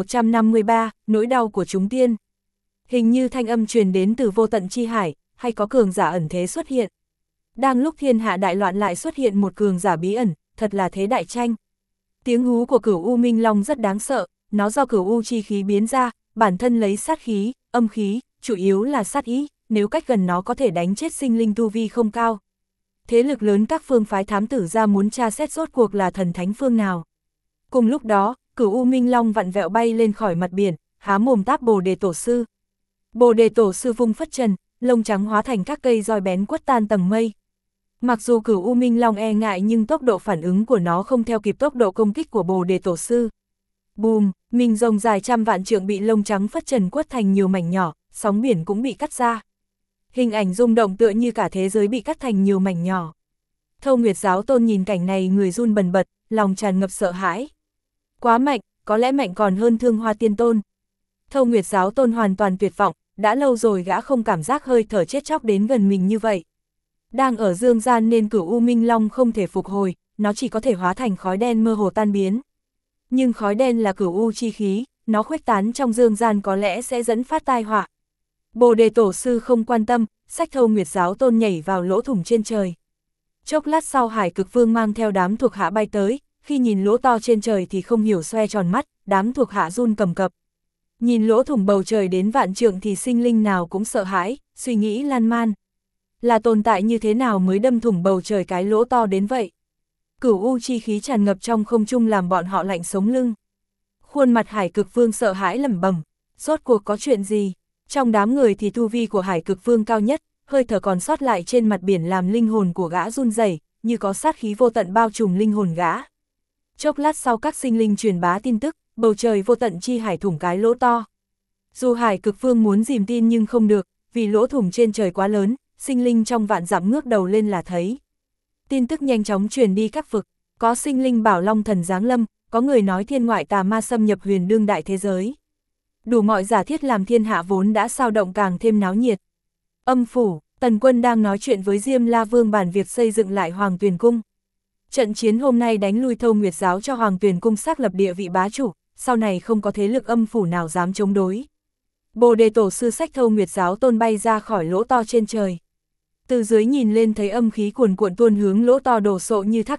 1153, nỗi đau của chúng tiên. Hình như thanh âm truyền đến từ vô tận chi hải, hay có cường giả ẩn thế xuất hiện. Đang lúc thiên hạ đại loạn lại xuất hiện một cường giả bí ẩn, thật là thế đại tranh. Tiếng hú của cửu u minh long rất đáng sợ, nó do cửu u chi khí biến ra, bản thân lấy sát khí, âm khí, chủ yếu là sát ý, nếu cách gần nó có thể đánh chết sinh linh tu vi không cao. Thế lực lớn các phương phái thám tử ra muốn tra xét rốt cuộc là thần thánh phương nào. Cùng lúc đó, cửu u minh long vặn vẹo bay lên khỏi mặt biển, há mồm táp Bồ Đề Tổ sư. Bồ Đề Tổ sư vung phất trần, lông trắng hóa thành các cây roi bén quất tan tầng mây. Mặc dù cửu u minh long e ngại nhưng tốc độ phản ứng của nó không theo kịp tốc độ công kích của Bồ Đề Tổ sư. Bùm, mình rồng dài trăm vạn trượng bị lông trắng phất trần quất thành nhiều mảnh nhỏ, sóng biển cũng bị cắt ra. Hình ảnh rung động tựa như cả thế giới bị cắt thành nhiều mảnh nhỏ. Thâu Nguyệt Giáo Tôn nhìn cảnh này người run bần bật, lòng tràn ngập sợ hãi. Quá mạnh, có lẽ mạnh còn hơn Thương Hoa Tiên Tôn. Thâu Nguyệt Giáo Tôn hoàn toàn tuyệt vọng, đã lâu rồi gã không cảm giác hơi thở chết chóc đến gần mình như vậy. Đang ở dương gian nên cửu u minh long không thể phục hồi, nó chỉ có thể hóa thành khói đen mơ hồ tan biến. Nhưng khói đen là cửu u chi khí, nó khuếch tán trong dương gian có lẽ sẽ dẫn phát tai họa. Bồ Đề Tổ sư không quan tâm, xách Thâu Nguyệt Giáo Tôn nhảy vào lỗ thủng trên trời. Chốc lát sau Hải Cực Vương mang theo đám thuộc hạ bay tới, khi nhìn lỗ to trên trời thì không hiểu xoe tròn mắt, đám thuộc hạ run cầm cập. Nhìn lỗ thủng bầu trời đến vạn trượng thì sinh linh nào cũng sợ hãi, suy nghĩ lan man. Là tồn tại như thế nào mới đâm thủng bầu trời cái lỗ to đến vậy? Cửu u chi khí tràn ngập trong không trung làm bọn họ lạnh sống lưng. Khuôn mặt Hải Cực Vương sợ hãi lẩm bẩm, rốt cuộc có chuyện gì? Trong đám người thì tu vi của Hải Cực Vương cao nhất, hơi thở còn sót lại trên mặt biển làm linh hồn của gã run rẩy, như có sát khí vô tận bao trùm linh hồn gã. Chốc lát sau các sinh linh truyền bá tin tức, bầu trời vô tận chi hải thủng cái lỗ to. Dù Hải Cực Vương muốn dìm tin nhưng không được, vì lỗ thủng trên trời quá lớn, sinh linh trong vạn dặm ngước đầu lên là thấy. Tin tức nhanh chóng truyền đi các vực, có sinh linh bảo Long Thần giáng lâm, có người nói thiên ngoại tà ma xâm nhập huyền đương đại thế giới. Đủ mọi giả thiết làm thiên hạ vốn đã sao động càng thêm náo nhiệt. Âm phủ, Tần Quân đang nói chuyện với Diêm La Vương bàn việc xây dựng lại Hoàng Tuyền Cung. Trận chiến hôm nay đánh lui Thâu Nguyệt Giáo cho Hoàng Tuyền Cung xác lập địa vị bá chủ, sau này không có thế lực âm phủ nào dám chống đối. Bồ Đề Tổ sư xách Thâu Nguyệt Giáo Tôn bay ra khỏi lỗ to trên trời. Từ dưới nhìn lên thấy âm khí cuồn cuộn tuôn hướng lỗ to đổ sộ như thác nước,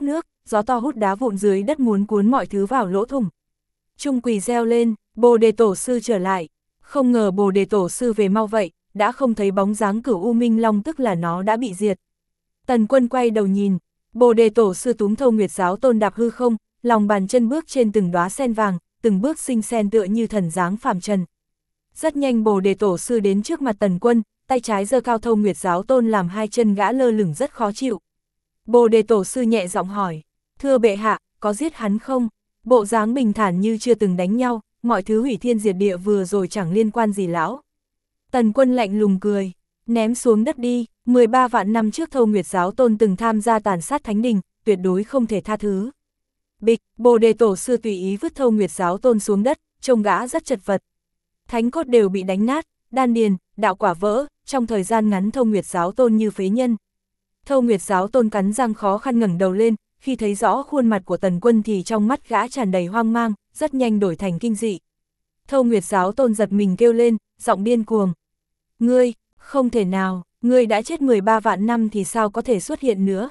gió to hút đá vụn dưới đất muốn cuốn mọi thứ vào lỗ thủng. Trung Quỳ reo lên, Bồ Đề Tổ sư trở lại. Không ngờ Bồ Đề Tổ sư về mau vậy, đã không thấy bóng dáng Cửu U Minh Long, tức là nó đã bị diệt. Tần Quân quay đầu nhìn, Bồ Đề Tổ sư túm Thâu Nguyệt Giáo Tôn đạp hư không, lòng bàn chân bước trên từng đóa sen vàng, từng bước xinh xen tựa như thần dáng phàm trần. Rất nhanh Bồ Đề Tổ sư đến trước mặt Tần Quân, tay trái giơ cao Thâu Nguyệt Giáo Tôn làm hai chân gã lơ lửng rất khó chịu. Bồ Đề Tổ sư nhẹ giọng hỏi, thưa bệ hạ, có giết hắn không? Bộ dáng bình thản như chưa từng đánh nhau, mọi thứ hủy thiên diệt địa vừa rồi chẳng liên quan gì lão. Tần Quân lạnh lùng cười, ném xuống đất đi, 13 vạn năm trước Thâu Nguyệt Giáo Tôn từng tham gia tàn sát thánh đình, tuyệt đối không thể tha thứ. Bịch, Bồ Đề Tổ sư tùy ý vứt Thâu Nguyệt Giáo Tôn xuống đất, trông gã rất chật vật. Thánh cốt đều bị đánh nát, đan điền, đạo quả vỡ, trong thời gian ngắn Thâu Nguyệt Giáo Tôn như phế nhân. Thâu Nguyệt Giáo Tôn cắn răng khó khăn ngẩng đầu lên, khi thấy rõ khuôn mặt của Tần Quân thì trong mắt gã tràn đầy hoang mang, rất nhanh đổi thành kinh dị. Thâu Nguyệt Giáo Tôn giật mình kêu lên, giọng điên cuồng. Ngươi, không thể nào, ngươi đã chết 13 vạn năm thì sao có thể xuất hiện nữa?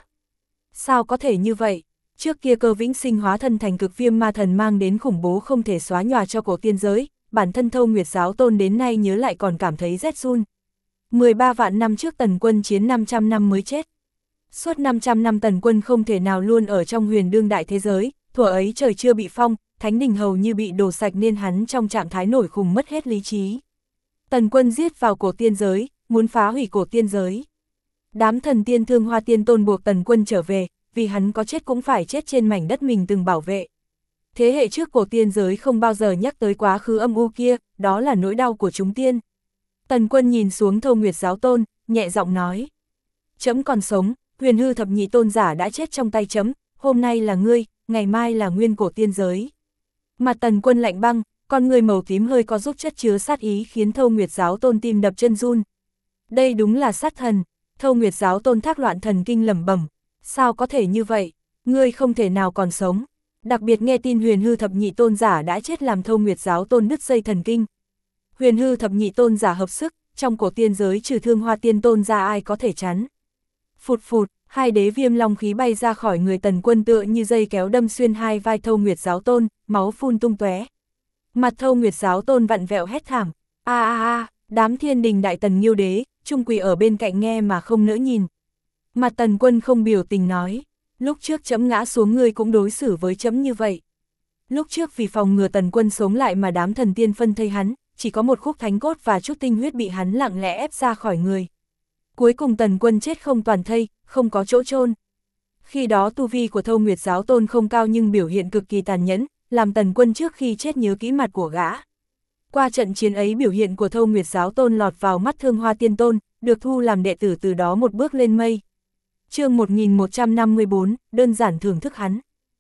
Sao có thể như vậy? Trước kia Cơ Vĩnh Sinh hóa thân thành cực viêm ma thần mang đến khủng bố không thể xóa nhòa cho cổ tiên giới, bản thân Thâu Nguyệt Giáo Tôn đến nay nhớ lại còn cảm thấy rét run. 13 vạn năm trước Tần Quân chiến 500 năm mới chết. Suốt 500 năm Tần Quân không thể nào luôn ở trong huyền đương đại thế giới, thuở ấy trời chưa bị phong, thánh đình hầu như bị đổ sạch nên hắn trong trạng thái nổi khùng mất hết lý trí. Tần Quân giết vào cổ tiên giới, muốn phá hủy cổ tiên giới. Đám thần tiên Thương Hoa Tiên Tôn buộc Tần Quân trở về, vì hắn có chết cũng phải chết trên mảnh đất mình từng bảo vệ. Thế hệ trước cổ tiên giới không bao giờ nhắc tới quá khứ âm u kia, đó là nỗi đau của chúng tiên. Tần Quân nhìn xuống Thâu Nguyệt Giáo Tôn, nhẹ giọng nói. Trẫm còn sống, Huyền Hư Thập Nhị Tôn giả đã chết trong tay trẫm, hôm nay là ngươi, ngày mai là nguyên cổ tiên giới. Mặt Tần Quân lạnh băng, con người màu tím hơi có giúp chất chứa sát ý khiến Thâu Nguyệt Giáo Tôn tim đập chân run. Đây đúng là sát thần. Thâu Nguyệt Giáo Tôn thác loạn thần kinh lẩm bẩm, sao có thể như vậy, ngươi không thể nào còn sống. Đặc biệt nghe tin Huyền Hư Thập Nhị Tôn giả đã chết làm Thâu Nguyệt Giáo Tôn đứt dây thần kinh. Huyền Hư Thập Nhị Tôn giả hợp sức, trong cổ tiên giới trừ Thương Hoa Tiên Tôn ra ai có thể chắn. Phụt phụt, hai đế viêm long khí bay ra khỏi người Tần Quân tựa như dây kéo đâm xuyên hai vai Thâu Nguyệt Giáo Tôn, máu phun tung tóe. Mặt Thâu Nguyệt Giáo Tôn vặn vẹo hét thảm, đám thiên đình đại tần Nghiêu đế, Trung Quỳ ở bên cạnh nghe mà không nỡ nhìn. Mặt Tần Quân không biểu tình nói, lúc trước trẫm ngã xuống ngươi cũng đối xử với trẫm như vậy. Lúc trước vì phòng ngừa Tần Quân sống lại mà đám thần tiên phân thây hắn, chỉ có một khúc thánh cốt và chút tinh huyết bị hắn lặng lẽ ép ra khỏi người. Cuối cùng Tần Quân chết không toàn thây, không có chỗ chôn. Khi đó tu vi của Thâu Nguyệt Giáo Tôn không cao nhưng biểu hiện cực kỳ tàn nhẫn, làm Tần Quân trước khi chết nhớ kỹ mặt của gã. Qua trận chiến ấy biểu hiện của Thâu Nguyệt Giáo Tôn lọt vào mắt Thương Hoa Tiên Tôn, được thu làm đệ tử từ đó một bước lên mây. Chương 1154, đơn giản thưởng thức hắn.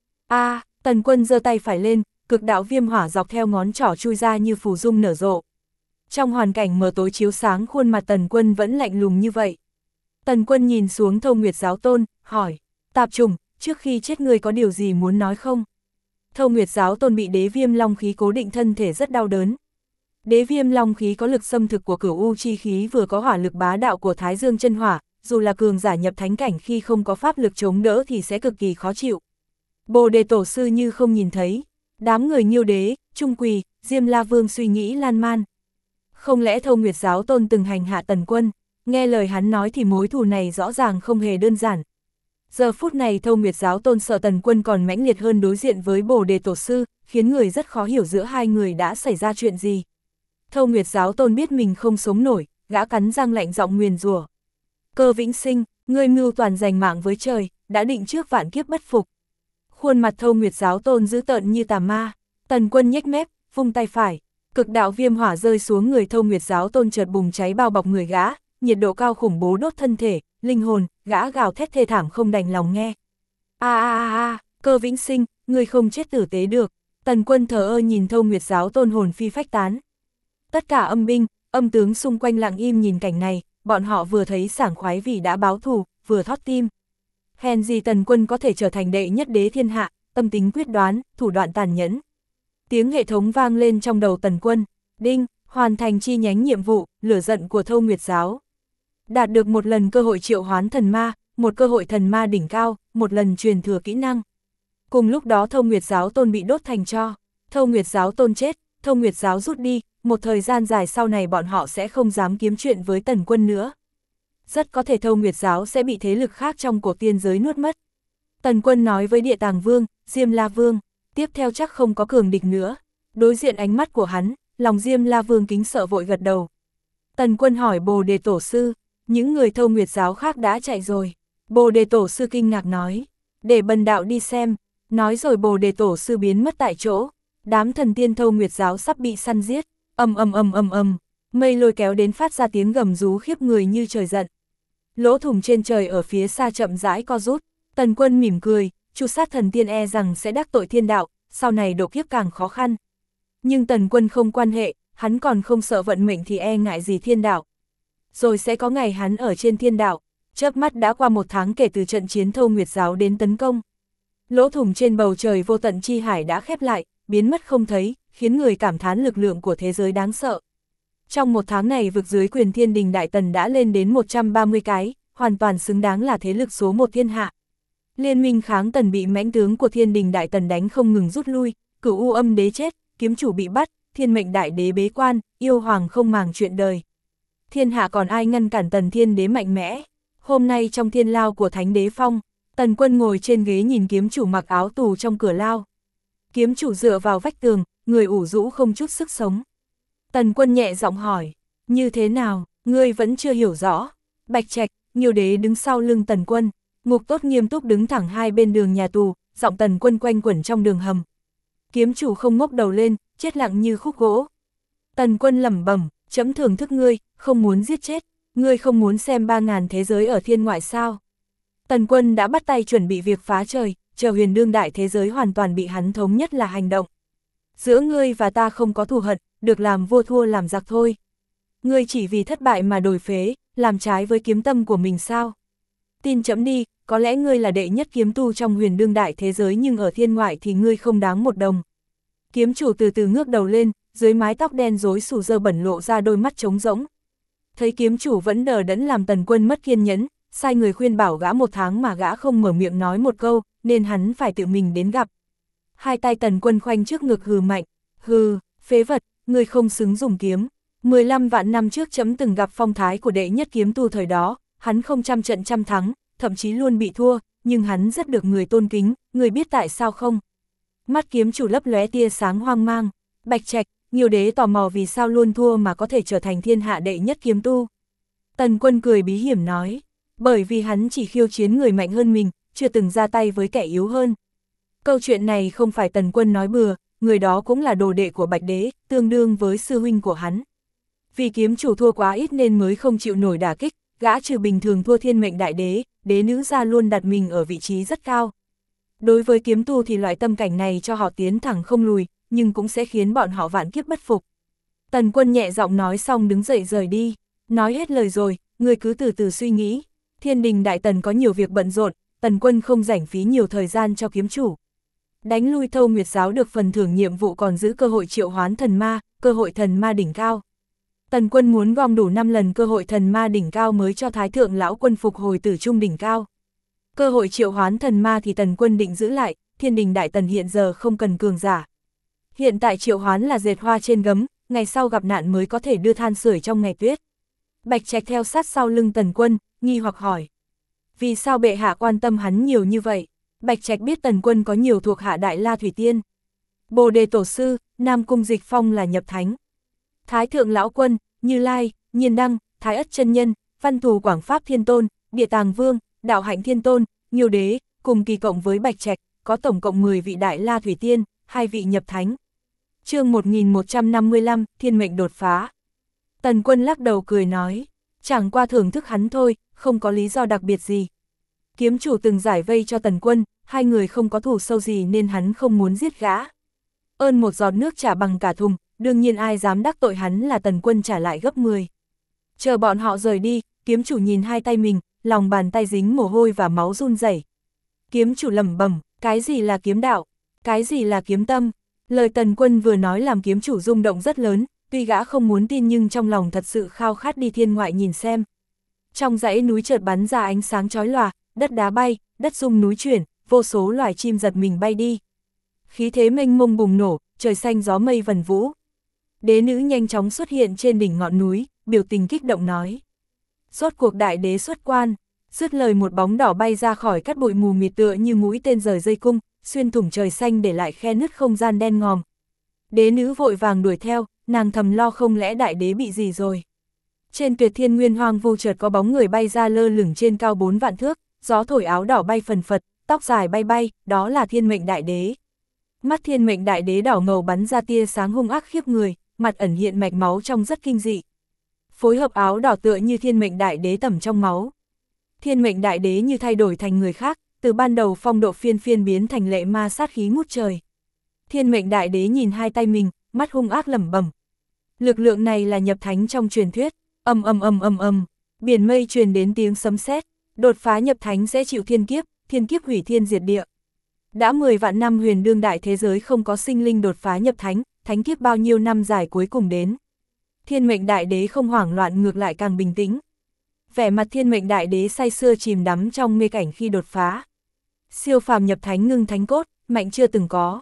Tần Quân giơ tay phải lên, cực đạo viêm hỏa dọc theo ngón trỏ chui ra như phù dung nở rộ. Trong hoàn cảnh mờ tối chiếu sáng khuôn mặt Tần Quân vẫn lạnh lùng như vậy. Tần Quân nhìn xuống Thâu Nguyệt Giáo Tôn, hỏi, Tạp Chủng, trước khi chết ngươi có điều gì muốn nói không? Thâu Nguyệt Giáo Tôn bị đế viêm long khí cố định thân thể rất đau đớn. Đế viêm long khí có lực xâm thực của Cửu U chi khí vừa có hỏa lực bá đạo của Thái Dương chân hỏa, dù là cường giả nhập thánh cảnh khi không có pháp lực chống đỡ thì sẽ cực kỳ khó chịu. Bồ Đề Tổ sư như không nhìn thấy, đám người Nghiêu đế, Trung Quỳ, Diêm La Vương suy nghĩ lan man. Không lẽ Thâu Nguyệt Giáo Tôn từng hành hạ Tần Quân, nghe lời hắn nói thì mối thù này rõ ràng không hề đơn giản. Giờ phút này Thâu Nguyệt Giáo Tôn sợ Tần Quân còn mãnh liệt hơn đối diện với Bồ Đề Tổ sư, khiến người rất khó hiểu giữa hai người đã xảy ra chuyện gì. Thâu Nguyệt Giáo Tôn biết mình không sống nổi, gã cắn răng lạnh giọng nguyền rủa. Cơ Vĩnh Sinh, ngươi mưu toàn giành mạng với trời, đã định trước vạn kiếp bất phục. Khuôn mặt Thâu Nguyệt Giáo Tôn dữ tợn như tà ma. Tần Quân nhếch mép, vung tay phải, cực đạo viêm hỏa rơi xuống người Thâu Nguyệt Giáo Tôn chợt bùng cháy bao bọc người gã, nhiệt độ cao khủng bố đốt thân thể, linh hồn, gã gào thét thê thảm không đành lòng nghe. Cơ Vĩnh Sinh, ngươi không chết tử tế được. Tần Quân thờ ơ nhìn Thâu Nguyệt Giáo Tôn hồn phi phách tán. Tất cả âm binh, âm tướng xung quanh lặng im nhìn cảnh này, bọn họ vừa thấy sảng khoái vì đã báo thù, vừa thót tim. Hèn gì Tần Quân có thể trở thành đệ nhất đế thiên hạ, tâm tính quyết đoán, thủ đoạn tàn nhẫn. Tiếng hệ thống vang lên trong đầu Tần Quân, đinh, hoàn thành chi nhánh nhiệm vụ, lửa giận của Thâu Nguyệt Giáo. Đạt được một lần cơ hội triệu hoán thần ma, một cơ hội thần ma đỉnh cao, một lần truyền thừa kỹ năng. Cùng lúc đó Thông Nguyệt Giáo Tôn bị đốt thành tro, Thông Nguyệt Giáo Tôn chết, Thông Nguyệt Giáo rút đi, một thời gian dài sau này bọn họ sẽ không dám kiếm chuyện với Tần Quân nữa. Rất có thể Thông Nguyệt Giáo sẽ bị thế lực khác trong cuộc tiên giới nuốt mất. Tần Quân nói với Địa Tàng Vương, Diêm La Vương, tiếp theo chắc không có cường địch nữa. Đối diện ánh mắt của hắn, lòng Diêm La Vương kính sợ vội gật đầu. Tần Quân hỏi Bồ Đề Tổ Sư, những người Thông Nguyệt Giáo khác đã chạy rồi. Bồ Đề Tổ Sư kinh ngạc nói, để bần đạo đi xem. Nói rồi Bồ Đề Tổ Sư biến mất tại chỗ. Đám thần tiên Thông Nguyệt Giáo sắp bị săn giết. Mây lôi kéo đến phát ra tiếng gầm rú khiếp người như trời giận. Lỗ thủng trên trời ở phía xa chậm rãi co rút. Tần Quân mỉm cười, chu sát thần tiên e rằng sẽ đắc tội thiên đạo, sau này độ kiếp càng khó khăn. Nhưng Tần Quân không quan hệ, hắn còn không sợ vận mệnh thì e ngại gì thiên đạo. Rồi sẽ có ngày hắn ở trên thiên đạo. Chớp mắt đã qua 1 tháng kể từ trận chiến Thông Nguyệt Giáo đến tấn công. Lỗ thủng trên bầu trời vô tận chi hải đã khép lại, biến mất không thấy, khiến người cảm thán lực lượng của thế giới đáng sợ. Trong 1 tháng này vực dưới quyền Thiên Đình Đại Tần đã lên đến 130 cái, hoàn toàn xứng đáng là thế lực số 1 thiên hạ. Liên minh kháng Tần bị mãnh tướng của Thiên Đình Đại Tần đánh không ngừng rút lui, Cửu U Âm Đế chết, kiếm chủ bị bắt, Thiên Mệnh Đại Đế bế quan, yêu hoàng không màng chuyện đời. Thiên hạ còn ai ngăn cản Tần Thiên Đế mạnh mẽ? Hôm nay trong thiên lao của Thánh Đế Phong, Tần Quân ngồi trên ghế nhìn kiếm chủ mặc áo tù trong cửa lao. Kiếm chủ dựa vào vách tường, người ủ rũ không chút sức sống. Tần Quân nhẹ giọng hỏi, như thế nào, ngươi vẫn chưa hiểu rõ. Bạch Trạch, Nghiêu Đế đứng sau lưng Tần Quân, Ngục Tốt nghiêm túc đứng thẳng hai bên đường nhà tù, giọng Tần Quân quanh quẩn trong đường hầm. Kiếm chủ không ngóc đầu lên, chết lặng như khúc gỗ. Tần Quân lẩm bẩm, chấm thưởng thức ngươi, không muốn giết chết, ngươi không muốn xem 3000 thế giới ở thiên ngoại sao. Tần Quân đã bắt tay chuẩn bị việc phá trời, chờ huyền đương đại thế giới hoàn toàn bị hắn thống nhất là hành động. Giữa ngươi và ta không có thù hận, được làm vua thua làm giặc thôi. Ngươi chỉ vì thất bại mà đổi phế, làm trái với kiếm tâm của mình sao? Tin chấm đi, có lẽ ngươi là đệ nhất kiếm tu trong huyền đương đại thế giới nhưng ở thiên ngoại thì ngươi không đáng một đồng. Kiếm chủ từ từ ngước đầu lên, dưới mái tóc đen rối xù dơ bẩn lộ ra đôi mắt trống rỗng. Thấy kiếm chủ vẫn đờ đẫn làm Tần Quân mất kiên nhẫn, sai người khuyên bảo gã 1 tháng mà gã không mở miệng nói một câu, nên hắn phải tự mình đến gặp. Hai tay Tần Quân khoanh trước ngực hừ mạnh, hừ, phế vật, ngươi không xứng dùng kiếm. 15 vạn năm trước chấm từng gặp phong thái của đệ nhất kiếm tu thời đó, hắn không trăm trận trăm thắng, thậm chí luôn bị thua, nhưng hắn rất được người tôn kính, người biết tại sao không? Mắt kiếm chủ lấp lóe tia sáng hoang mang. Bạch Trạch, Nghiêu Đế tò mò vì sao luôn thua mà có thể trở thành thiên hạ đệ nhất kiếm tu. Tần Quân cười bí hiểm nói, bởi vì hắn chỉ khiêu chiến người mạnh hơn mình, chưa từng ra tay với kẻ yếu hơn. Câu chuyện này không phải Tần Quân nói bừa, người đó cũng là đồ đệ của Bạch Đế, tương đương với sư huynh của hắn. Vì kiếm chủ thua quá ít nên mới không chịu nổi đả kích, gã trừ bình thường thua Thiên Mệnh Đại Đế, đế nữ gia luôn đặt mình ở vị trí rất cao. Đối với kiếm tu thì loại tâm cảnh này cho họ tiến thẳng không lùi, nhưng cũng sẽ khiến bọn họ vạn kiếp bất phục. Tần Quân nhẹ giọng nói xong đứng dậy rời đi, nói hết lời rồi, người cứ từ từ suy nghĩ. Thiên Đình Đại Tần có nhiều việc bận rộn, Tần Quân không rảnh phí nhiều thời gian cho kiếm chủ. Đánh lui Thông Nguyệt Giáo được phần thưởng nhiệm vụ còn giữ cơ hội triệu hoán thần ma, cơ hội thần ma đỉnh cao. Tần Quân muốn gom đủ 5 lần cơ hội thần ma đỉnh cao mới cho Thái Thượng Lão Quân phục hồi tử trung đỉnh cao. Cơ hội triệu hoán thần ma thì Tần Quân định giữ lại, Thiên Đình Đại Tần hiện giờ không cần cường giả. Hiện tại triệu hoán là dệt hoa trên gấm, ngày sau gặp nạn mới có thể đưa than sưởi trong ngày tuyết. Bạch Trạch theo sát sau lưng Tần Quân, nghi hoặc hỏi. Vì sao bệ hạ quan tâm hắn nhiều như vậy? Bạch Trạch biết Tần Quân có nhiều thuộc hạ Đại La Thủy Tiên. Bồ Đề Tổ Sư, Nam Cung Dịch Phong là nhập thánh. Thái Thượng Lão Quân, Như Lai, Nhiên Đăng, Thái Ất Chân Nhân, Văn Thù Quảng Pháp Thiên Tôn, Địa Tàng Vương, Đạo Hạnh Thiên Tôn, Nghiêu Đế, cùng kỳ cộng với Bạch Trạch, có tổng cộng 10 vị Đại La Thủy Tiên, 2 vị nhập thánh. Chương 1155, Thiên Mệnh đột phá. Tần Quân lắc đầu cười nói, chẳng qua thưởng thức hắn thôi, không có lý do đặc biệt gì. Kiếm chủ từng giải vây cho Tần Quân, hai người không có thù sâu gì nên hắn không muốn giết gã. Ơn một giọt nước trả bằng cả thùng, đương nhiên ai dám đắc tội hắn là Tần Quân trả lại gấp 10. Chờ bọn họ rời đi, kiếm chủ nhìn hai tay mình, lòng bàn tay dính mồ hôi và máu run rẩy. Kiếm chủ lẩm bẩm, cái gì là kiếm đạo, cái gì là kiếm tâm? Lời Tần Quân vừa nói làm kiếm chủ rung động rất lớn, tuy gã không muốn tin nhưng trong lòng thật sự khao khát đi thiên ngoại nhìn xem. Trong dãy núi chợt bắn ra ánh sáng chói lòa, đất đá bay, đất rung núi chuyển, vô số loài chim giật mình bay đi. Khí thế mênh mông bùng nổ, trời xanh gió mây vần vũ. Đế nữ nhanh chóng xuất hiện trên đỉnh ngọn núi, biểu tình kích động nói. Rốt cuộc đại đế xuất quan, dứt lời một bóng đỏ bay ra khỏi cát bụi mù mịt tựa như mũi tên rời dây cung, xuyên thủng trời xanh để lại khe nứt không gian đen ngòm. Đế nữ vội vàng đuổi theo, nàng thầm lo không lẽ đại đế bị gì rồi. Trên Tuyệt Thiên Nguyên hoang vu chợt có bóng người bay ra lơ lửng trên cao 4 vạn thước, gió thổi áo đỏ bay phần phật, tóc dài bay bay, đó là Thiên Mệnh Đại Đế. Mắt Thiên Mệnh Đại Đế đỏ ngầu bắn ra tia sáng hung ác khiếp người, mặt ẩn hiện mạch máu trong rất kinh dị. Phối hợp áo đỏ tựa như Thiên Mệnh Đại Đế tẩm trong máu. Thiên Mệnh Đại Đế như thay đổi thành người khác, từ ban đầu phong độ phiên phiên biến thành lệ ma sát khí ngút trời. Thiên Mệnh Đại Đế nhìn hai tay mình, mắt hung ác lẩm bẩm. Lực lượng này là nhập thánh trong truyền thuyết. Biển mây truyền đến tiếng sấm sét, đột phá nhập thánh sẽ chịu thiên kiếp hủy thiên diệt địa. Đã 10 vạn năm huyền đương đại thế giới không có sinh linh đột phá nhập thánh, thánh kiếp bao nhiêu năm dài cuối cùng đến. Thiên Mệnh Đại Đế không hoảng loạn, ngược lại càng bình tĩnh. Vẻ mặt Thiên Mệnh Đại Đế say sưa chìm đắm trong mê cảnh khi đột phá. Siêu phàm nhập thánh ngưng thánh cốt, mạnh chưa từng có.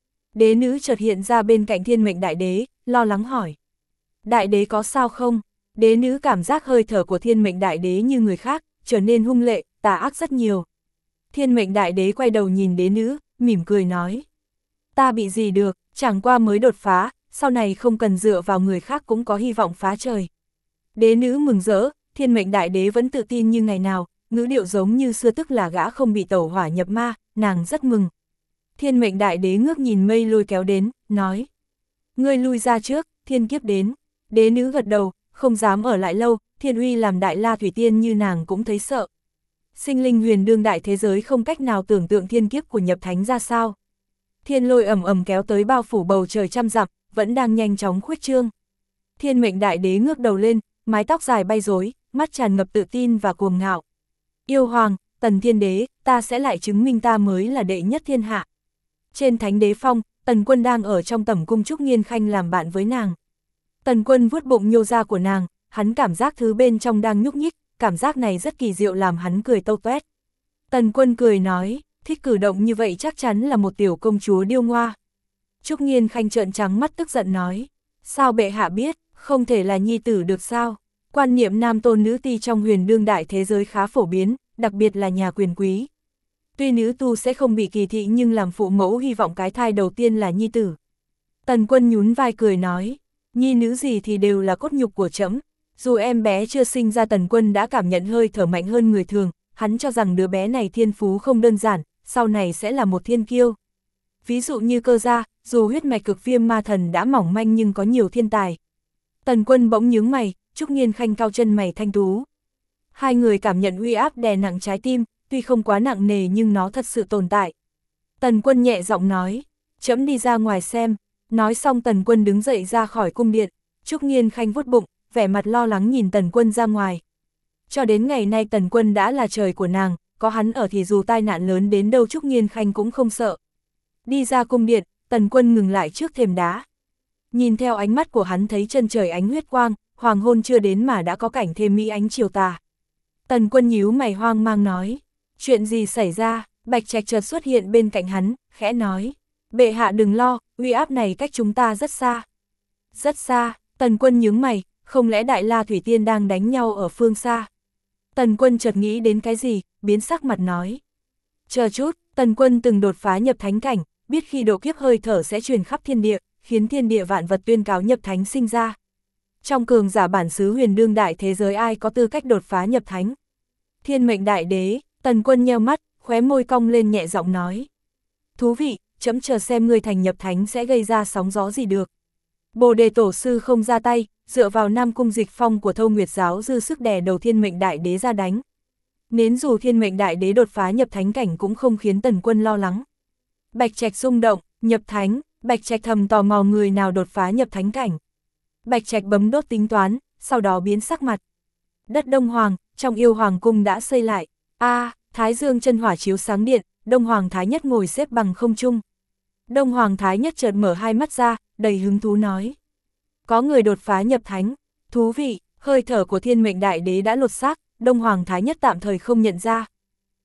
Đế nữ chợt hiện ra bên cạnh Thiên Mệnh Đại Đế, lo lắng hỏi. Đại đế có sao không? Đế nữ cảm giác hơi thở của Thiên Mệnh Đại Đế như người khác, trở nên hung lệ, tà ác rất nhiều. Thiên Mệnh Đại Đế quay đầu nhìn đế nữ, mỉm cười nói. Ta bị gì được, chẳng qua mới đột phá, sau này không cần dựa vào người khác cũng có hy vọng phá trời. Đế nữ mừng rỡ, Thiên Mệnh Đại Đế vẫn tự tin như ngày nào, ngữ điệu giống như xưa, tức là gã không bị tẩu hỏa nhập ma, nàng rất mừng. Thiên Mệnh Đại Đế ngước nhìn mây lôi kéo đến, nói. Ngươi lui ra trước, thiên kiếp đến. Đế nữ gật đầu, không dám ở lại lâu, thiên uy làm đại la thủy tiên như nàng cũng thấy sợ. Sinh linh huyền đương đại thế giới không cách nào tưởng tượng thiên kiếp của nhập thánh ra sao. Thiên lôi ầm ầm kéo tới bao phủ bầu trời trăm dặm, vẫn đang nhanh chóng khuếch trương. Thiên Mệnh Đại Đế ngước đầu lên, mái tóc dài bay rối, mắt tràn ngập tự tin và cuồng ngạo. Yêu hoàng, Tần Thiên Đế, ta sẽ lại chứng minh ta mới là đệ nhất thiên hạ. Trên Thánh Đế Phong, Tần Quân đang ở trong tẩm cung Trúc Nghiên Khanh làm bạn với nàng. Tần Quân vuốt bụng nhô ra của nàng, hắn cảm giác thứ bên trong đang nhúc nhích, cảm giác này rất kỳ diệu làm hắn cười tâu toét. Tần Quân cười nói, thích cử động như vậy chắc chắn là một tiểu công chúa điêu ngoa. Trúc Nghiên Khanh trợn trắng mắt tức giận nói, sao bệ hạ biết, không thể là nhi tử được sao? Quan niệm nam tôn nữ ti trong huyền đương đại thế giới khá phổ biến, đặc biệt là nhà quyền quý. Tuy nữ tu sẽ không bị kỳ thị nhưng làm phụ mẫu hy vọng cái thai đầu tiên là nhi tử. Tần Quân nhún vai cười nói, nhi nữ gì thì đều là cốt nhục của trẫm. Dù em bé chưa sinh ra, Tần Quân đã cảm nhận hơi thở mạnh hơn người thường, hắn cho rằng đứa bé này thiên phú không đơn giản, sau này sẽ là một thiên kiêu. Ví dụ như Cơ Gia, dù huyết mạch cực viêm ma thần đã mỏng manh nhưng có nhiều thiên tài. Tần Quân bỗng nhướng mày, Trúc Nghiên Khanh cau chân mày thanh tú. Hai người cảm nhận uy áp đè nặng trái tim, tuy không quá nặng nề nhưng nó thật sự tồn tại. Tần Quân nhẹ giọng nói, trẫm đi ra ngoài xem. Nói xong Tần Quân đứng dậy ra khỏi cung điện, Trúc Nghiên Khanh vuốt bụng, vẻ mặt lo lắng nhìn Tần Quân ra ngoài. Cho đến ngày nay Tần Quân đã là trời của nàng, có hắn ở thì dù tai nạn lớn đến đâu Trúc Nghiên Khanh cũng không sợ. Đi ra cung điện, Tần Quân ngừng lại trước thềm đá. Nhìn theo ánh mắt của hắn thấy chân trời ánh huyết quang, hoàng hôn chưa đến mà đã có cảnh thêm mỹ ánh chiều tà. Tần Quân nhíu mày hoang mang nói, chuyện gì xảy ra? Bạch Trạch chợt xuất hiện bên cạnh hắn, khẽ nói, bệ hạ đừng lo, uy áp này cách chúng ta rất xa. Rất xa, Tần Quân nhướng mày, không lẽ Đại La Thủy Tiên đang đánh nhau ở phương xa? Tần Quân chợt nghĩ đến cái gì, biến sắc mặt nói. Chờ chút, Tần Quân từng đột phá nhập thánh cảnh, biết khi độ kiếp hơi thở sẽ truyền khắp thiên địa, khiến thiên địa vạn vật tuyên cáo nhập thánh sinh ra. Trong cường giả bản xứ huyền đương đại thế giới ai có tư cách đột phá nhập thánh? Thiên Mệnh Đại Đế. Tần Quân nheo mắt, khóe môi cong lên nhẹ giọng nói. Thú vị, trẫm chờ xem ngươi thành nhập thánh sẽ gây ra sóng gió gì được. Bồ Đề Tổ Sư không ra tay, dựa vào Nam Cung Dịch Phong của Thâu Nguyệt Giáo dư sức đè đầu Thiên Mệnh Đại Đế ra đánh. Nến dù Thiên Mệnh Đại Đế đột phá nhập thánh cảnh cũng không khiến Tần Quân lo lắng. Bạch Trạch rung động, nhập thánh, Bạch Trạch thầm tò mò người nào đột phá nhập thánh cảnh. Bạch Trạch bấm đốt tính toán, sau đó biến sắc mặt. Đất Đông Hoàng, trong Yêu Hoàng cung đã xây lại. Thái dương chân hỏa chiếu sáng điện, Đông Hoàng Thái Nhất ngồi xếp bằng không trung. Đông Hoàng Thái Nhất chợt mở hai mắt ra, đầy hứng thú nói. Có người đột phá nhập thánh, thú vị, hơi thở của Thiên Mệnh Đại Đế đã lột xác, Đông Hoàng Thái Nhất tạm thời không nhận ra.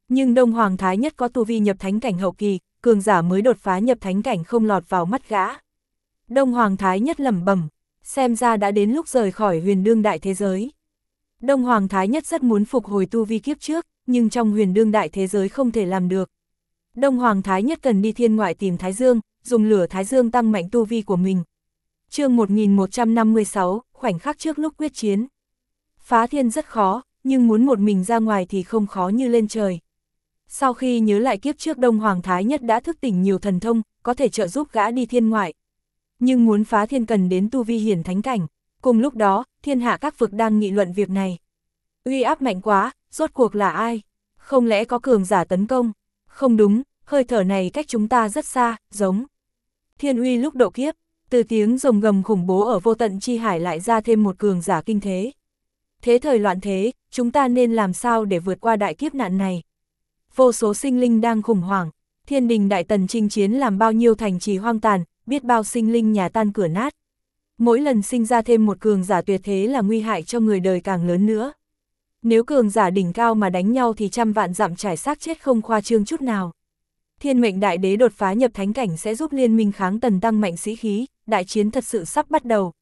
Nhưng Đông Hoàng Thái Nhất có tu vi nhập thánh cảnh hậu kỳ, cường giả mới đột phá nhập thánh cảnh không lọt vào mắt gã. Đông Hoàng Thái Nhất lẩm bẩm, xem ra đã đến lúc rời khỏi huyền đương đại thế giới. Đông Hoàng Thái Nhất rất muốn phục hồi tu vi kiếp trước, nhưng trong huyền đương đại thế giới không thể làm được. Đông Hoàng Thái Nhất cần đi thiên ngoại tìm Thái Dương, dùng lửa Thái Dương tăng mạnh tu vi của mình. Chương 1156, khoảnh khắc trước lúc quyết chiến. Phá thiên rất khó, nhưng muốn một mình ra ngoài thì không khó như lên trời. Sau khi nhớ lại kiếp trước, Đông Hoàng Thái Nhất đã thức tỉnh nhiều thần thông, có thể trợ giúp gã đi thiên ngoại. Nhưng muốn phá thiên cần đến tu vi hiển thánh cảnh. Cùng lúc đó, thiên hạ các vực đang nghị luận việc này. Uy áp mạnh quá, rốt cuộc là ai? Không lẽ có cường giả tấn công? Không đúng, hơi thở này cách chúng ta rất xa, giống thiên uy lúc độ kiếp. Từ tiếng rồng gầm khủng bố ở vô tận chi hải lại ra thêm một cường giả kinh thế. Thế thời loạn thế, chúng ta nên làm sao để vượt qua đại kiếp nạn này? Vô số sinh linh đang khủng hoảng, thiên đình đại tần chinh chiến làm bao nhiêu thành trì hoang tàn, biết bao sinh linh nhà tan cửa nát. Mỗi lần sinh ra thêm một cường giả tuyệt thế là nguy hại cho người đời càng lớn nữa. Nếu cường giả đỉnh cao mà đánh nhau thì trăm vạn dặm trải xác chết không khoa trương chút nào. Thiên mệnh đại đế đột phá nhập thánh cảnh sẽ giúp liên minh kháng tần tăng mạnh sĩ khí, đại chiến thật sự sắp bắt đầu.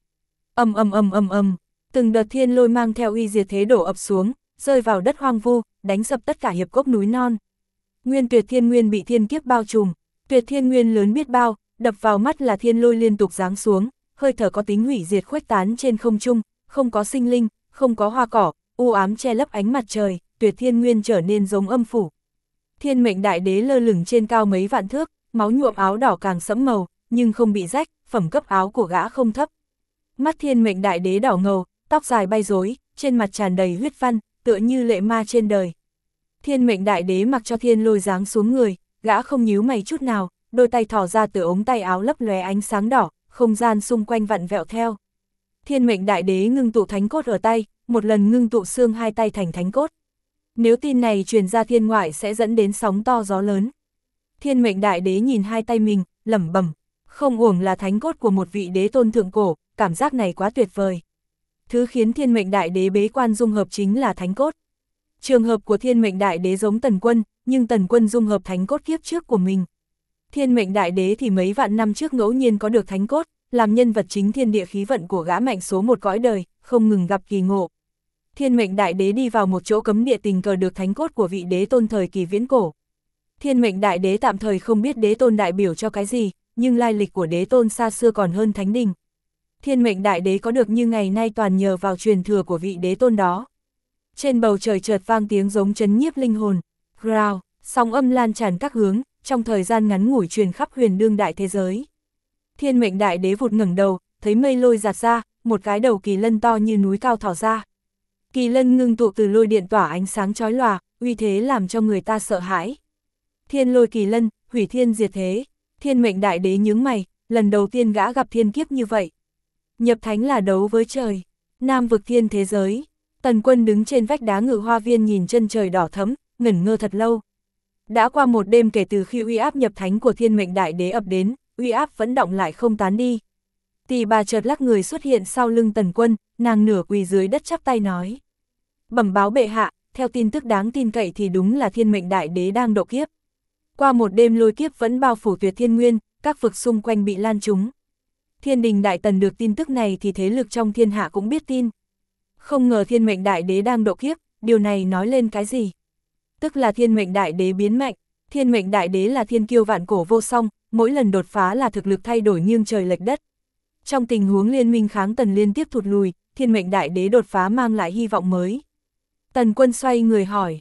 Từng đợt thiên lôi mang theo uy diệt thế đổ ập xuống, rơi vào đất hoang vu, đánh sập tất cả hiệp cốc núi non. Nguyên Tuyệt Thiên Nguyên bị thiên kiếp bao trùm, Tuyệt Thiên Nguyên lớn biết bao, đập vào mắt là thiên lôi liên tục giáng xuống, hơi thở có tính hủy diệt khuếch tán trên không trung, không có sinh linh, không có hoa cỏ, u ám che lấp ánh mặt trời, Tuyệt Thiên Nguyên trở nên giống âm phủ. Thiên mệnh đại đế lơ lửng trên cao mấy vạn thước, máu nhuộm áo đỏ càng sẫm màu, nhưng không bị rách, phẩm cấp áo của gã không thấp. Mắt thiên mệnh đại đế đỏ ngầu, tóc dài bay rối, trên mặt tràn đầy huyết văn, tựa như lệ ma trên đời. Thiên mệnh đại đế mặc cho thiên lôi giáng xuống người, gã không nhíu mày chút nào, đôi tay thò ra từ ống tay áo lấp lóe ánh sáng đỏ, không gian xung quanh vặn vẹo theo. Thiên mệnh đại đế ngưng tụ thánh cốt ở tay, một lần ngưng tụ xương hai tay thành thánh cốt. Nếu tin này truyền ra thiên ngoại sẽ dẫn đến sóng to gió lớn. Thiên mệnh đại đế nhìn hai tay mình, lẩm bẩm, không uổng là thánh cốt của một vị đế tôn thượng cổ, cảm giác này quá tuyệt vời. Thứ khiến thiên mệnh đại đế bế quan dung hợp chính là thánh cốt. Trường hợp của thiên mệnh đại đế giống Tần Quân, nhưng Tần Quân dung hợp thánh cốt kiếp trước của mình. Thiên mệnh đại đế thì mấy vạn năm trước ngẫu nhiên có được thánh cốt, làm nhân vật chính thiên địa khí vận của gã mạnh số một cõi đời, không ngừng gặp kỳ ngộ. Thiên mệnh đại đế đi vào một chỗ cấm địa tình cờ được thánh cốt của vị đế tôn thời kỳ viễn cổ. Thiên mệnh đại đế tạm thời không biết đế tôn đại biểu cho cái gì, nhưng lai lịch của đế tôn xa xưa còn hơn thánh đình. Thiên mệnh đại đế có được như ngày nay toàn nhờ vào truyền thừa của vị đế tôn đó. Trên bầu trời chợt vang tiếng giống chấn nhiếp linh hồn, growl, sóng âm lan tràn các hướng, trong thời gian ngắn ngủi truyền khắp huyền đương đại thế giới. Thiên mệnh đại đế vụt ngẩng đầu, thấy mây lôi giạt ra, một cái đầu kỳ lân to như núi cao thỏ ra. Kỳ lân ngưng tụ từ lôi điện tỏa ánh sáng chói lòa, uy thế làm cho người ta sợ hãi. Thiên lôi kỳ lân, hủy thiên diệt thế. Thiên mệnh đại đế nhướng mày, lần đầu tiên gã gặp thiên kiếp như vậy. Nhập thánh là đấu với trời. Nam vực thiên thế giới. Tần Quân đứng trên vách đá Ngự Hoa Viên nhìn chân trời đỏ thẫm, ngẩn ngơ thật lâu. Đã qua một đêm kể từ khi uy áp nhập thánh của thiên mệnh đại đế ập đến, uy áp vẫn động lại không tán đi. Tỳ bà chợt lắc người xuất hiện sau lưng Tần Quân, nàng nửa quỳ dưới đất chắp tay nói. Bẩm báo bệ hạ, theo tin tức đáng tin cậy thì đúng là thiên mệnh đại đế đang độ kiếp. Qua một đêm lôi kiếp vẫn bao phủ Tuyệt Thiên Nguyên, các vực xung quanh bị lan trúng. Thiên đình đại tần được tin tức này thì thế lực trong thiên hạ cũng biết tin. Không ngờ thiên mệnh đại đế đang độ kiếp, điều này nói lên cái gì? Tức là thiên mệnh đại đế biến mạnh. Thiên mệnh đại đế là thiên kiêu vạn cổ vô song, mỗi lần đột phá là thực lực thay đổi nghiêng trời lệch đất. Trong tình huống liên minh kháng tần liên tiếp thụt lùi, thiên mệnh đại đế đột phá mang lại hy vọng mới. Tần Quân xoay người hỏi,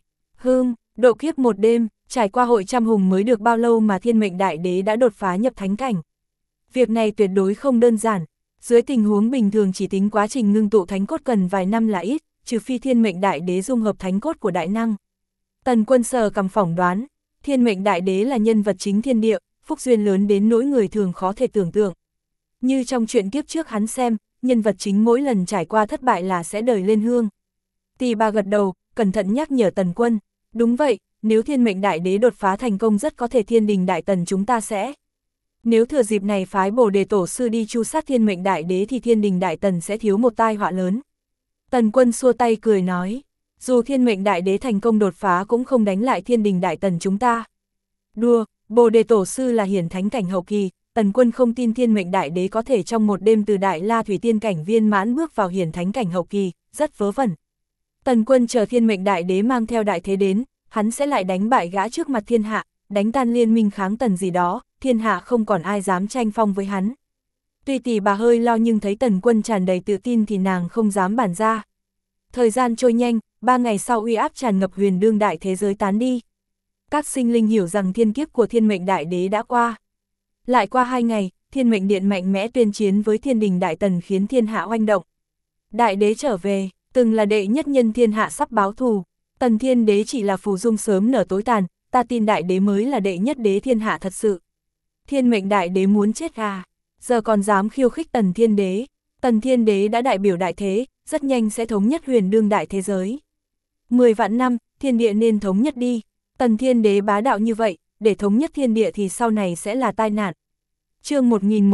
độ kiếp một đêm, trải qua hội trăm hùng mới được bao lâu mà thiên mệnh đại đế đã đột phá nhập thánh cảnh. Việc này tuyệt đối không đơn giản, dưới tình huống bình thường chỉ tính quá trình ngưng tụ thánh cốt cần vài năm là ít, trừ phi thiên mệnh đại đế dung hợp thánh cốt của đại năng. Tần Quân sờ cằm phỏng đoán, thiên mệnh đại đế là nhân vật chính thiên địa, phúc duyên lớn đến nỗi người thường khó thể tưởng tượng. Như trong chuyện kiếp trước hắn xem, nhân vật chính mỗi lần trải qua thất bại là sẽ đời lên hương. Tỳ bà gật đầu, cẩn thận nhắc nhở Tần Quân, đúng vậy, nếu thiên mệnh đại đế đột phá thành công rất có thể thiên đình đại tần chúng ta sẽ. Nếu thừa dịp này phái Bồ Đề tổ sư đi tru sát thiên mệnh đại đế thì thiên đình đại tần sẽ thiếu một tai họa lớn. Tần Quân xua tay cười nói, Dù thiên mệnh đại đế thành công đột phá cũng không đánh lại thiên đình đại tần chúng ta. Đùa, Bồ Đề Tổ Sư là hiển thánh cảnh hậu kỳ, Tần Quân không tin thiên mệnh đại đế có thể trong một đêm từ đại la thủy tiên cảnh viên mãn bước vào hiển thánh cảnh hậu kỳ, rất vớ vẩn. Tần Quân chờ thiên mệnh đại đế mang theo đại thế đến, hắn sẽ lại đánh bại gã trước mặt thiên hạ, đánh tan liên minh kháng tần gì đó, thiên hạ không còn ai dám tranh phong với hắn. Tuy tỷ bà hơi lo nhưng thấy Tần Quân tràn đầy tự tin thì nàng không dám bản ra. Thời gian trôi nhanh, 3 ngày sau uy áp tràn ngập huyền đương đại thế giới tán đi. Các sinh linh hiểu rằng thiên kiếp của thiên mệnh đại đế đã qua. Lại qua 2 ngày, thiên mệnh điện mạnh mẽ tuyên chiến với thiên đình đại tần khiến thiên hạ oanh động. Đại đế trở về, từng là đệ nhất nhân thiên hạ sắp báo thù. Tần thiên đế chỉ là phù dung sớm nở tối tàn, ta tin đại đế mới là đệ nhất đế thiên hạ thật sự. Thiên mệnh đại đế muốn chết à, giờ còn dám khiêu khích tần thiên đế. Tần thiên đế đã đại biểu đại thế, rất nhanh sẽ thống nhất huyền đương đại thế giới. 10 vạn năm, thiên địa nên thống nhất đi. Tần thiên đế bá đạo như vậy, để thống nhất thiên địa thì sau này sẽ là tai nạn. Chương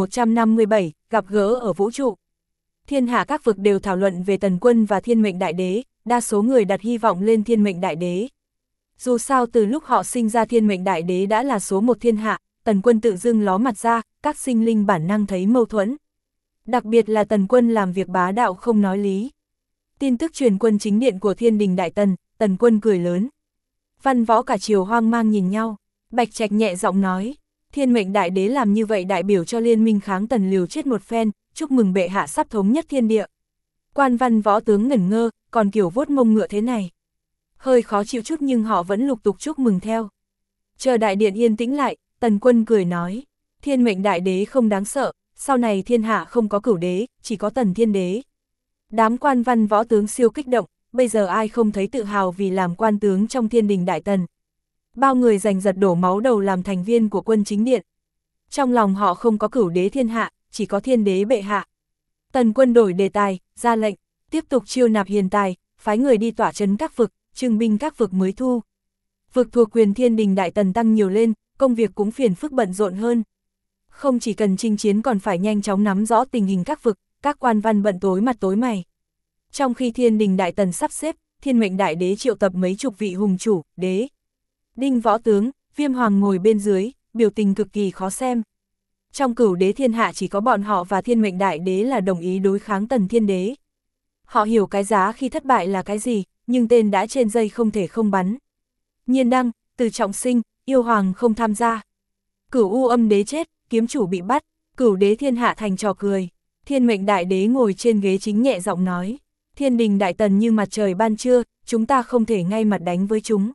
1157, gặp gỡ ở vũ trụ. Thiên hạ các vực đều thảo luận về Tần Quân và thiên mệnh đại đế, đa số người đặt hy vọng lên thiên mệnh đại đế. Dù sao từ lúc họ sinh ra thiên mệnh đại đế đã là số 1 thiên hạ, Tần Quân tự dưng ló mặt ra, các sinh linh bản năng thấy mâu thuẫn. Đặc biệt là Tần Quân làm việc bá đạo không nói lý. Tin tức truyền quân chính điện của thiên đình đại tần, Tần Quân cười lớn. Văn võ cả triều hoang mang nhìn nhau, Bạch Trạch nhẹ giọng nói, thiên mệnh đại đế làm như vậy đại biểu cho liên minh kháng tần liều chết một phen, chúc mừng bệ hạ sắp thống nhất thiên địa. Quan văn võ tướng ngẩn ngơ, còn kiểu vuốt mông ngựa thế này. Hơi khó chịu chút nhưng họ vẫn lục tục chúc mừng theo. Chờ đại điện yên tĩnh lại, Tần Quân cười nói, thiên mệnh đại đế không đáng sợ, sau này thiên hạ không có cửu đế, chỉ có tần thiên đế. Đám quan văn võ tướng siêu kích động, bây giờ ai không thấy tự hào vì làm quan tướng trong thiên đình đại tần. Bao người giành giật đổ máu đầu làm thành viên của quân chính điện. Trong lòng họ không có cửu đế thiên hạ, chỉ có thiên đế bệ hạ. Tần Quân đổi đề tài, ra lệnh, tiếp tục chiêu nạp hiền tài, phái người đi tỏa trấn các vực, trưng binh các vực mới thu. Vực thuộc quyền thiên đình đại tần tăng nhiều lên, công việc cũng phiền phức bận rộn hơn. Không chỉ cần chinh chiến còn phải nhanh chóng nắm rõ tình hình các vực, các quan văn bận tối mặt tối mày. Trong khi thiên đình đại tần sắp xếp, thiên mệnh đại đế triệu tập mấy chục vị hùng chủ, đế, đinh võ tướng, Viêm Hoàng ngồi bên dưới, biểu tình cực kỳ khó xem. Trong cửu đế thiên hạ chỉ có bọn họ và thiên mệnh đại đế là đồng ý đối kháng tần thiên đế. Họ hiểu cái giá khi thất bại là cái gì, nhưng tên đã trên dây không thể không bắn. Nhiên Đăng, Từ Trọng Sinh, Yêu Hoàng không tham gia. Cửu U Âm đế chết, kiếm chủ bị bắt, cửu đế thiên hạ thành trò cười. Thiên mệnh đại đế ngồi trên ghế chính nhẹ giọng nói, thiên đình đại tần như mặt trời ban trưa, chúng ta không thể ngay mặt đánh với chúng.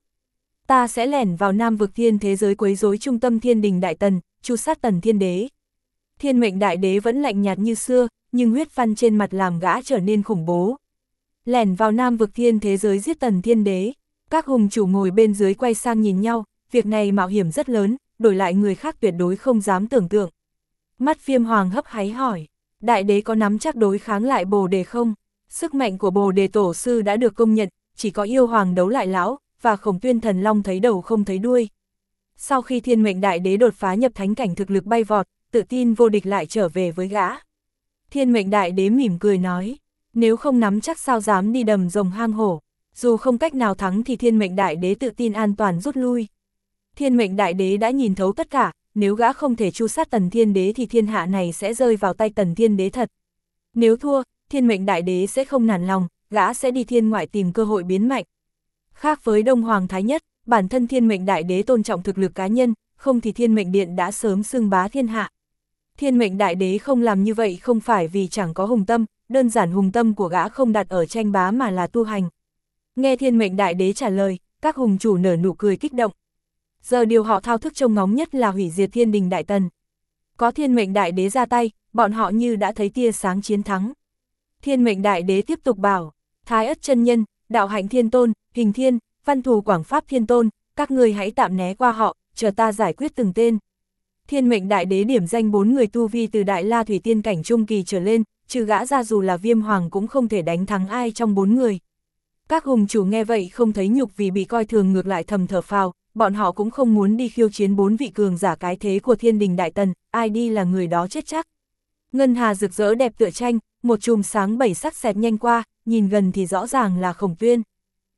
Ta sẽ lẻn vào nam vực thiên thế giới quấy rối trung tâm thiên đình đại tần, tru sát tần thiên đế. Thiên mệnh đại đế vẫn lạnh nhạt như xưa, nhưng huyết văn trên mặt làm gã trở nên khủng bố. Lẻn vào nam vực thiên thế giới giết tần thiên đế. Các hùng chủ ngồi bên dưới quay sang nhìn nhau, việc này mạo hiểm rất lớn, đổi lại người khác tuyệt đối không dám tưởng tượng. Mắt Viêm Hoàng hấp háy hỏi, đại đế có nắm chắc đối kháng lại Bồ Đề không? Sức mạnh của Bồ Đề Tổ Sư đã được công nhận, chỉ có Yêu Hoàng đấu lại lão, và Khổng Tuyên Thần Long thấy đầu không thấy đuôi. Sau khi thiên mệnh đại đế đột phá nhập thánh cảnh thực lực bay vọt, tự tin vô địch lại trở về với gã. Thiên mệnh đại đế mỉm cười nói, nếu không nắm chắc sao dám đi đầm rồng hang hổ, dù không cách nào thắng thì thiên mệnh đại đế tự tin an toàn rút lui. Thiên mệnh đại đế đã nhìn thấu tất cả, nếu gã không thể tru sát tần thiên đế thì thiên hạ này sẽ rơi vào tay tần thiên đế thật. Nếu thua, thiên mệnh đại đế sẽ không nản lòng, gã sẽ đi thiên ngoại tìm cơ hội biến mạnh. Khác với Đông Hoàng Thái Nhất, bản thân thiên mệnh đại đế tôn trọng thực lực cá nhân, không thì thiên mệnh điện đã sớm xưng bá thiên hạ. Thiên mệnh đại đế không làm như vậy không phải vì chẳng có hùng tâm, đơn giản hùng tâm của gã không đặt ở tranh bá mà là tu hành. Nghe thiên mệnh đại đế trả lời, các hùng chủ nở nụ cười kích động. Giờ điều họ thao thức trông ngóng nhất là hủy diệt thiên đình đại tần. Có thiên mệnh đại đế ra tay, bọn họ như đã thấy tia sáng chiến thắng. Thiên mệnh đại đế tiếp tục bảo, Thái Ất chân nhân, Đạo Hạnh Thiên Tôn, Hình Thiên, Văn Thù Quảng Pháp Thiên Tôn, các ngươi hãy tạm né qua họ, chờ ta giải quyết từng tên. Thiên mệnh đại đế điểm danh 4 người tu vi từ Đại La Thủy Tiên cảnh trung kỳ trở lên, trừ gã ra dù là Viêm Hoàng cũng không thể đánh thắng ai trong 4 người. Các hùng chủ nghe vậy không thấy nhục vì bị coi thường, ngược lại thầm thở phào, bọn họ cũng không muốn đi khiêu chiến 4 vị cường giả cái thế của thiên đình đại tần, ai đi là người đó chết chắc. Ngân hà rực rỡ đẹp tựa tranh, một chùm sáng 7 sắc xẹt nhanh qua, nhìn gần thì rõ ràng là Khổng Tuyên.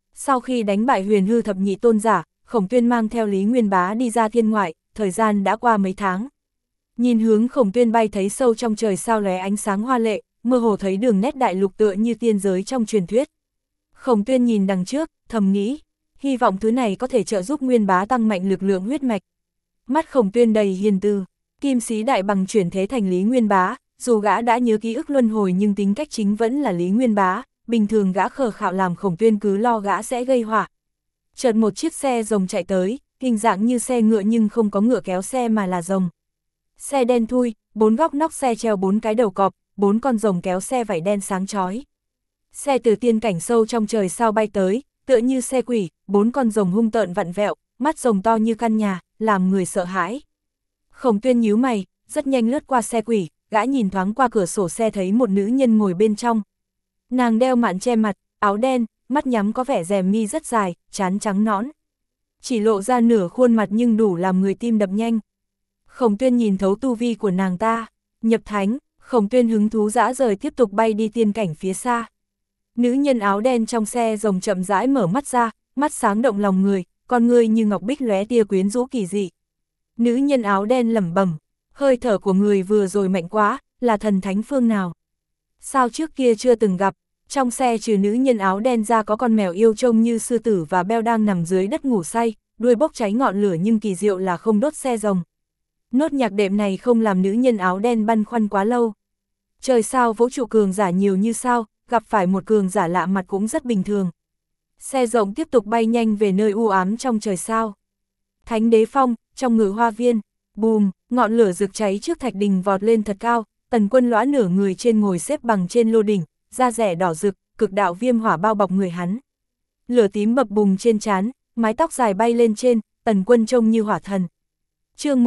Sau khi đánh bại Huyền Hư thập nhị tôn giả, Khổng Tuyên mang theo Lý Nguyên Bá đi ra thiên ngoại, thời gian đã qua mấy tháng. Nhìn hướng Khổng Tuyên bay thấy sâu trong trời sao lóe ánh sáng hoa lệ, mơ hồ thấy đường nét đại lục tựa như tiên giới trong truyền thuyết. Khổng Tuyên nhìn đằng trước, thầm nghĩ, hy vọng thứ này có thể trợ giúp Nguyên Bá tăng mạnh lực lượng huyết mạch. Mắt Khổng Tuyên đầy hiền từ, Kim Sĩ Đại Bằng chuyển thế thành Lý Nguyên Bá, dù gã đã nhớ ký ức luân hồi nhưng tính cách chính vẫn là Lý Nguyên Bá, bình thường gã khờ khạo làm Khổng Tuyên cứ lo gã sẽ gây họa. Chợt một chiếc xe rồng chạy tới, hình dạng như xe ngựa nhưng không có ngựa kéo xe mà là rồng. Xe đen thui, 4 góc nóc xe treo 4 cái đầu cọp, 4 con rồng kéo xe vảy đen sáng chói. Xe từ tiên cảnh sâu trong trời sao bay tới, tựa như xe quỷ, 4 con rồng hung tợn vặn vẹo, mắt rồng to như căn nhà, làm người sợ hãi. Khổng Tuyên nhíu mày, rất nhanh lướt qua xe quỷ, gã nhìn thoáng qua cửa sổ xe thấy một nữ nhân ngồi bên trong. Nàng đeo mạn che mặt, áo đen, mắt nhắm có vẻ rèm mi rất dài, trán trắng nõn. Chỉ lộ ra nửa khuôn mặt nhưng đủ làm người tim đập nhanh. Khổng Tuyên nhìn thấu tu vi của nàng ta, nhập thánh, Khổng Tuyên hứng thú dã rời tiếp tục bay đi tiên cảnh phía xa. Nữ nhân áo đen trong xe rồng chậm rãi mở mắt ra, mắt sáng động lòng người, con ngươi như ngọc bích lóe tia quyến rũ kỳ dị. Nữ nhân áo đen lẩm bẩm, hơi thở của người vừa rồi mạnh quá, là thần thánh phương nào? Sao trước kia chưa từng gặp? Trong xe trừ nữ nhân áo đen ra có con mèo yêu trông như sư tử và beo đang nằm dưới đất ngủ say, đuôi bốc cháy ngọn lửa nhưng kỳ diệu là không đốt xe rồng. Nốt nhạc đệm này không làm nữ nhân áo đen băn khoăn quá lâu. Trời sao vũ trụ cường giả nhiều như sao, gặp phải một cường giả lạ mặt cũng rất bình thường. Xe rồng tiếp tục bay nhanh về nơi u ám trong trời sao. Thánh Đế Phong, trong Ngự Hoa Viên, bùm, ngọn lửa rực cháy trước thạch đình vọt lên thật cao, Tần Quân lõa nửa người trên ngồi xếp bằng trên lô đỉnh, da rẻ đỏ rực, cực đạo viêm hỏa bao bọc người hắn. Lửa tím bập bùng trên trán, mái tóc dài bay lên trên, Tần Quân trông như hỏa thần. Chương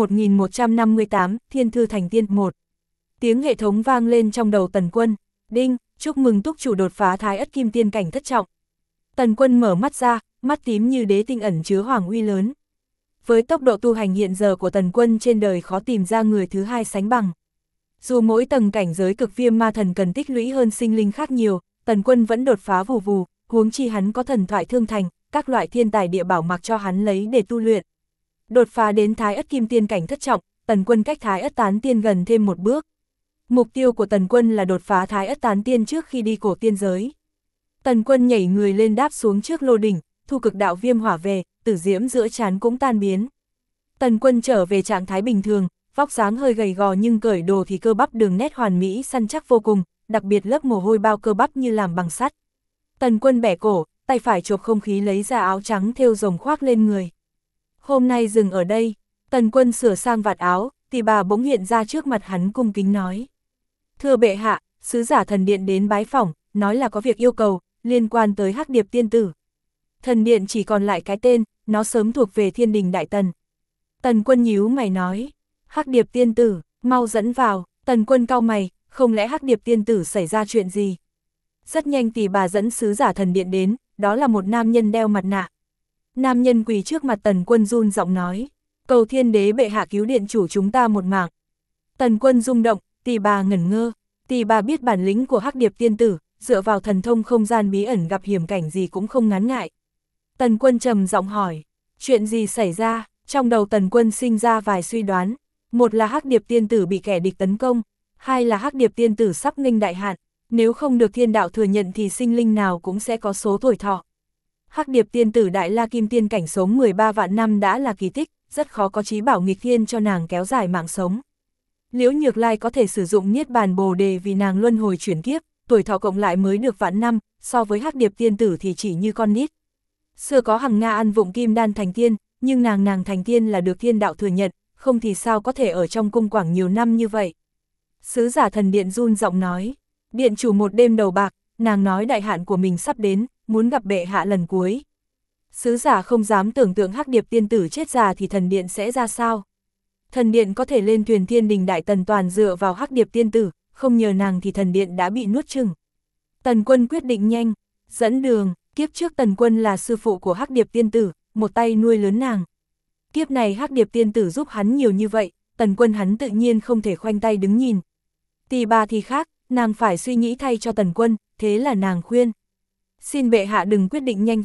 1158, Thiên Thư Thành Tiên 1. Tiếng hệ thống vang lên trong đầu Tần Quân, đinh, chúc mừng túc chủ đột phá Thái Ất Kim Tiên cảnh thất trọng. Tần Quân mở mắt ra, mắt tím như đế tinh ẩn chứa hoàng uy lớn. Với tốc độ tu hành hiện giờ của Tần Quân trên đời khó tìm ra người thứ hai sánh bằng. Dù mỗi tầng cảnh giới cực viêm ma thần cần tích lũy hơn sinh linh khác nhiều, Tần Quân vẫn đột phá vù vù, huống chi hắn có thần thoại thương thành, các loại thiên tài địa bảo mặc cho hắn lấy để tu luyện. Đột phá đến Thái Ất Kim Tiên cảnh thất trọng, Tần Quân cách Thái Ất Tán Tiên gần thêm một bước. Mục tiêu của Tần Quân là đột phá Thái Ất Tán Tiên trước khi đi cổ tiên giới. Tần Quân nhảy người lên đáp xuống trước lô đỉnh, thu cực đạo viêm hỏa về, tử diễm giữa trán cũng tan biến. Tần Quân trở về trạng thái bình thường, vóc dáng hơi gầy gò nhưng cởi đồ thì cơ bắp đường nét hoàn mỹ săn chắc vô cùng, đặc biệt lớp mồ hôi bao cơ bắp như làm bằng sắt. Tần Quân bẻ cổ, tay phải chộp không khí lấy ra áo trắng thêu rồng khoác lên người. Hôm nay dừng ở đây, Tần Quân sửa sang vạt áo, Tỳ Bà bỗng hiện ra trước mặt hắn cung kính nói. Thưa bệ hạ, sứ giả thần điện đến bái phỏng, nói là có việc yêu cầu, liên quan tới Hắc Điệp Tiên Tử. Thần điện chỉ còn lại cái tên, nó sớm thuộc về Thiên Đình Đại Tần. Tần Quân nhíu mày nói, Hắc Điệp Tiên Tử, mau dẫn vào. Tần Quân cau mày, không lẽ Hắc Điệp Tiên Tử xảy ra chuyện gì? Rất nhanh Tỳ Bà dẫn sứ giả thần điện đến, đó là một nam nhân đeo mặt nạ. Nam nhân quỳ trước mặt Tần Quân run giọng nói, cầu Thiên Đế bệ hạ cứu điện chủ chúng ta một mạng. Tần Quân rung động, Tỳ Bà ngẩn ngơ. Tỳ Bà biết bản lĩnh của Hắc Điệp Tiên Tử, dựa vào thần thông không gian bí ẩn gặp hiểm cảnh gì cũng không ngán ngại. Tần Quân trầm giọng hỏi, chuyện gì xảy ra? Trong đầu Tần Quân sinh ra vài suy đoán, một là Hắc Điệp Tiên Tử bị kẻ địch tấn công, hai là Hắc Điệp Tiên Tử sắp nghênh đại hạn, nếu không được thiên đạo thừa nhận thì sinh linh nào cũng sẽ có số tuổi thọ. Hắc Điệp Tiên Tử Đại La Kim Tiên cảnh sống 13 vạn năm đã là kỳ tích, rất khó có chí bảo nghịch thiên cho nàng kéo dài mạng sống. Liễu Nhược Lai có thể sử dụng Niết Bàn Bồ Đề vì nàng luân hồi chuyển kiếp, tuổi thọ cộng lại mới được vạn năm, so với Hắc Điệp Tiên Tử thì chỉ như con nít. Xưa có Hằng Nga ăn vụng kim đan thành tiên, nhưng nàng thành tiên là được thiên đạo thừa nhận, không thì sao có thể ở trong cung quảng nhiều năm như vậy. Sứ giả thần điện run giọng nói, điện chủ một đêm đầu bạc, nàng nói đại hạn của mình sắp đến, muốn gặp bệ hạ lần cuối. Sứ giả không dám tưởng tượng Hắc Điệp Tiên Tử chết già thì thần điện sẽ ra sao. Thần điện có thể lên thuyền Thiên Đình Đại Tần toàn dựa vào Hắc Điệp Tiên Tử, không nhờ nàng thì thần điện đã bị nuốt chửng. Tần Quân quyết định nhanh, dẫn đường, kiếp trước Tần Quân là sư phụ của Hắc Điệp Tiên Tử, một tay nuôi lớn nàng. Kiếp này Hắc Điệp Tiên Tử giúp hắn nhiều như vậy, Tần Quân hắn tự nhiên không thể khoanh tay đứng nhìn. Tỳ Bà thì khác, nàng phải suy nghĩ thay cho Tần Quân, thế là nàng khuyên. Xin bệ hạ đừng quyết định nhanh vậy,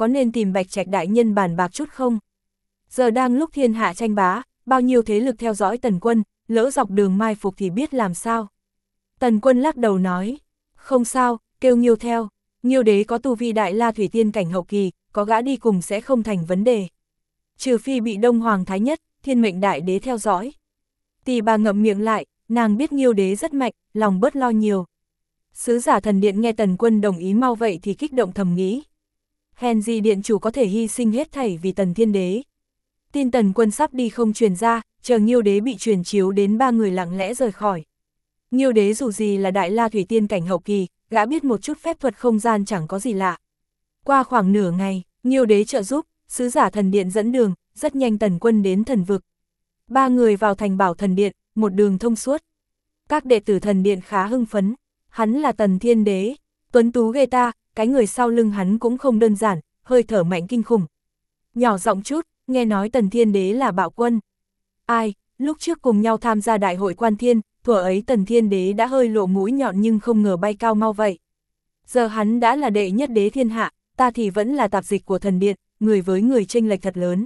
có nên tìm Bạch Trạch đại nhân bàn bạc chút không? Giờ đang lúc thiên hạ tranh bá, bao nhiêu thế lực theo dõi Tần Quân, lỡ dọc đường mai phục thì biết làm sao. Tần Quân lắc đầu nói, không sao, kêu Nghiêu theo, Nghiêu đế có tu vi đại la thủy tiên cảnh hậu kỳ, có gã đi cùng sẽ không thành vấn đề. Trừ phi bị Đông Hoàng Thái Nhất, Thiên Mệnh đại đế theo dõi. Tỳ bà ngậm miệng lại, nàng biết Nghiêu đế rất mạnh, lòng bớt lo nhiều. Sứ giả thần điện nghe Tần Quân đồng ý mau vậy thì kích động thầm nghĩ. Hèn gì điện chủ có thể hy sinh hết thảy vì Tần Thiên đế. Tin Tần Quân sắp đi không truyền ra, chờ Nghiêu đế bị truyền chiếu đến 3 người lặng lẽ rời khỏi. Nghiêu đế dù gì là đại la thủy tiên cảnh hậu kỳ, gã biết một chút phép thuật không gian chẳng có gì lạ. Qua khoảng nửa ngày, Nghiêu đế trợ giúp, sứ giả thần điện dẫn đường, rất nhanh Tần Quân đến thần vực. 3 người vào thành bảo thần điện, một đường thông suốt. Các đệ tử thần điện khá hưng phấn, hắn là Tần Thiên đế, tuấn tú ghê ta, cái người sau lưng hắn cũng không đơn giản, hơi thở mạnh kinh khủng. Nhỏ giọng chút, nghe nói Tần Thiên đế là bạo quân. Ai, lúc trước cùng nhau tham gia đại hội quan thiên, thuở ấy Tần Thiên đế đã hơi lộ mũi nhọn nhưng không ngờ bay cao mau vậy. Giờ hắn đã là đệ nhất đế thiên hạ, ta thì vẫn là tạp dịch của thần điện, người với người chênh lệch thật lớn.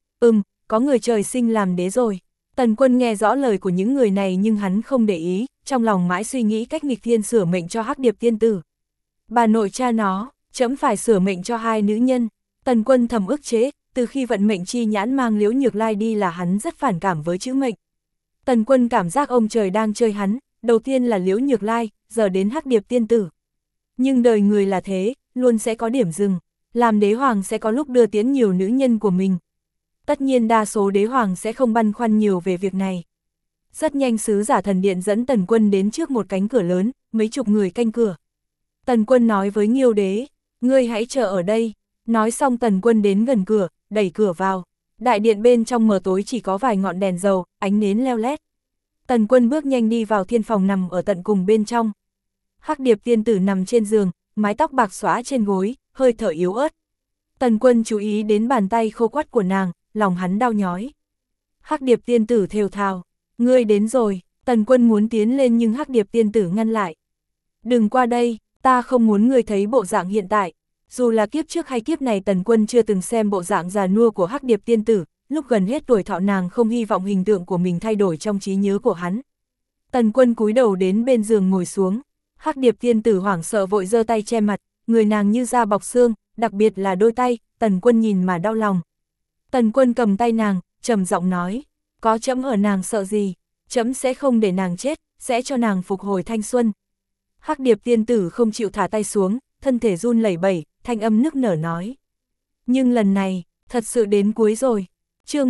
Có người trời sinh làm đế rồi. Tần Quân nghe rõ lời của những người này nhưng hắn không để ý, trong lòng mãi suy nghĩ cách nghịch thiên sửa mệnh cho Hắc Điệp tiên tử. Bà nội cha nó, trẫm phải sửa mệnh cho 2 nữ nhân. Tần Quân thầm ức chế, từ khi vận mệnh chi nhãn mang Liễu Nhược Lai đi là hắn rất phản cảm với chữ mệnh. Tần Quân cảm giác ông trời đang chơi hắn, đầu tiên là Liễu Nhược Lai, giờ đến Hắc Điệp tiên tử. Nhưng đời người là thế, luôn sẽ có điểm dừng, làm đế hoàng sẽ có lúc đưa tiến nhiều nữ nhân của mình. Tất nhiên đa số đế hoàng sẽ không băn khoăn nhiều về việc này. Rất nhanh sứ giả thần điện dẫn Tần Quân đến trước một cánh cửa lớn, mấy chục người canh cửa. Tần Quân nói với Nghiêu đế, ngươi hãy chờ ở đây. Nói xong Tần Quân đến gần cửa, đẩy cửa vào. Đại điện bên trong mờ tối chỉ có vài ngọn đèn dầu, ánh nến leo lét. Tần Quân bước nhanh đi vào thiên phòng nằm ở tận cùng bên trong. Hắc Điệp tiên tử nằm trên giường, mái tóc bạc xõa trên gối, hơi thở yếu ớt. Tần Quân chú ý đến bàn tay khô quắt của nàng, lòng hắn đau nhói. Hắc Điệp tiên tử thều thào, ngươi đến rồi. Tần Quân muốn tiến lên nhưng Hắc Điệp tiên tử ngăn lại. Đừng qua đây, ta không muốn ngươi thấy bộ dạng hiện tại. Dù là kiếp trước hay kiếp này Tần Quân chưa từng xem bộ dạng già nua của Hắc Điệp tiên tử, lúc gần hết tuổi thọ nàng không hy vọng hình tượng của mình thay đổi trong trí nhớ của hắn. Tần Quân cúi đầu đến bên giường ngồi xuống, Hắc Điệp tiên tử hoảng sợ vội giơ tay che mặt, người nàng như da bọc xương, đặc biệt là đôi tay, Tần Quân nhìn mà đau lòng. Tần Quân cầm tay nàng, trầm giọng nói, có trẫm ở nàng sợ gì, trẫm sẽ không để nàng chết, sẽ cho nàng phục hồi thanh xuân. Hắc Điệp tiên tử không chịu thả tay xuống, thân thể run lẩy bẩy, thanh âm nức nở nói. Nhưng lần này, thật sự đến cuối rồi. Chương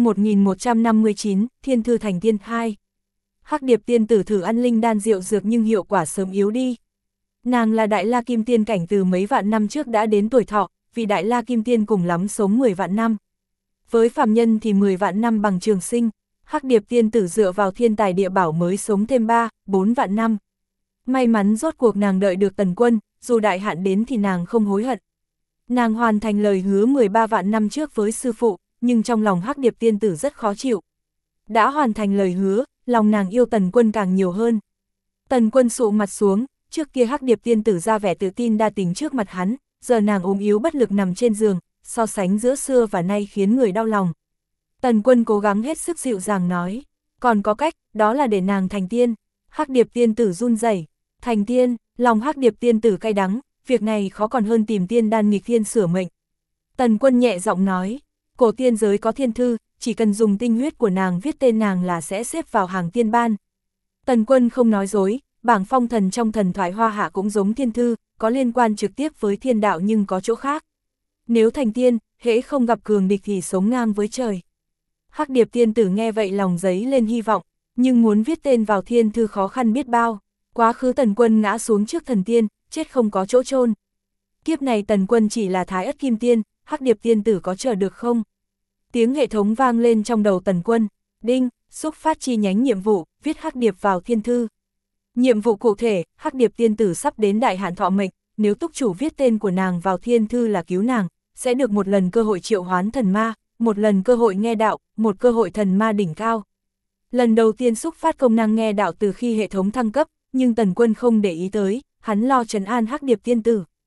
1159, Thiên Thư Thành Tiên 2. Hắc Điệp tiên tử thử ăn linh đan rượu dược nhưng hiệu quả sớm yếu đi. Nàng là đại la kim tiên cảnh từ mấy vạn năm trước đã đến tuổi thọ, vì đại la kim tiên cùng lắm sống 10 vạn năm. Với phàm nhân thì 10 vạn năm bằng trường sinh, Hắc Điệp tiên tử dựa vào thiên tài địa bảo mới sống thêm 3-4 vạn năm. May mắn rốt cuộc nàng đợi được Tần Quân, dù đại hạn đến thì nàng không hối hận. Nàng hoàn thành lời hứa 13 vạn năm trước với sư phụ, nhưng trong lòng Hắc Điệp tiên tử rất khó chịu. Đã hoàn thành lời hứa, lòng nàng yêu Tần Quân càng nhiều hơn. Tần Quân sụ mặt xuống, trước kia Hắc Điệp tiên tử ra vẻ tự tin đa tình trước mặt hắn, giờ nàng ốm yếu bất lực nằm trên giường, so sánh giữa xưa và nay khiến người đau lòng. Tần Quân cố gắng hết sức dịu dàng nói, còn có cách, đó là để nàng thành tiên. Hắc Điệp tiên tử run rẩy, thành tiên, lòng Hắc Điệp tiên tử cay đắng, việc này khó còn hơn tìm tiên đan nghịch thiên sửa mệnh. Tần Quân nhẹ giọng nói, cổ tiên giới có thiên thư, chỉ cần dùng tinh huyết của nàng viết tên nàng là sẽ xếp vào hàng tiên ban. Tần Quân không nói dối, bảng phong thần trong thần thoại Hoa Hạ cũng giống thiên thư, có liên quan trực tiếp với thiên đạo nhưng có chỗ khác. Nếu thành tiên, hễ không gặp cường địch thì sống ngang với trời. Hắc Điệp tiên tử nghe vậy lòng giấy lên hy vọng, nhưng muốn viết tên vào thiên thư khó khăn biết bao. Quá khứ Tần Quân ngã xuống trước thần tiên, chết không có chỗ chôn. Kiếp này Tần Quân chỉ là Thái Ất Kim Tiên, Hắc Điệp tiên tử có chờ được không? Tiếng hệ thống vang lên trong đầu Tần Quân, đinh, xúc phát chi nhánh nhiệm vụ, viết Hắc Điệp vào thiên thư. Nhiệm vụ cụ thể, Hắc Điệp tiên tử sắp đến đại hạn thọ mệnh, nếu túc chủ viết tên của nàng vào thiên thư là cứu nàng, sẽ được một lần cơ hội triệu hoán thần ma, một lần cơ hội nghe đạo, một cơ hội thần ma đỉnh cao. Lần đầu tiên xúc phát công năng nghe đạo từ khi hệ thống thăng cấp, nhưng Tần Quân không để ý tới, hắn lo trấn an Hắc Điệp tiên tử.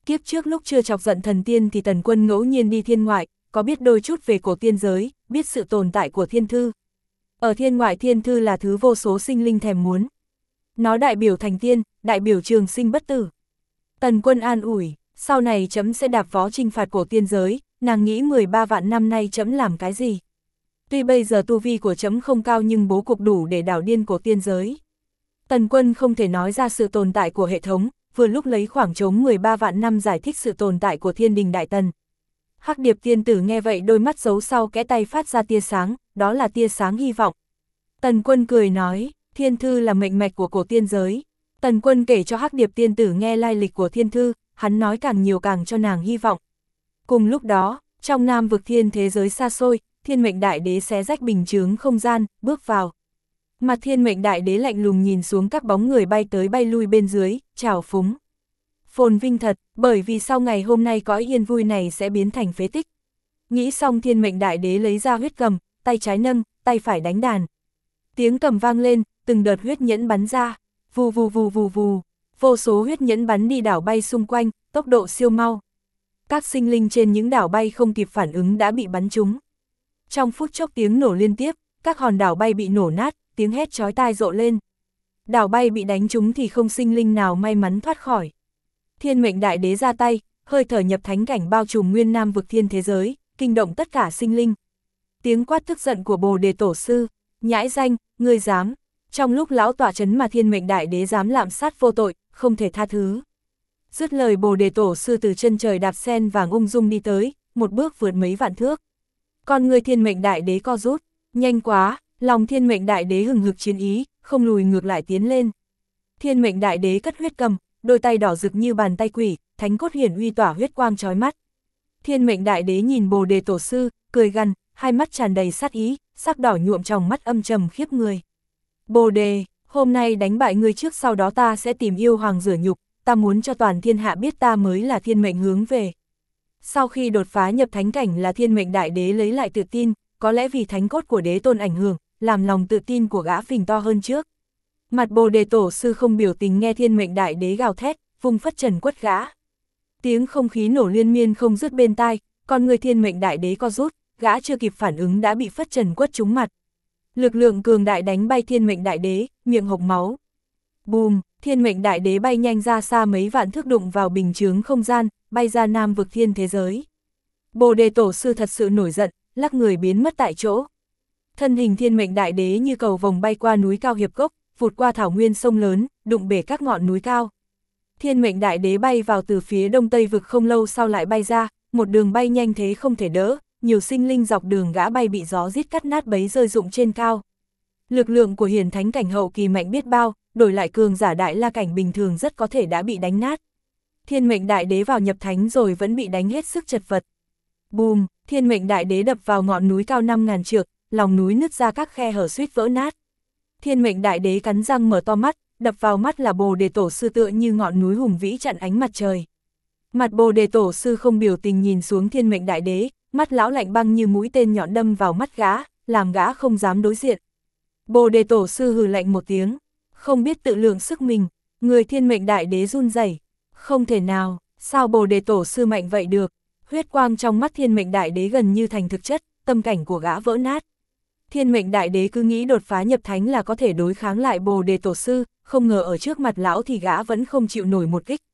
Kiếp trước lúc chưa chọc giận thần tiên thì Tần Quân ngẫu nhiên đi thiên ngoại, có biết đôi chút về cổ tiên giới, biết sự tồn tại của thiên thư. Ở thiên ngoại thiên thư là thứ vô số sinh linh thèm muốn. Nó đại biểu thành tiên, đại biểu trường sinh bất tử. Tần Quân an ủi, sau này chấm sẽ đạp vó chinh phạt cổ tiên giới, nàng nghĩ 13 vạn năm nay chấm làm cái gì? Tuy bây giờ tu vi của chấm không cao nhưng bố cục đủ để đảo điên cổ tiên giới. Tần Quân không thể nói ra sự tồn tại của hệ thống, vừa lúc lấy khoảng trống 13 vạn năm giải thích sự tồn tại của thiên đình đại tần. Hắc Điệp tiên tử nghe vậy đôi mắt giấu sau kẽ tay phát ra tia sáng, đó là tia sáng hy vọng. Tần Quân cười nói, thiên thư là mệnh mạch của cổ tiên giới. Tần Quân kể cho Hắc Điệp tiên tử nghe lai lịch của thiên thư, hắn nói càng nhiều càng cho nàng hy vọng. Cùng lúc đó, trong Nam vực thiên thế giới xa xôi, Thiên Mệnh Đại Đế xé rách bình chướng không gian, bước vào. Mặt Thiên Mệnh Đại Đế lạnh lùng nhìn xuống các bóng người bay tới bay lui bên dưới, trào phúng. Phồn vinh thật, bởi vì sau ngày hôm nay cõi yên vui này sẽ biến thành phế tích. Nghĩ xong Thiên Mệnh Đại Đế lấy ra huyết cầm, tay trái nâng, tay phải đánh đàn. Tiếng cầm vang lên, từng đợt huyết nhẫn bắn ra, vù vù vù vù vù, vô số huyết nhẫn bắn đi đảo bay xung quanh, tốc độ siêu mau. Các sinh linh trên những đảo bay không kịp phản ứng đã bị bắn trúng. Trong phút chốc tiếng nổ liên tiếp, các hòn đảo bay bị nổ nát, tiếng hét chói tai rộ lên. Đảo bay bị đánh trúng thì không sinh linh nào may mắn thoát khỏi. Thiên Mệnh Đại Đế ra tay, hơi thở nhập thánh cảnh bao trùm nguyên Nam vực thiên thế giới, kinh động tất cả sinh linh. Tiếng quát tức giận của Bồ Đề Tổ Sư, nhãi danh, ngươi dám. Trong lúc lão tọa chấn mà Thiên Mệnh Đại Đế dám lạm sát vô tội, không thể tha thứ. Dứt lời Bồ Đề Tổ Sư từ chân trời đạp sen vàng ung dung đi tới, một bước vượt mấy vạn thước. Con người Thiên Mệnh Đại Đế co rút, nhanh quá, lòng Thiên Mệnh Đại Đế hừng hực chiến ý, không lùi ngược lại tiến lên. Thiên Mệnh Đại Đế cất huyết cầm, đôi tay đỏ rực như bàn tay quỷ, thánh cốt hiển uy tỏa huyết quang chói mắt. Thiên Mệnh Đại Đế nhìn Bồ Đề Tổ Sư, cười gằn, hai mắt tràn đầy sát ý, sắc đỏ nhuộm trong mắt âm trầm khiếp người. Bồ Đề, hôm nay đánh bại ngươi trước sau đó ta sẽ tìm yêu hoàng rửa nhục, ta muốn cho toàn thiên hạ biết ta mới là thiên mệnh hướng về. Sau khi đột phá nhập thánh cảnh là Thiên Mệnh Đại Đế lấy lại tự tin, có lẽ vì thánh cốt của đế tôn ảnh hưởng, làm lòng tự tin của gã phình to hơn trước. Mặt Bồ Đề Tổ Sư không biểu tình nghe Thiên Mệnh Đại Đế gào thét, vung phất trần quất gã. Tiếng không khí nổ liên miên không dứt bên tai, con người Thiên Mệnh Đại Đế co rút, gã chưa kịp phản ứng đã bị phất trần quất trúng mặt. Lực lượng cường đại đánh bay Thiên Mệnh Đại Đế, miệng hộc máu. Bùm, Thiên Mệnh Đại Đế bay nhanh ra xa mấy vạn thước đụng vào bình chướng không gian, bay ra Nam vực thiên thế giới. Bồ Đề Tổ Sư thật sự nổi giận, lắc người biến mất tại chỗ. Thân hình Thiên Mệnh Đại Đế như cầu vồng bay qua núi cao hiệp cốc, vụt qua thảo nguyên sông lớn, đụng bể các ngọn núi cao. Thiên Mệnh Đại Đế bay vào từ phía đông tây vực không lâu sau lại bay ra, một đường bay nhanh thế không thể đỡ, nhiều sinh linh dọc đường gã bay bị gió rít cắt nát bấy rơi rụng trên cao. Lực lượng của hiển thánh cảnh hậu kỳ mạnh biết bao, đổi lại cường giả đại la cảnh bình thường rất có thể đã bị đánh nát. Thiên Mệnh Đại Đế vào nhập thánh rồi vẫn bị đánh hết sức chật vật. Bùm, Thiên Mệnh Đại Đế đập vào ngọn núi cao 5.000 trượng, lòng núi nứt ra các khe hở suýt vỡ nát. Thiên Mệnh Đại Đế cắn răng mở to mắt, đập vào mắt là Bồ Đề Tổ Sư tựa như ngọn núi hùng vĩ chặn ánh mặt trời. Mặt Bồ Đề Tổ Sư không biểu tình nhìn xuống Thiên Mệnh Đại Đế, mắt lão lạnh băng như mũi tên nhọn đâm vào mắt gã, làm gã không dám đối diện. Bồ Đề Tổ Sư hừ lạnh một tiếng, không biết tự lượng sức mình, người Thiên Mệnh Đại Đế run rẩy. Không thể nào, sao Bồ Đề Tổ Sư mạnh vậy được? Huyết quang trong mắt Thiên Mệnh Đại Đế gần như thành thực chất, tâm cảnh của gã vỡ nát. Thiên Mệnh Đại Đế cứ nghĩ đột phá nhập thánh là có thể đối kháng lại Bồ Đề Tổ Sư, không ngờ ở trước mặt lão thì gã vẫn không chịu nổi một kích.